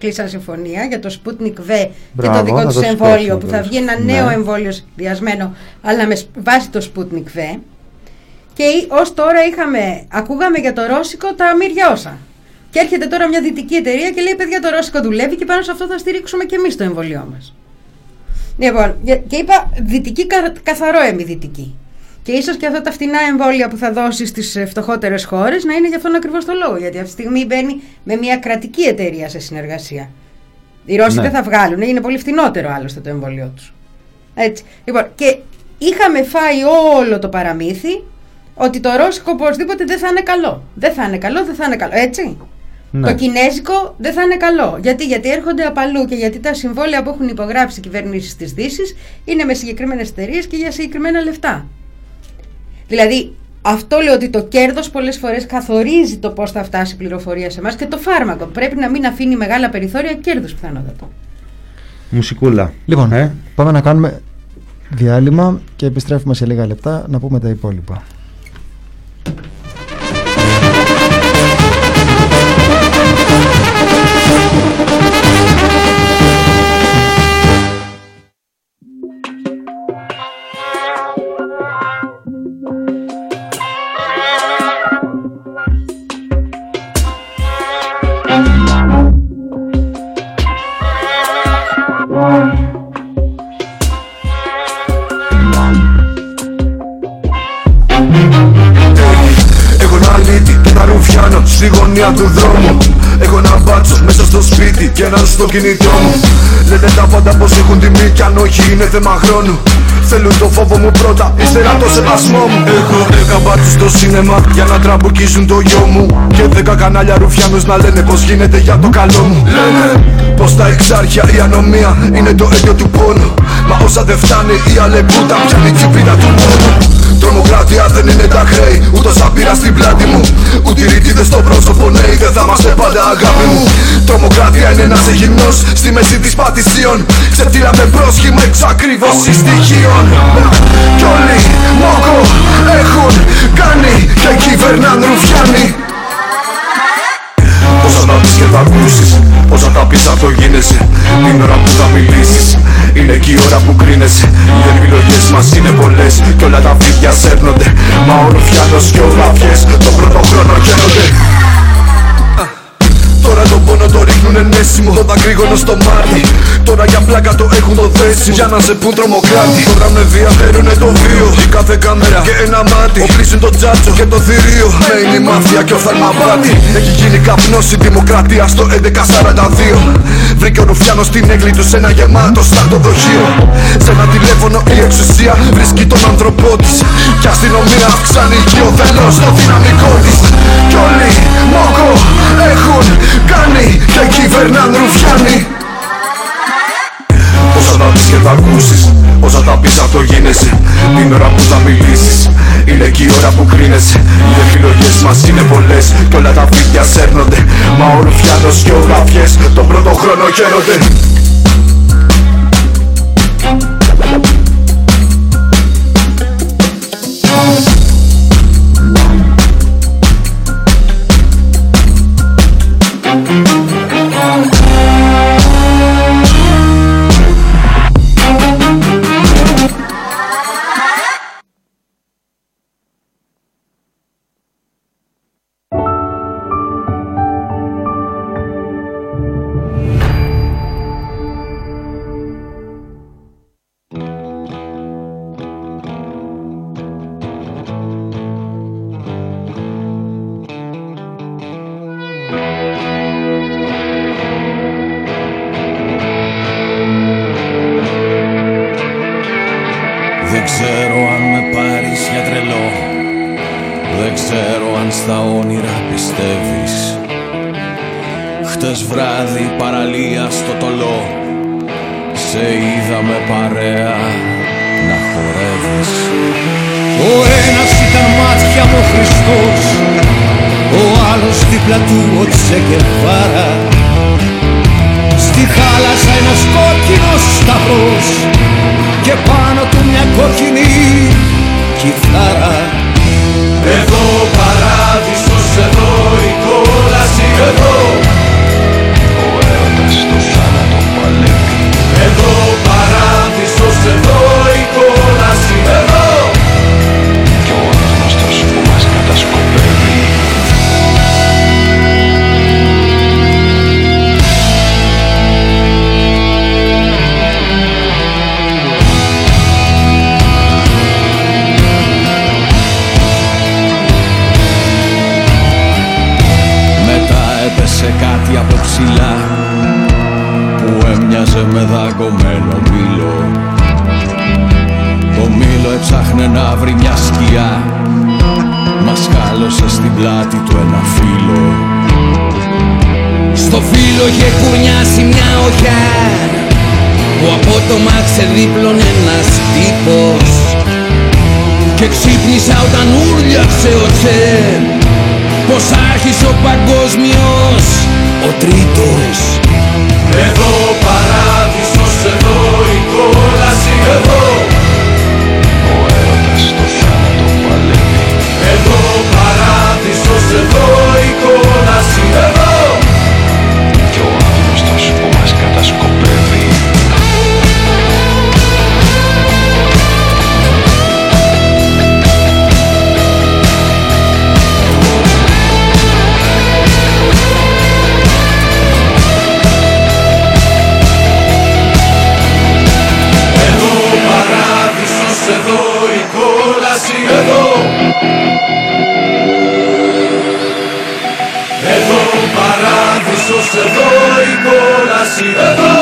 κλείσαν συμφωνία για το Sputnik V και το δικό τους εμβόλιο, που θα βγει ένα νέο εμβόλιο συνδυασμένο, αλλά με βάση το Sputnik V. Και ως τώρα ακούγαμε για το ρώσικο τα μύρια όσα. Και έρχεται τώρα μια δυτική εταιρεία και λέει: παιδιά, το ρώσικο δουλεύει και πάνω σε αυτό θα στηρίξουμε και εμείς το εμβολιό μας. Λοιπόν, και είπα δυτική, καθαρό εμιδυτική. Και ίσως και αυτά τα φτηνά εμβόλια που θα δώσει στις φτωχότερες χώρες να είναι για αυτόν ακριβώς το λόγο. Γιατί αυτή τη στιγμή μπαίνει με μια κρατική εταιρεία σε συνεργασία. Οι Ρώσοι δεν θα βγάλουν, είναι πολύ φτηνότερο άλλωστε το εμβόλιό τους. Έτσι. Λοιπόν, και είχαμε φάει όλο το παραμύθι ότι το ρώσικο οπωσδήποτε δεν θα είναι καλό. Δεν θα είναι καλό, δεν θα είναι καλό. Έτσι. Ναι. Το κινέζικο δεν θα είναι καλό. Γιατί έρχονται από αλλού και γιατί τα συμβόλαια που έχουν υπογράψει οι κυβερνήσεις της Δύσης είναι με συγκεκριμένες εταιρείες και για συγκεκριμένα λεφτά. Δηλαδή, αυτό λέω ότι το κέρδος πολλές φορές καθορίζει το πώς θα φτάσει η πληροφορία σε εμάς και το φάρμακο. Πρέπει να μην αφήνει μεγάλα περιθώρια κέρδους πιθανότατα. Μουσικούλα. Λοιπόν, πάμε να κάνουμε διάλειμμα και επιστρέφουμε σε λίγα λεπτά να πούμε τα υπόλοιπα. Στη γωνία του δρόμου έχω ένα μπάτσο μέσα στο σπίτι και έναν στο κινητό μου. Λένε τα πάντα πως έχουν τιμή κι αν όχι είναι θέμα χρόνου. Θέλουν το φόβο μου πρώτα, ύστερα το σεβασμό μου. Έχω 10 μπάτσους στο σίνεμα για να τραμπουκίζουν το γιο μου και 10 κανάλια ρουφιάνους να λένε πως γίνεται για το καλό μου. Λένε πως τα εξάρχεια, η ανομία είναι το αίτιο του πόνου. Μα όσα δεν φτάνει η αλεπούτα πιάνει τσιπίνα του μόνου. Τρομοκρατία δεν είναι τα χρέη, ούτως απείρα στην πλάτη μου. Ούτε ρητίδες στο πρόσωπο, νέοι δεν θα είμαστε πάντα αγάπη μου. Τρομοκρατία είναι ένας εχυμνός στη μέση της πατησίων. Ξεφτύλα με πρόσχημα εξακρίβωση στοιχείων. Κι όλοι μόκο έχουν κάνει και κυβερνάν ρουφιάνοι. Όσα θα πεις και θα ακούσεις, όσα θα πεις αυτό γίνεσαι. Την ώρα που θα μιλήσεις, είναι και η ώρα που κρίνεσαι. Οι επιλογές μας είναι πολλές κι όλα τα φίδια σέρνονται. Μα ο ρουφιάνος και ο γραφιές τον πρώτο χρόνο χαίρονται. Τώρα τον πόνο το ρίχνουν ενέσιμο, το δακρύγωνο στο μάτι. Τώρα για πλάκα το έχουν το δέσιμο, για να σε πουν τρομοκράτη. Τώρα με βία φέρουνε το βίο, η κάθε κάμερα και ένα μάτι. Οπλίζουν το τζάτσο και το θηρίο, με είναι η μάφια και ο θαλμαπάτη. Έχει γίνει καπνός η δημοκρατία στο 1142. Βρήκε ο ρουφιάνος την έγκλη του σε ένα γεμάτο στρατοδοχείο. Σε ένα τηλέφωνο η εξουσία βρίσκει τον άνθρωπό της κι αστυνομία αυξάνει οικειοθελώς το δυναμικό της. Κι όλοι μόκο έχουν κάνει και κυβερνάν ρουφιάνοι. Όσα θα πεις και θα ακούσεις, όσα θα πεις αυτό γίνεσαι. Την ώρα που θα μιλήσεις, είναι και η ώρα που κρίνεσαι. Οι επιλογές μας είναι πολλές κι όλα τα φίδια σέρνονται. Μα ο ρουφιάνος και ο γραφιές τον πρώτο χρόνο χαίρονται. Δεν ξέρω αν με πάρεις για τρελό, δεν ξέρω αν στα όνειρα πιστεύεις. Χτες βράδυ παραλία στο Τολό, σε είδα με παρέα να χορεύεις. Ο ένας ήταν μάτια μου Χριστός, ο άλλος δίπλα του ο Τσε Γκεβάρα. Στη θάλασσα ένας κόκκινος σταυρός και πάνω του μια κόκκινη κιθάρα. Εδώ ο παράδεισος, εδώ η κόλαση, εδώ ο έρωτας. έψαχνε να βρει μια σκιά, μα σκάλωσε στην πλάτη του ένα φύλλο. Στο φύλλο είχε κουρνιάσει μια οχιά που απότομα ξεδίπλωνε ένας τύπος. Και ξύπνησα όταν ούρλιαξε ο Τσε, πως άρχισε ο παγκόσμιος, ο τρίτος. Εδώ ο παράδεισος, εδώ η κόλαση, εδώ ο έρωτας στο θάνατο παλεύει. Εδώ ο παράδεισος, εδώ η κόλαση, εδώ και ο άγνωστος που μας κατασκοπεύει. Εδώ η κόλαση, εδώ εδώ ο παράδεισος, εδώ η κόλαση, εδώ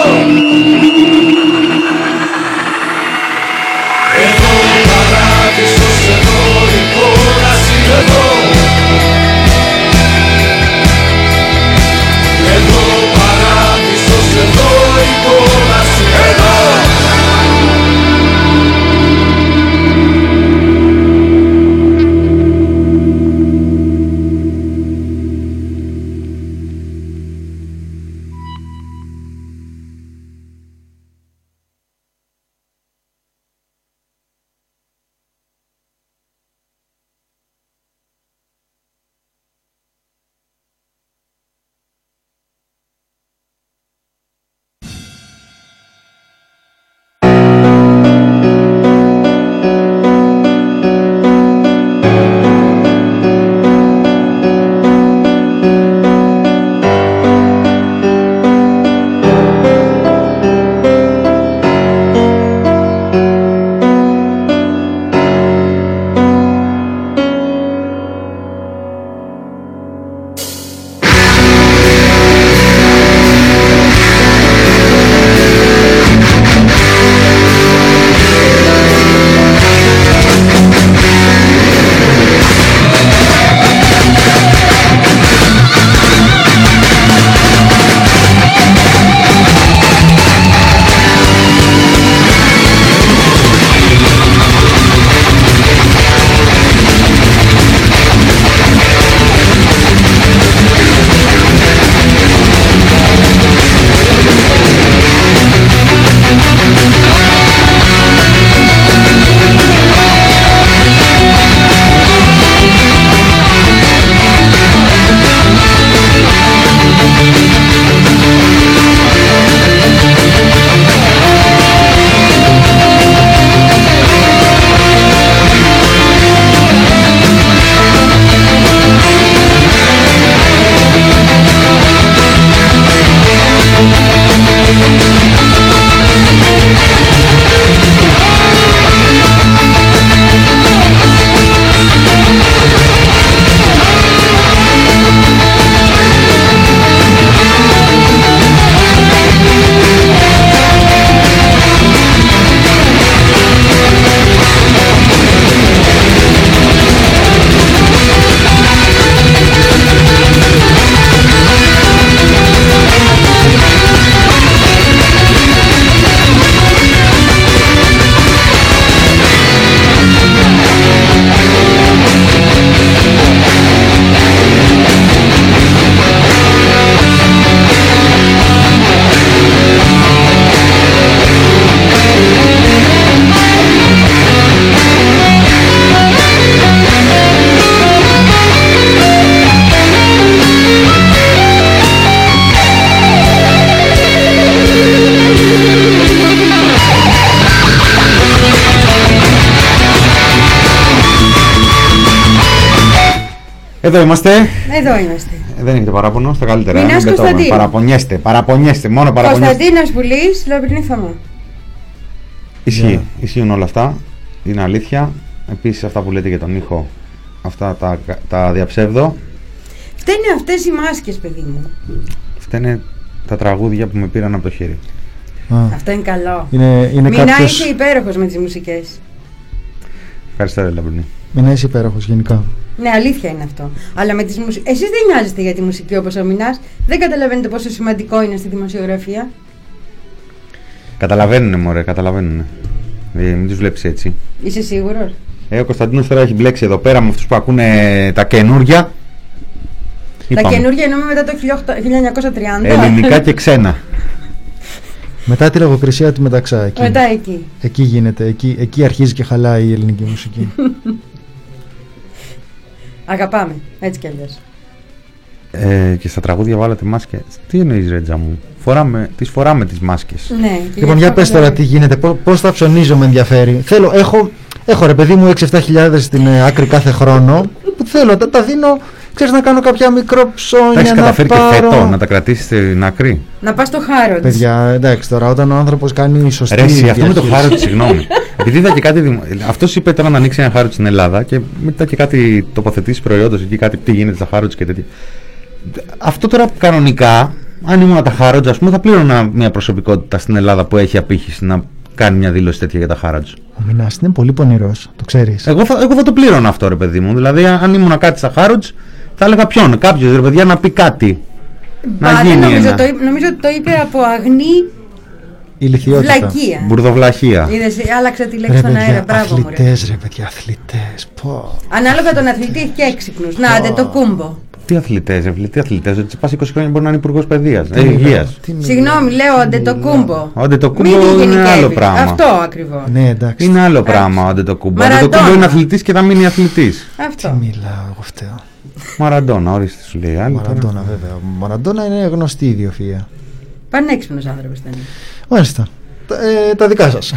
εδώ ο παράδεισος, εδώ η κόλαση, εδώ εδώ ο παράδεισος, εδώ η κόλαση, εδώ. Εδώ είμαστε. Εδώ είμαστε. Δεν έχετε παράπονο, στα καλύτερα. Μινάς Κωνσταντίνου. Παραπονιέστε, μόνο παραπονιέστε. Κωνσταντίνος Πουλής, Λαμπρινή Θωμά. Ισχύει, ισχύουν όλα αυτά. Είναι αλήθεια. Επίσης αυτά που λέτε για τον ήχο, αυτά τα διαψεύδω. Φταίνε αυτές οι μάσκες, παιδί μου. Φταίνε τα τραγούδια που με πήραν από το χέρι. Αυτό είναι καλό. Είναι Μινά κάποιος... είσαι υπέροχος με τις μουσικές. Ευχαριστώ, Λαμπρινή. Μην είσαι υπέροχος γενικά. Ναι, αλήθεια είναι αυτό. Αλλά με τις εσείς δεν νοιάζεστε για τη μουσική όπως ο Μινάς. Δεν καταλαβαίνετε πόσο σημαντικό είναι στη δημοσιογραφία. Καταλαβαίνουνε, μωρέ, καταλαβαίνουνε. Μην τους βλέπεις έτσι. Είσαι σίγουρος? Ο Κωνσταντίνος τώρα έχει μπλέξει εδώ πέρα με αυτούς που ακούνε τα καινούρια. Τα καινούρια εννοούμε μετά το 1930. Ελληνικά και ξένα. Μετά τη λογοκρισία του Μεταξά. Εκεί. Μετά εκεί. Εκεί γίνεται. Εκεί αρχίζει και χαλάει η ελληνική μουσική. Αγαπάμε. Έτσι κι αλλιώς. Και στα τραγούδια βάλατε μάσκες. Τι εννοείς, Ρέτζα μου? Τις φοράμε τις μάσκες. Ναι. Λοιπόν, για πες τώρα τι γίνεται. Πώς θα ψωνίζω, με ενδιαφέρει. Έχω ρε παιδί μου 6-7 χιλιάδες στην άκρη κάθε χρόνο. Που θέλω, τα δίνω. Ξέρεις, να κάνω κάποια μικρό ψώνια. Έχεις καταφέρει και φέτο να τα κρατήσεις στην άκρη? Να πας στο Χάροντς. Παιδιά, εντάξει τώρα, όταν ο άνθρωπος κάνει σωστή. Ρέση, αυτό με το Χάροντς, συγγνώμη. Επειδή είδα και κάτι. Αυτός είπε τώρα να ανοίξει ένα Χάροντς στην Ελλάδα και μετά και κάτι τοποθετήσεις προϊόντος εκεί, κάτι τι γίνεται στα Χάροντς και τέτοια. Αυτό τώρα κανονικά, αν ήμουν τα Χάροντς, ας πούμε, θα πλήρωνα μια προσωπικότητα στην Ελλάδα που έχει απήχηση να κάνει μια δήλωση τέτοια για τα Χάροντς. Ο Μινάς είναι πολύ πονηρός, το ξέρεις. Εγώ θα το πλήρωνα αυτό, ρε παιδί μου. Δηλαδή, αν ήμουν κάτι στα Χάροντς, θα έλεγα κάποιος ρε παιδιά να πει κάτι. Να γίνει νομίζω ότι το είπε από αγνή ηλικιότητα. Βλακεία. Μπουρδοβλαχία. Είδες, άλλαξα τη λέξη στον αέρα. Μπράβο μου. Αθλητές, ρε παιδιά, αθλητές. Ανάλογα τον αθλητή έχει και έξυπνους. Να, Αντετοκούμπο. Τι αθλητές, τι αθλητές? Ο Τσιπάς 20 χρόνια μπορεί να είναι υπουργός παιδείας. Υγείας. Συγγνώμη, λέω Αντετοκούμπο. Ο Αντετοκούμπο είναι άλλο πράγμα. Αυτό ακριβώς. Ναι, εντάξει. Είναι άλλο πράγμα ο Αντετοκούμπο. Ο Αντετοκούμπο είναι αθλητής και θα μείνει αθλητής. Αυτό. Τι μιλάω, εγώ φταίω. Μαραντόνα, ορίστε σου λέει. Μαραντόνα, βέβαια. Μαραντόνα είναι γνωστή ιδιοφυΐα. Πανέξυπνος άνθρωπος ήταν. Μάλιστα. Τα δικά σας.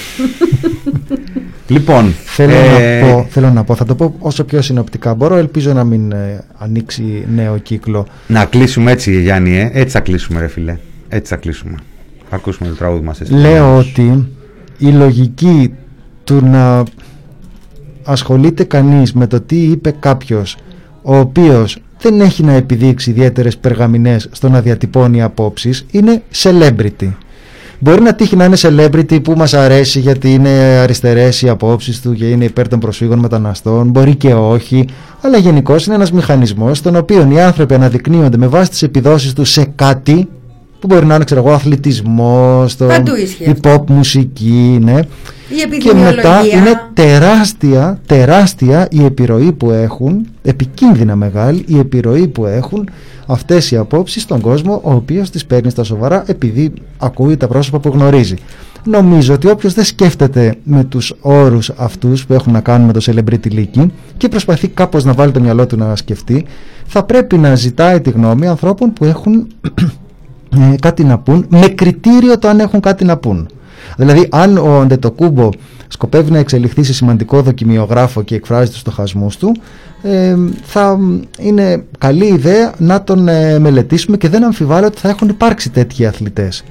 Λοιπόν, θέλω να πω, θα το πω όσο πιο συνοπτικά μπορώ. Ελπίζω να μην ανοίξει νέο κύκλο. Να κλείσουμε έτσι, Γιάννη, έτσι θα κλείσουμε, ρε φίλε. Έτσι θα κλείσουμε. Θα ακούσουμε το τραγούδι μας. Λέω ότι η λογική του να ασχολείται κανείς με το τι είπε κάποιος ο οποίος δεν έχει να επιδείξει ιδιαίτερες περγαμηνές στο να διατυπώνει απόψεις είναι celebrity. Μπορεί να τύχει να είναι celebrity που μας αρέσει γιατί είναι αριστερές οι απόψεις του και είναι υπέρ των προσφύγων μεταναστών, μπορεί και όχι, αλλά γενικώς είναι ένας μηχανισμός στον οποίο οι άνθρωποι αναδεικνύονται με βάση τις επιδόσεις τους σε κάτι που μπορεί να είναι, ξέρω εγώ, αθλητισμός, η pop μουσική, ναι. Και μετά είναι τεράστια η επιρροή που έχουν, επικίνδυνα μεγάλη η επιρροή που έχουν αυτές οι απόψεις στον κόσμο, ο οποίος τις παίρνει στα σοβαρά επειδή ακούει τα πρόσωπα που γνωρίζει. Νομίζω ότι όποιος δεν σκέφτεται με τους όρους αυτούς που έχουν να κάνουν με το celebrity leaking και προσπαθεί κάπως να βάλει το μυαλό του να σκεφτεί, θα πρέπει να ζητάει τη γνώμη ανθρώπων που έχουν κάτι να πούν, με κριτήριο το αν έχουν κάτι να πούν. Δηλαδή, αν ο Αντετοκούμπο σκοπεύει να εξελιχθεί σε σημαντικό δοκιμιογράφο και εκφράζει τους στοχασμούς του, θα είναι καλή ιδέα να τον μελετήσουμε και δεν αμφιβάλλω ότι θα έχουν υπάρξει τέτοιοι αθλητές.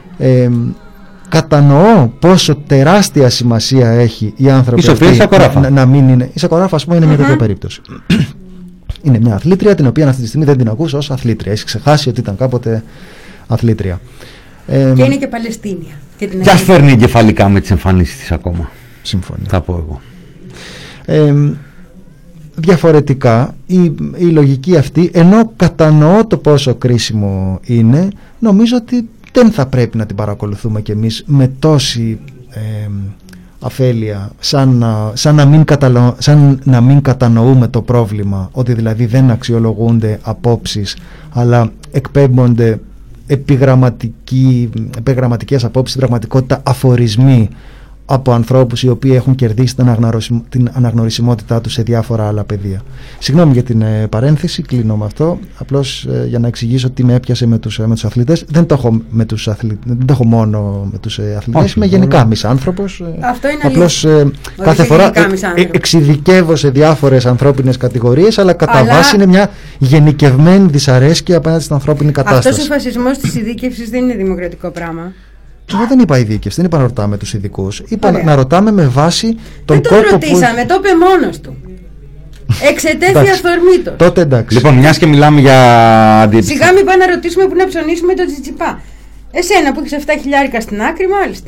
Κατανοώ πόσο τεράστια σημασία έχει οι άνθρωποι να μην είναι. Η Σακοράφα, ας πούμε, είναι μια τέτοια περίπτωση. Είναι μια αθλήτρια την οποία αυτή τη στιγμή δεν την ακούς ως αθλήτρια. Έχει ξεχάσει ότι ήταν κάποτε αθλήτρια. Και είναι και Παλαιστίνια. Και ας φέρνει εγκεφαλικά με τις εμφανίσεις της ακόμα. Συμφωνώ. Θα πω εγώ. Διαφορετικά η λογική αυτή, ενώ κατανοώ το πόσο κρίσιμο είναι, νομίζω ότι δεν θα πρέπει να την παρακολουθούμε κι εμείς με τόση αφέλεια, σαν να μην κατανοούμε το πρόβλημα, ότι δηλαδή δεν αξιολογούνται απόψεις αλλά εκπέμπονται επιγραμματικές απόψεις, στην πραγματικότητα αφορισμοί από ανθρώπους οι οποίοι έχουν κερδίσει την αναγνωρισιμότητά τους σε διάφορα άλλα πεδία. Συγγνώμη για την παρένθεση, κλείνω με αυτό, απλώς για να εξηγήσω τι με έπιασε με τους αθλητές. Δεν το έχω μόνο με τους αθλητές, είμαι γενικά μισάνθρωπος. Απλώς κάθε φορά εξειδικεύω σε διάφορες ανθρώπινες κατηγορίες, αλλά κατά βάση είναι μια γενικευμένη δυσαρέσκεια απέναντι στην ανθρώπινη κατάσταση. Αυτός ο φασισμός της ειδίκευσης δεν είναι δημοκρατικό πράγμα. Εγώ δεν είπα ειδίκευση, δεν είπα να ρωτάμε τους ειδικούς. Είπα να ρωτάμε με βάση τον κόπο. Δεν τον ρωτήσαμε, το είπε μόνος του. Εξετέθη αυθορμήτως. Τότε εντάξει. Λοιπόν, μιας και μιλάμε για σιγά μην πάμε να ρωτήσουμε που να ψωνίσουμε τον Τσιτσιπά. Εσένα που έχεις 7 χιλιάρικα στην άκρη, μάλιστα.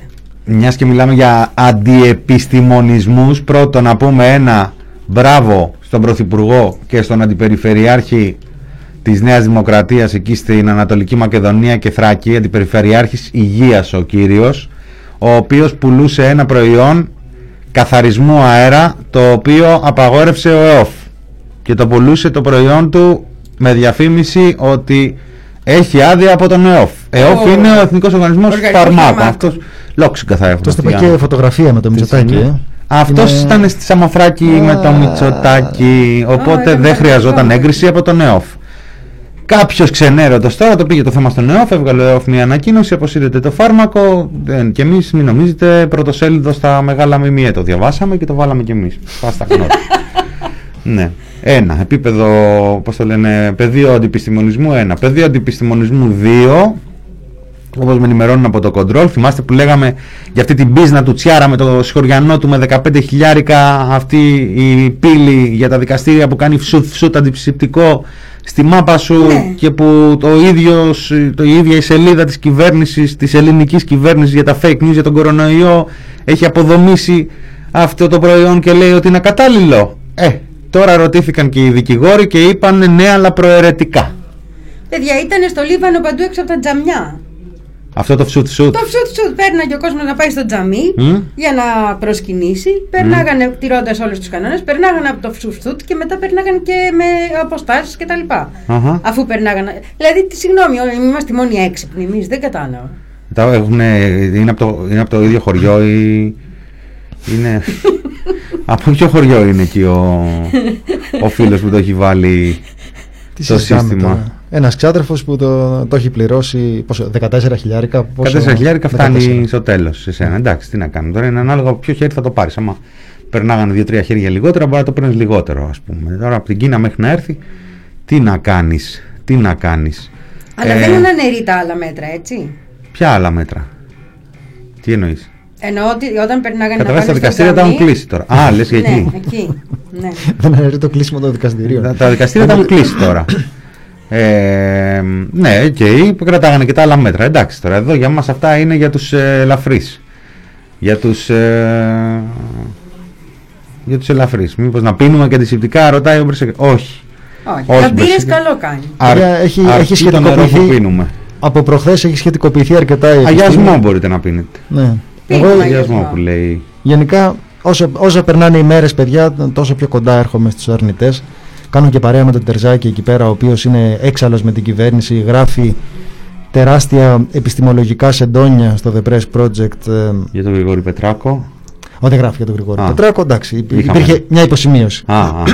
μιας και μιλάμε για αντιεπιστημονισμούς, πρώτον να πούμε ένα μπράβο στον Πρωθυπουργό και στον Αντιπεριφερειάρχη της Νέας Δημοκρατίας εκεί στην Ανατολική Μακεδονία και Θράκη, Αντιπεριφερειάρχης Υγείας ο κύριος, ο οποίος πουλούσε ένα προϊόν καθαρισμού αέρα το οποίο απαγόρευσε ο ΕΟΦ και το πουλούσε το προϊόν του με διαφήμιση ότι έχει άδεια από τον ΕΟΦ. ΕΟΦ είναι ο Εθνικός Οργανισμός Φαρμάκων. Αυτός λόγξε καθαρά. Αυτό είπε και φωτογραφία με το Μητσοτάκη. Αυτός ήταν στη Σαμοθράκη με το Μητσοτάκη, οπότε δεν χρειαζόταν έγκριση από τον ΕΟΦ. Κάποιος ξενέρωτος τώρα το πήγε το θέμα στον ΕΟΦ, έβγαλε ο ΕΟΦ μια ανακοίνωση, αποσύρεται το φάρμακο. Και εμείς, μην νομίζετε, πρωτοσέλιδο στα μεγάλα ΜΜΕ το διαβάσαμε και το βάλαμε κι εμείς. Πάστα γνώρισα. Ναι. Ένα, επίπεδο, πώς το λένε, πεδίο αντιεπιστημονισμού 1. Πεδίο αντιεπιστημονισμού 2, όπως με ενημερώνουν από το Control. Θυμάστε που λέγαμε για αυτή την μπίζνα του Τσιάρα με το συγχωριανό του με 15 χιλιάρικα, αυτή η πύλη για τα δικαστήρια που κάνει φσουτ αντιψηπτικό στη μάπα σου, και που η ίδια η σελίδα της κυβέρνησης, της ελληνικής κυβέρνησης για τα fake news για τον κορονοϊό έχει αποδομήσει αυτό το προϊόν και λέει ότι είναι ακατάλληλο. Τώρα ρωτήθηκαν και οι δικηγόροι και είπαν ναι, αλλά προαιρετικά. Παιδιά, ήταν στο Λίβανο παντού έξω από τα τζαμιά. Αυτό το φσουτ. Το φσουτ. Πέρναγε ο κόσμος να πάει στο τζαμί για να προσκυνήσει. Περνάγανε, τηρώντας όλους τους κανόνες, περνάγανε από το φσουτ και μετά περνάγανε και με αποστάσεις κτλ. Αφού περνάγανε. Δηλαδή, συγγνώμη, είμαστε οι μόνοι έξυπνοι. Εμείς δεν κατάλαβα. Είναι από το ίδιο χωριό ή. Είναι. Από ποιο χωριό είναι εκεί ο φίλος που το έχει βάλει το σύστημα? Ένας ξάδερφος που το έχει πληρώσει 14 χιλιάρικα. 14 χιλιάρικα φτάνει στο τέλος σε σένα. Εντάξει, τι να κάνουμε τώρα, είναι ανάλογα από ποιο χέρι θα το πάρεις. Άμα περνάγανε 2-3 χέρια λιγότερα, μπορεί να το παίρνεις λιγότερο, ας πούμε. Τώρα από την Κίνα μέχρι να έρθει, τι να κάνεις. Αλλά δεν είναι αναιρεί τα άλλα μέτρα, έτσι. Ποια άλλα μέτρα? Τι εννοείς? Εννοώ ότι όταν περνάγανε να πάνε τα δικαστήρια τα έχουν κλείσει τώρα. Λες και εκεί. Ναι. Δεν αρέσει το κλείσιμο των δικαστηρίων. Τα δικαστήρια τα έχουν κλείσει τώρα. Ναι, που κρατάγανε και τα άλλα μέτρα. Εντάξει, τώρα εδώ για μας αυτά είναι για τους ελαφρείς. Για τους ελαφρείς. Μήπως να πίνουμε και αντισηπτικά, ρωτάει ο Μπρεσεκ. Όχι. Τα μπύρες καλό κάνει. Έχει σχετικοποιηθεί. Από προχθές έχει σχετικοποιηθεί αρκετά. Αγιασμό μπορείτε να πίνετε. Ναι. Εγώ αγιασμό που λέει. Γενικά όσο περνάνε οι μέρες, παιδιά, τόσο πιο κοντά έρχομαι στους αρνητές. Κάνω και παρέα με τον Τερζάκη εκεί πέρα, ο οποίος είναι έξαλλος με την κυβέρνηση, γράφει τεράστια επιστημολογικά σεντόνια στο The Press Project. Για τον Γρηγόρη Πετράκο. Δεν γράφει για τον Γρηγόρη Πετράκο, εντάξει, υπήρχε μια υποσημείωση.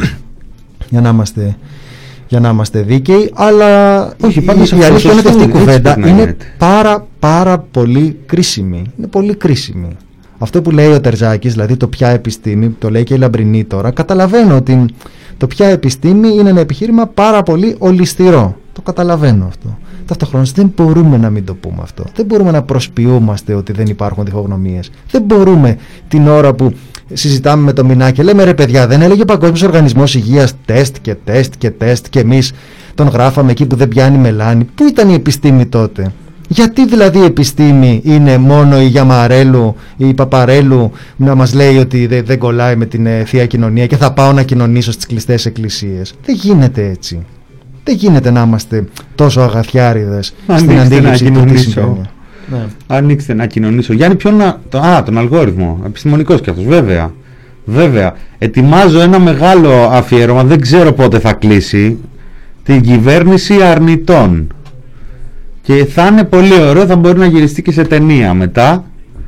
Για να είμαστε δίκαιοι, αλλά όχι, η αλήθεια είναι ότι αυτή η κουβέντα είναι πάρα πολύ κρίσιμη. Είναι πολύ κρίσιμη. Αυτό που λέει ο Τερζάκης, δηλαδή το ποια επιστήμη, το λέει και η Λαμπρινή τώρα, καταλαβαίνω ότι το ποια επιστήμη είναι ένα επιχείρημα πάρα πολύ ολισθηρό. Το καταλαβαίνω αυτό. Ταυτόχρονα δεν μπορούμε να μην το πούμε αυτό. Δεν μπορούμε να προσποιούμαστε ότι δεν υπάρχουν διχογνωμίες. Δεν μπορούμε την ώρα που συζητάμε με το Μινάκη, λέμε ρε παιδιά, δεν έλεγε ο Παγκόσμιος Οργανισμός Υγείας τεστ και εμείς τον γράφαμε εκεί που δεν πιάνει μελάνη. Πού ήταν η επιστήμη τότε? Γιατί δηλαδή η επιστήμη είναι μόνο η Γιαμαρέλου ή η Παπαρέλου να μας λέει ότι δεν κολλάει με την Θεία Κοινωνία και θα πάω να κοινωνήσω στις κλειστές εκκλησίες? Δεν γίνεται έτσι. Δεν γίνεται να είμαστε τόσο αγαθιάριδες στην αντίληψη του τι συμβαίνει. Ναι. Ανοίξτε να κοινωνήσω. Γιάννη, τον αλγόριθμο. Επιστημονικός κι αυτός, βέβαια. Ετοιμάζω ένα μεγάλο αφιέρωμα, δεν ξέρω πότε θα κλείσει. Την κυβέρνηση αρνητών. Και θα είναι πολύ ωραίο, θα μπορεί να γυριστεί και σε ταινία μετά.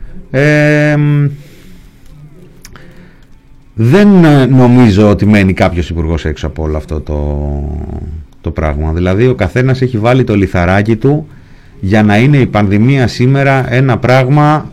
Δεν νομίζω ότι μένει κάποιος υπουργός έξω από όλο αυτό το πράγμα. Δηλαδή ο καθένας έχει βάλει το λιθαράκι του για να είναι η πανδημία σήμερα ένα πράγμα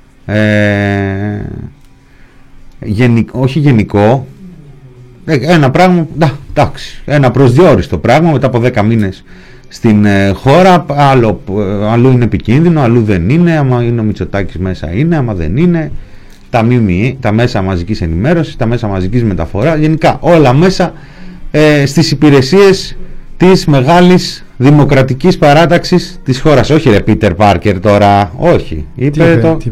όχι γενικό, ένα πράγμα, εντάξει, ένα προσδιορίστο πράγμα μετά από 10 μήνες στην χώρα, αλλού είναι επικίνδυνο, αλλού δεν είναι, άμα είναι ο Μητσοτάκης μέσα είναι, άμα δεν είναι, τα μέσα μαζικής ενημέρωσης, τα μέσα μαζικής μεταφοράς, γενικά όλα μέσα στις υπηρεσίες της μεγάλης δημοκρατικής παράταξης της χώρας. Όχι ρε Πίτερ Πάρκερ τώρα, όχι. Είπε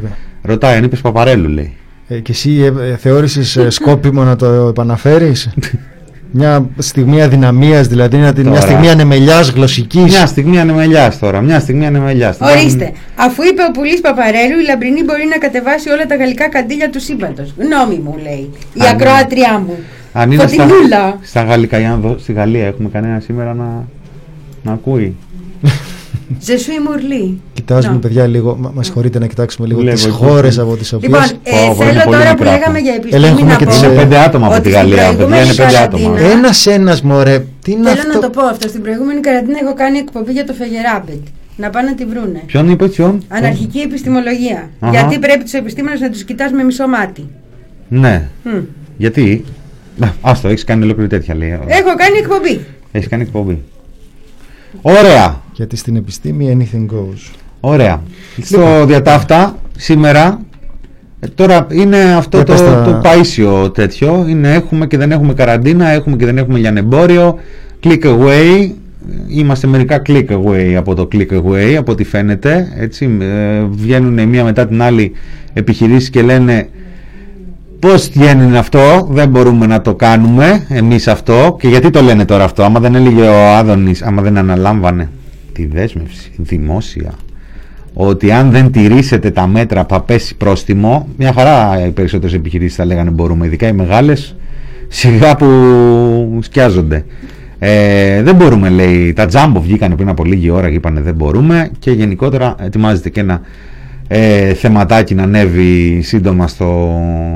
Ρωτάει αν είπες Παπαρέλου, λέει. Και εσύ θεώρησες σκόπιμο να το επαναφέρεις? Μια στιγμή αδυναμίας, δηλαδή μια στιγμή ανεμελιάς γλωσσικής. Μια στιγμή ανεμελιάς τώρα. Ορίστε, αφού είπε ο Πουλής Παπαρέλου, η Λαμπρινή μπορεί να κατεβάσει όλα τα γαλλικά καντήλια του σύμπαντος. Γνώμη μου, λέει η ακροάτριά μου. Αν είναι στα γαλλικά, στη Γαλλία έχουμε κανένα σήμερα να ακούει? Je suis Mourli. Κοιτάζουμε, παιδιά, λίγο. Μας συγχωρείτε να κοιτάξουμε λίγο τις χώρες από τις οποίες. Λοιπόν, θέλω τώρα που λέγαμε για επιστήμη να πω. Είναι 5 άτομα από τη Γαλλία. Είναι 5 άτομα. Ένας, μωρέ. Θέλω να το πω αυτό. Στην προηγούμενη καραντίνα έχω κάνει εκπομπή για το Φεγεράπετ. Να πάνε να τη βρούνε. Ποιον είπε, Αναρχική επιστημολογία. Γιατί πρέπει τους επιστήμονες να τους κοιτάς με μισό μάτι. Ναι. Γιατί. Άστο, έχεις κάνει ολόκληρη τέτοια, λέει. Έχω κάνει εκπομπή. Έχεις κάνει εκπομπή. Ωραία. Γιατί στην επιστήμη anything goes. Ωραία. Στο διατάφτα σήμερα, τώρα είναι αυτό το παΐσιο τέτοιο. Έχουμε και δεν έχουμε καραντίνα, έχουμε και δεν έχουμε λιανεμπόριο. Click away. Είμαστε μερικά click away από το click away, από ό,τι φαίνεται. Έτσι, βγαίνουν μία μετά την άλλη επιχειρήσεις και λένε πώς γίνει αυτό, δεν μπορούμε να το κάνουμε εμείς αυτό. Και γιατί το λένε τώρα αυτό? Άμα δεν έλεγε ο Άδωνης, άμα δεν αναλάμβανε τη δέσμευση δημόσια ότι αν δεν τηρήσετε τα μέτρα θα πέσει πρόστιμο, μια χαρά οι περισσότερες επιχειρήσεις θα λέγανε μπορούμε, ειδικά οι μεγάλες σιγά που σκιάζονται. Δεν μπορούμε, λέει. Τα Τζάμπο βγήκανε πριν από λίγη ώρα και είπανε δεν μπορούμε, και γενικότερα ετοιμάζεται και ένα θεματάκι να ανέβει σύντομα στο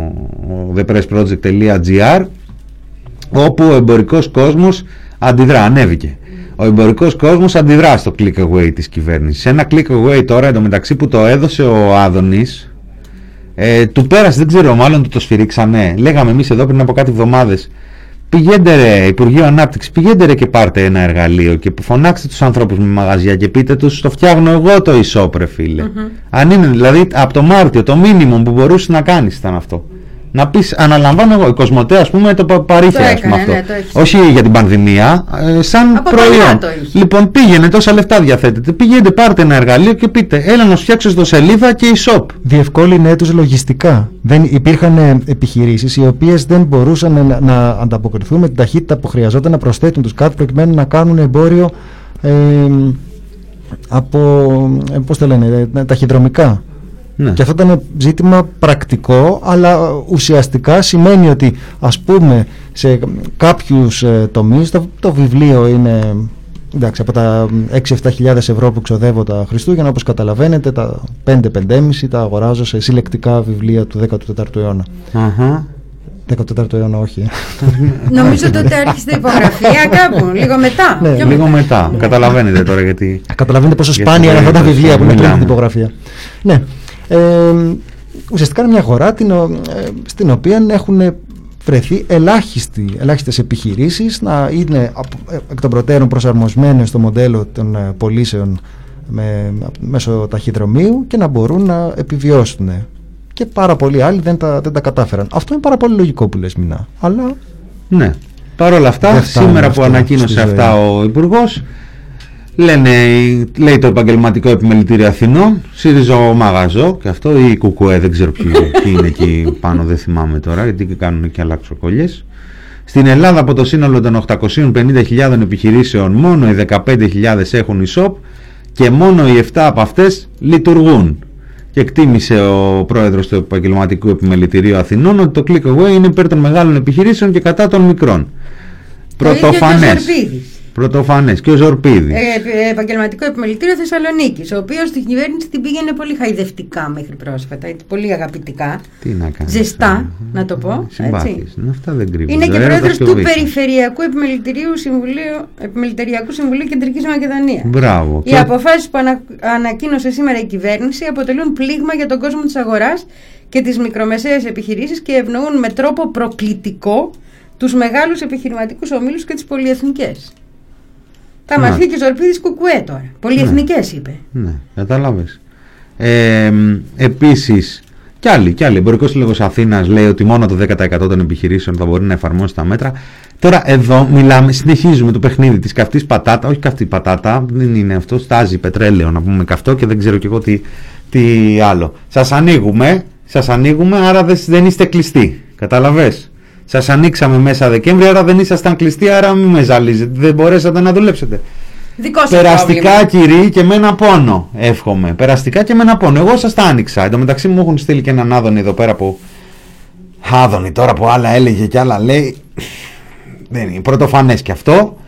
thepressproject.gr, όπου ο εμπορικός κόσμος αντιδρά, ανέβηκε. Ο εμπορικός κόσμος αντιδρά στο click away της κυβέρνησης. Ένα click away τώρα εντωμεταξύ που το έδωσε ο Άδωνης, του πέρασε, δεν ξέρω, μάλλον του το σφυρίξανε. Λέγαμε εμείς εδώ πριν από κάτι εβδομάδες, πηγαίνετε ρε Υπουργείο Ανάπτυξη, πηγαίνετε ρε και πάρτε ένα εργαλείο και φωνάξτε τους ανθρώπους με μαγαζιά και πείτε τους το φτιάχνω εγώ το e-shop, ρε φίλε. Αν είναι δηλαδή από το Μάρτιο το μίνιμουμ που μπορούσε να κάνεις ήταν αυτό. Να πεις αναλαμβάνω εγώ, η Κοσμοτέ ας πούμε το παρήχε ας πούμε αυτό. Όχι για την πανδημία, σαν από προϊόν. Λοιπόν, πήγαινε, τόσα λεφτά διαθέτετε, πηγαίνετε πάρτε ένα εργαλείο και πείτε έλα να σου φτιάξω στο σελίδα και e-shop. Διευκόλυνε τους λογιστικά. Δεν υπήρχαν επιχειρήσεις οι οποίες δεν μπορούσαν να ανταποκριθούν με την ταχύτητα που χρειαζόταν να προσθέτουν τους κάτω προκειμένου να κάνουν εμπόριο από, πώς το λένε, ταχυδρομικά. Ναι. Και αυτό ήταν ζήτημα πρακτικό, αλλά ουσιαστικά σημαίνει ότι ας πούμε σε κάποιους τομείς το βιβλίο είναι, εντάξει, από τα 6-7 ευρώ που ξοδεύω τα Χριστούγεννα, όπως καταλαβαίνετε, τα 5-5,5 τα αγοράζω σε συλλεκτικά βιβλία του 14ου αιώνα. 14ο αιώνα, όχι. Νομίζω τότε άρχισε η υπογραφία κάπου, λίγο μετά. Ναι, λίγο μετά. Καταλαβαίνετε τώρα γιατί. Καταλαβαίνετε πόσο σπάνια είναι αυτά τα βιβλία που είναι πριν την υπογραφία. Ναι. Ουσιαστικά είναι μια αγορά στην οποία έχουν βρεθεί ελάχιστες επιχειρήσεις να είναι εκ των προτέρων προσαρμοσμένες στο μοντέλο των πωλήσεων μέσω ταχυδρομείου και να μπορούν να επιβιώσουν. Και πάρα πολλοί άλλοι δεν τα κατάφεραν. Αυτό είναι πάρα πολύ λογικό που λες, Μινά. Αλλά ναι. Παρ' όλα αυτά, σήμερα που ανακοίνωσε αυτά ο Υπουργός, λέει το Επαγγελματικό Επιμελητήριο Αθηνών, ΣΥΡΙΖΑ μαγαζό και αυτό, ή ΚΚΕ, δεν ξέρω ποιοι είναι εκεί πάνω, δεν θυμάμαι τώρα, γιατί κάνουν και αλλάξοκολλιές. Στην Ελλάδα από το σύνολο των 850.000 επιχειρήσεων μόνο οι 15.000 έχουν e-shop και μόνο οι 7 από αυτές λειτουργούν. Και εκτίμησε ο πρόεδρος του Επαγγελματικού Επιμελητηρίου Αθηνών ότι το click away είναι υπέρ των μεγάλων επιχειρήσεων και κατά των μικρών. Πρωτοφανές. Και ο Ζορπίδης. Επαγγελματικό Επιμελητήριο Θεσσαλονίκης, ο οποίος στην κυβέρνηση την πήγαινε πολύ χαϊδευτικά μέχρι πρόσφατα, πολύ αγαπητικά. Τι να κάνει. Ζεστά, να το πω. Αυτά δεν κρύβουν. Είναι και πρόεδρος του Περιφερειακού Επιμελητηριακού Συμβουλίου Κεντρικής Μακεδονίας. Μπράβο. Οι αποφάσεις που ανακοίνωσε σήμερα η κυβέρνηση αποτελούν πλήγμα για τον κόσμο της αγοράς και τις μικρομεσαίες επιχειρήσεις και ευνοούν με τρόπο προκλητικό τους μεγάλους επιχειρηματικούς ομίλους και τις πολυεθνικές. Θα μας πει και ο Ζορπίδης ΚΚΕ τώρα. Πολυεθνικές είπε. Ναι, κατάλαβες. Επίσης, κι άλλοι. Εμπορικός Σύλλογος Αθήνας λέει ότι μόνο το 10% των επιχειρήσεων θα μπορεί να εφαρμόσει τα μέτρα. Τώρα εδώ συνεχίζουμε το παιχνίδι της καυτής πατάτα. Όχι καυτή πατάτα, δεν είναι αυτό. Στάζει πετρέλαιο, να πούμε καυτό, και δεν ξέρω κι εγώ τι Τι άλλο. Σας ανοίγουμε, άρα δεν είστε κλειστοί. Κατάλαβες. Σας ανοίξαμε μέσα Δεκέμβρη, άρα δεν ήσασταν κλειστοί, άρα μην με ζαλίζετε. Δεν μπορέσατε να δουλέψετε. Περαστικά, κύριοι, και με ένα πόνο. Εύχομαι. Περαστικά και με ένα πόνο. Εγώ σας τα άνοιξα. Εν τω μεταξύ μου έχουν στείλει και έναν Άδωνη εδώ πέρα που. Άδωνη τώρα που άλλα έλεγε και άλλα λέει. Δεν είναι πρωτοφανές και αυτό.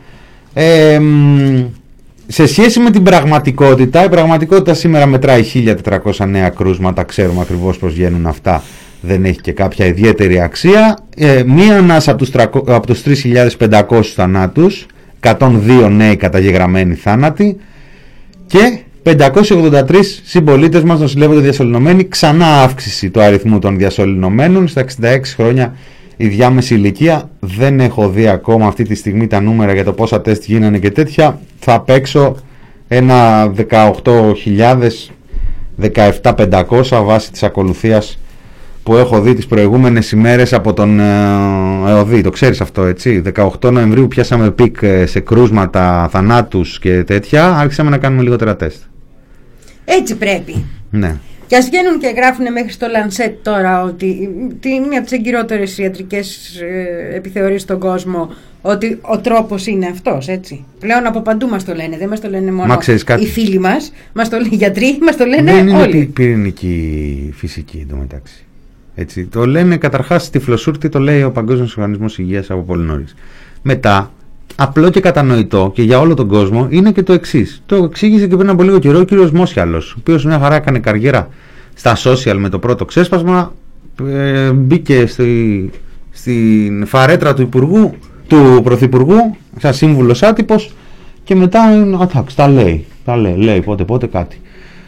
Σε σχέση με την πραγματικότητα, η πραγματικότητα σήμερα μετράει 1.400 νέα κρούσματα. Ξέρουμε ακριβώς πώς βγαίνουν αυτά. Δεν έχει και κάποια ιδιαίτερη αξία. Μείωνας από τους 3.500 θανάτους, 102 νέοι καταγεγραμμένοι θάνατοι και 583 συμπολίτες μας νοσηλεύονται διασωληνωμένοι. Ξανά αύξηση του αριθμού των διασωληνωμένων στα 66 χρόνια η διάμεση ηλικία. Δεν έχω δει ακόμα αυτή τη στιγμή τα νούμερα για το πόσα τεστ γίνανε και τέτοια. Θα παίξω ένα 18.000, 17.500 βάσει της ακολουθίας που έχω δει τις προηγούμενες ημέρες από τον ΕΟΔΗ. Το ξέρεις αυτό, έτσι. 18 Νοεμβρίου πιάσαμε πικ σε κρούσματα, θανάτους και τέτοια. Άρχισαμε να κάνουμε λιγότερα τεστ. Έτσι πρέπει. Ναι. Και ας βγαίνουν και γράφουν μέχρι στο Lancet τώρα ότι μία από τις εγκυρότερες ιατρικές επιθεωρήσεις στον κόσμο, ότι ο τρόπος είναι αυτός, έτσι. Πλέον από παντού μας το λένε, δεν μας το λένε μόνο οι φίλοι μας το λένε οι γιατροί, μας το λένε όλοι. Δεν είναι πυρηνική φυσική εντωμεταξύ. Έτσι, το λένε καταρχάς στη Τυφλοσούρτη, το λέει ο Παγκόσμιος Οργανισμός Υγείας από πολύ νωρίς. Μετά, απλό και κατανοητό και για όλο τον κόσμο είναι και το εξής. Το εξήγησε και πριν από λίγο καιρό ο κύριος Μόσιαλος, ο οποίος μια χαρά έκανε καριέρα στα social με το πρώτο ξέσπασμα, μπήκε στην φαρέτρα του Πρωθυπουργού, σαν σύμβουλος άτυπος και μετά τα λέει πότε κάτι.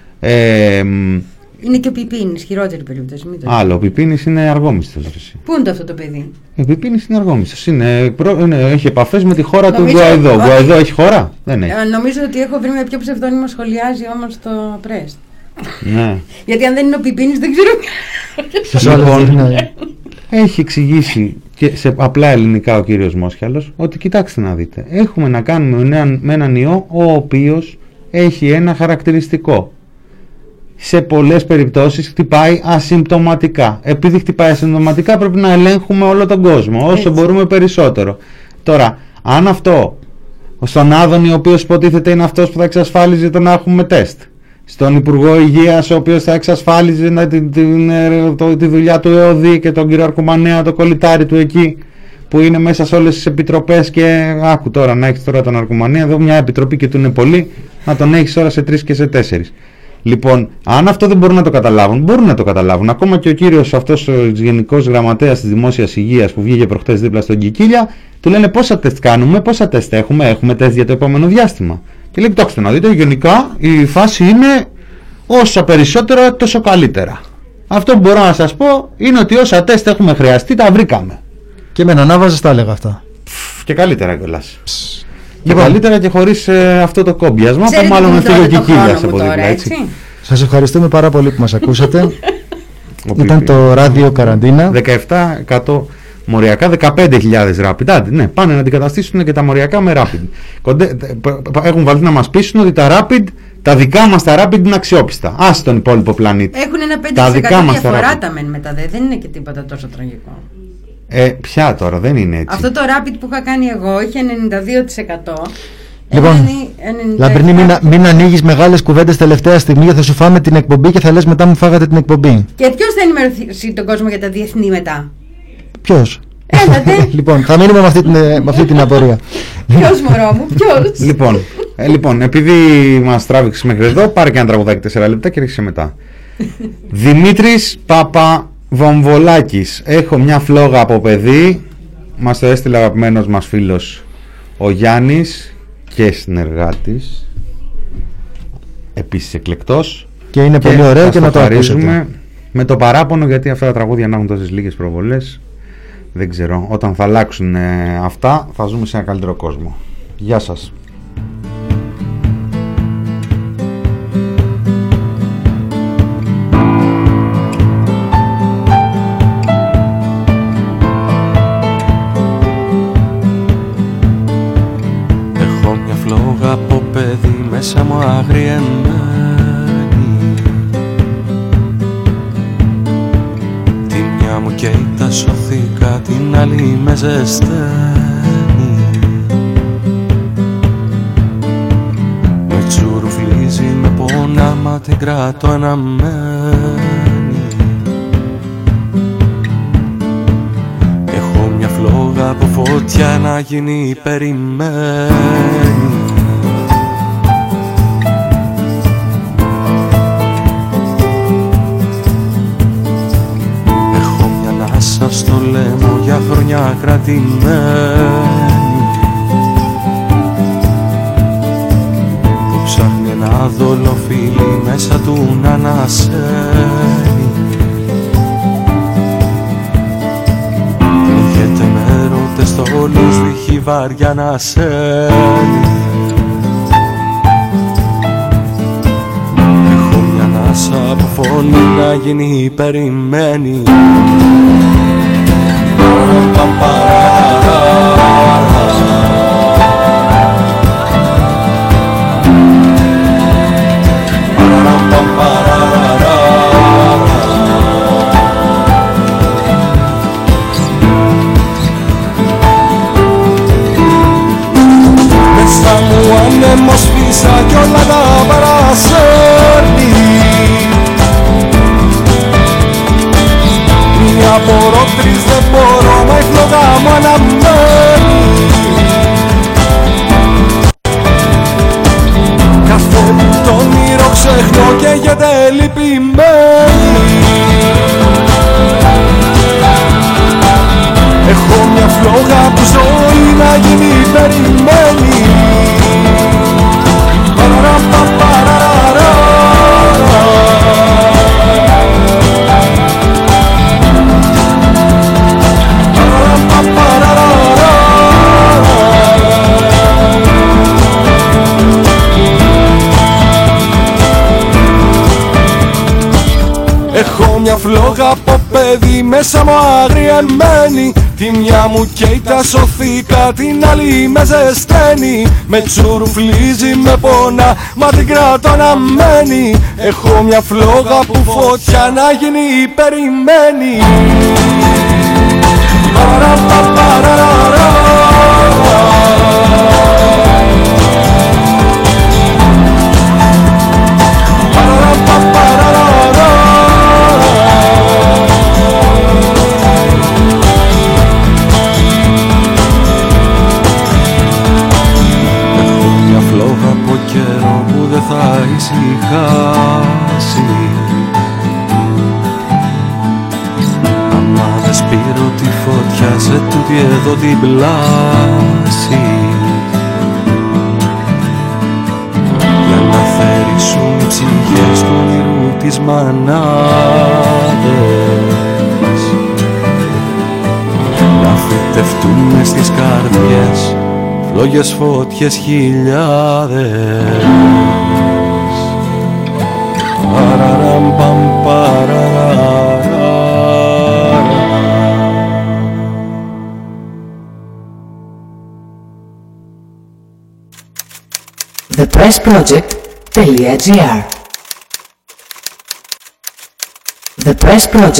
Είναι και ο Πιπίνης, χειρότερη περίπτωση. Άλλο, ο Πιπίνης είναι αργόμιστος. Πού είναι αυτό το παιδί? Ο Πιπίνης είναι αργόμιστος. Έχει επαφές με τη χώρα του Γκουαϊδό. Γκουαϊδό έχει χώρα? Δεν έχει. Νομίζω ότι έχω βρει με ποιο ψευδόνυμο σχολιάζει όμως το Πρέστ. Ναι. Γιατί αν δεν είναι ο Πιπίνης δεν ξέρω. Λοιπόν, έχει εξηγήσει και σε απλά ελληνικά ο κύριος Μόσιαλος ότι κοιτάξτε να δείτε, έχουμε να κάνουμε με έναν ιό ο οποίος έχει ένα χαρακτηριστικό. Σε πολλές περιπτώσεις χτυπάει ασυμπτωματικά. Επειδή χτυπάει ασυμπτωματικά πρέπει να ελέγχουμε όλο τον κόσμο όσο μπορούμε περισσότερο. Τώρα, αν αυτό στον Άδωνη, ο οποίος υποτίθεται είναι αυτός που θα εξασφάλιζε το να έχουμε τεστ, στον Υπουργό Υγείας, ο οποίος θα εξασφάλιζε τη δουλειά του ΕΟΔΗ και τον κύριο Αρκουμανέα, το κολλητάρι του εκεί που είναι μέσα σε όλες τις επιτροπές, και άκου τώρα να έχεις τώρα τον Αρκουμανέα εδώ μια επιτροπή και του είναι πολύ, να τον έχεις τώρα σε 3 και σε 4. Λοιπόν, αν αυτό δεν μπορούν να το καταλάβουν, μπορούν να το καταλάβουν. Ακόμα και ο κύριος αυτός ο γενικός γραμματέας της Δημόσιας Υγείας που βγήκε προχτές δίπλα στον Κικίλια, του λένε πόσα τεστ κάνουμε, πόσα τεστ έχουμε τεστ για το επόμενο διάστημα. Και λέει, κοιτάξτε να δείτε, γενικά η φάση είναι όσα περισσότερο τόσο καλύτερα. Αυτό που μπορώ να σας πω είναι ότι όσα τεστ έχουμε χρειαστεί τα βρήκαμε. Και με έναν άβαζε τα έλεγα αυτά. Και καλύτερα κιόλας. Και καλύτερα και χωρίς αυτό το κόμπιασμα που μάλλον με φύγει ο Κικίλιας από δίπλα, έτσι. Σας ευχαριστούμε πάρα πολύ που μας ακούσατε. Ήταν το ράδιο Καραντίνα. 17% μοριακά, 15.000 rapid. Ναι, πάνε να αντικαταστήσουν και τα μοριακά με rapid. Έχουν βάλει να μας πείσουν ότι τα rapid, τα δικά μας τα rapid είναι αξιόπιστα. Άσε τον υπόλοιπο πλανήτη. Έχουν ένα 5% διαφορά τα μεν μετά, δεν είναι και τίποτα τόσο τραγικό. Ποια τώρα, δεν είναι έτσι. Αυτό το rapid που είχα κάνει εγώ είχε 92%. Λοιπόν, Λαμπρινή, μην ανοίγεις μεγάλες κουβέντες τελευταία στιγμή, θα σου φάμε την εκπομπή και θα λες μετά μου φάγατε την εκπομπή. Και ποιος θα ενημερωθεί τον κόσμο για τα διεθνή μετά? Ποιος? Έλατε. Λοιπόν, θα μείνουμε με αυτή την απορία. Ποιος, μωρό μου, ποιος? Λοιπόν, επειδή μας τράβηξες μέχρι εδώ, πάρε και ένα τραγουδάκι 4 λεπτά και ρίξε μετά. Δημήτρης Παπαβομβολάκης. Έχω μια φλόγα από παιδί. Μας το έστειλε αγαπημένος μας φίλος ο Γιάννης και συνεργάτης, επίσης εκλεκτός. Και είναι πολύ ωραίο και να το ακούσουμε. Με το παράπονο γιατί αυτά τα τραγούδια να έχουν τόσες λίγες προβολές. Δεν ξέρω, όταν θα αλλάξουν αυτά θα ζούμε σε ένα καλύτερο κόσμο. Γεια σας. Μέσα μου αγριεμένη, άλλη με ζεσταίνει. Με τσουρουφλίζει, με πονά, μα την κρατώ αναμένη. Έχω μια φλόγα από φωτιά να γίνει περιμένει. Στο λαιμό για χρονιά κρατημένη, που ψάχνει ένα δολοφίλι μέσα του να ανασένει. Καίγεται με ρώτες στόλους, δείχει βαριά να σένει. Έχω μια ανάσα από φωνή να γίνει περιμένει. Μέσα μου άνεμος φύσα κι όλα τα παρασέρνει. Μια μπορώ, τρεις δεν μπορώ, μα η φλόγα μου αναμένει. Κάθε που το όνειρο ξεχνώ καίγεται λυπημένη. Έχω μια φλόγα που ζωή να γίνει περιμένει. Έχω μια φλόγα από παιδί μέσα μου αγριεμένη. Τη μια μου καίει τα σωθήκα, την άλλη με ζεσταίνει. Με τσουρουφλίζει, με πονά, μα την κρατώ αναμένη. Έχω μια φλόγα που φωτιά να γίνει περιμένει. Καιρό που δεν θα ησυχάσει. Άμα δεν σπείρω τη φωτιά σε τούτη εδώ την πλάση, για να θερήσουν οι ψυχές του όνειρου τις μανάδες, να φυτευτούν μες στις καρδιές φλόγες, φωτιές, χιλιάδες. Παραραμ παμ παραραρα. thepressproject.gr. The Press Project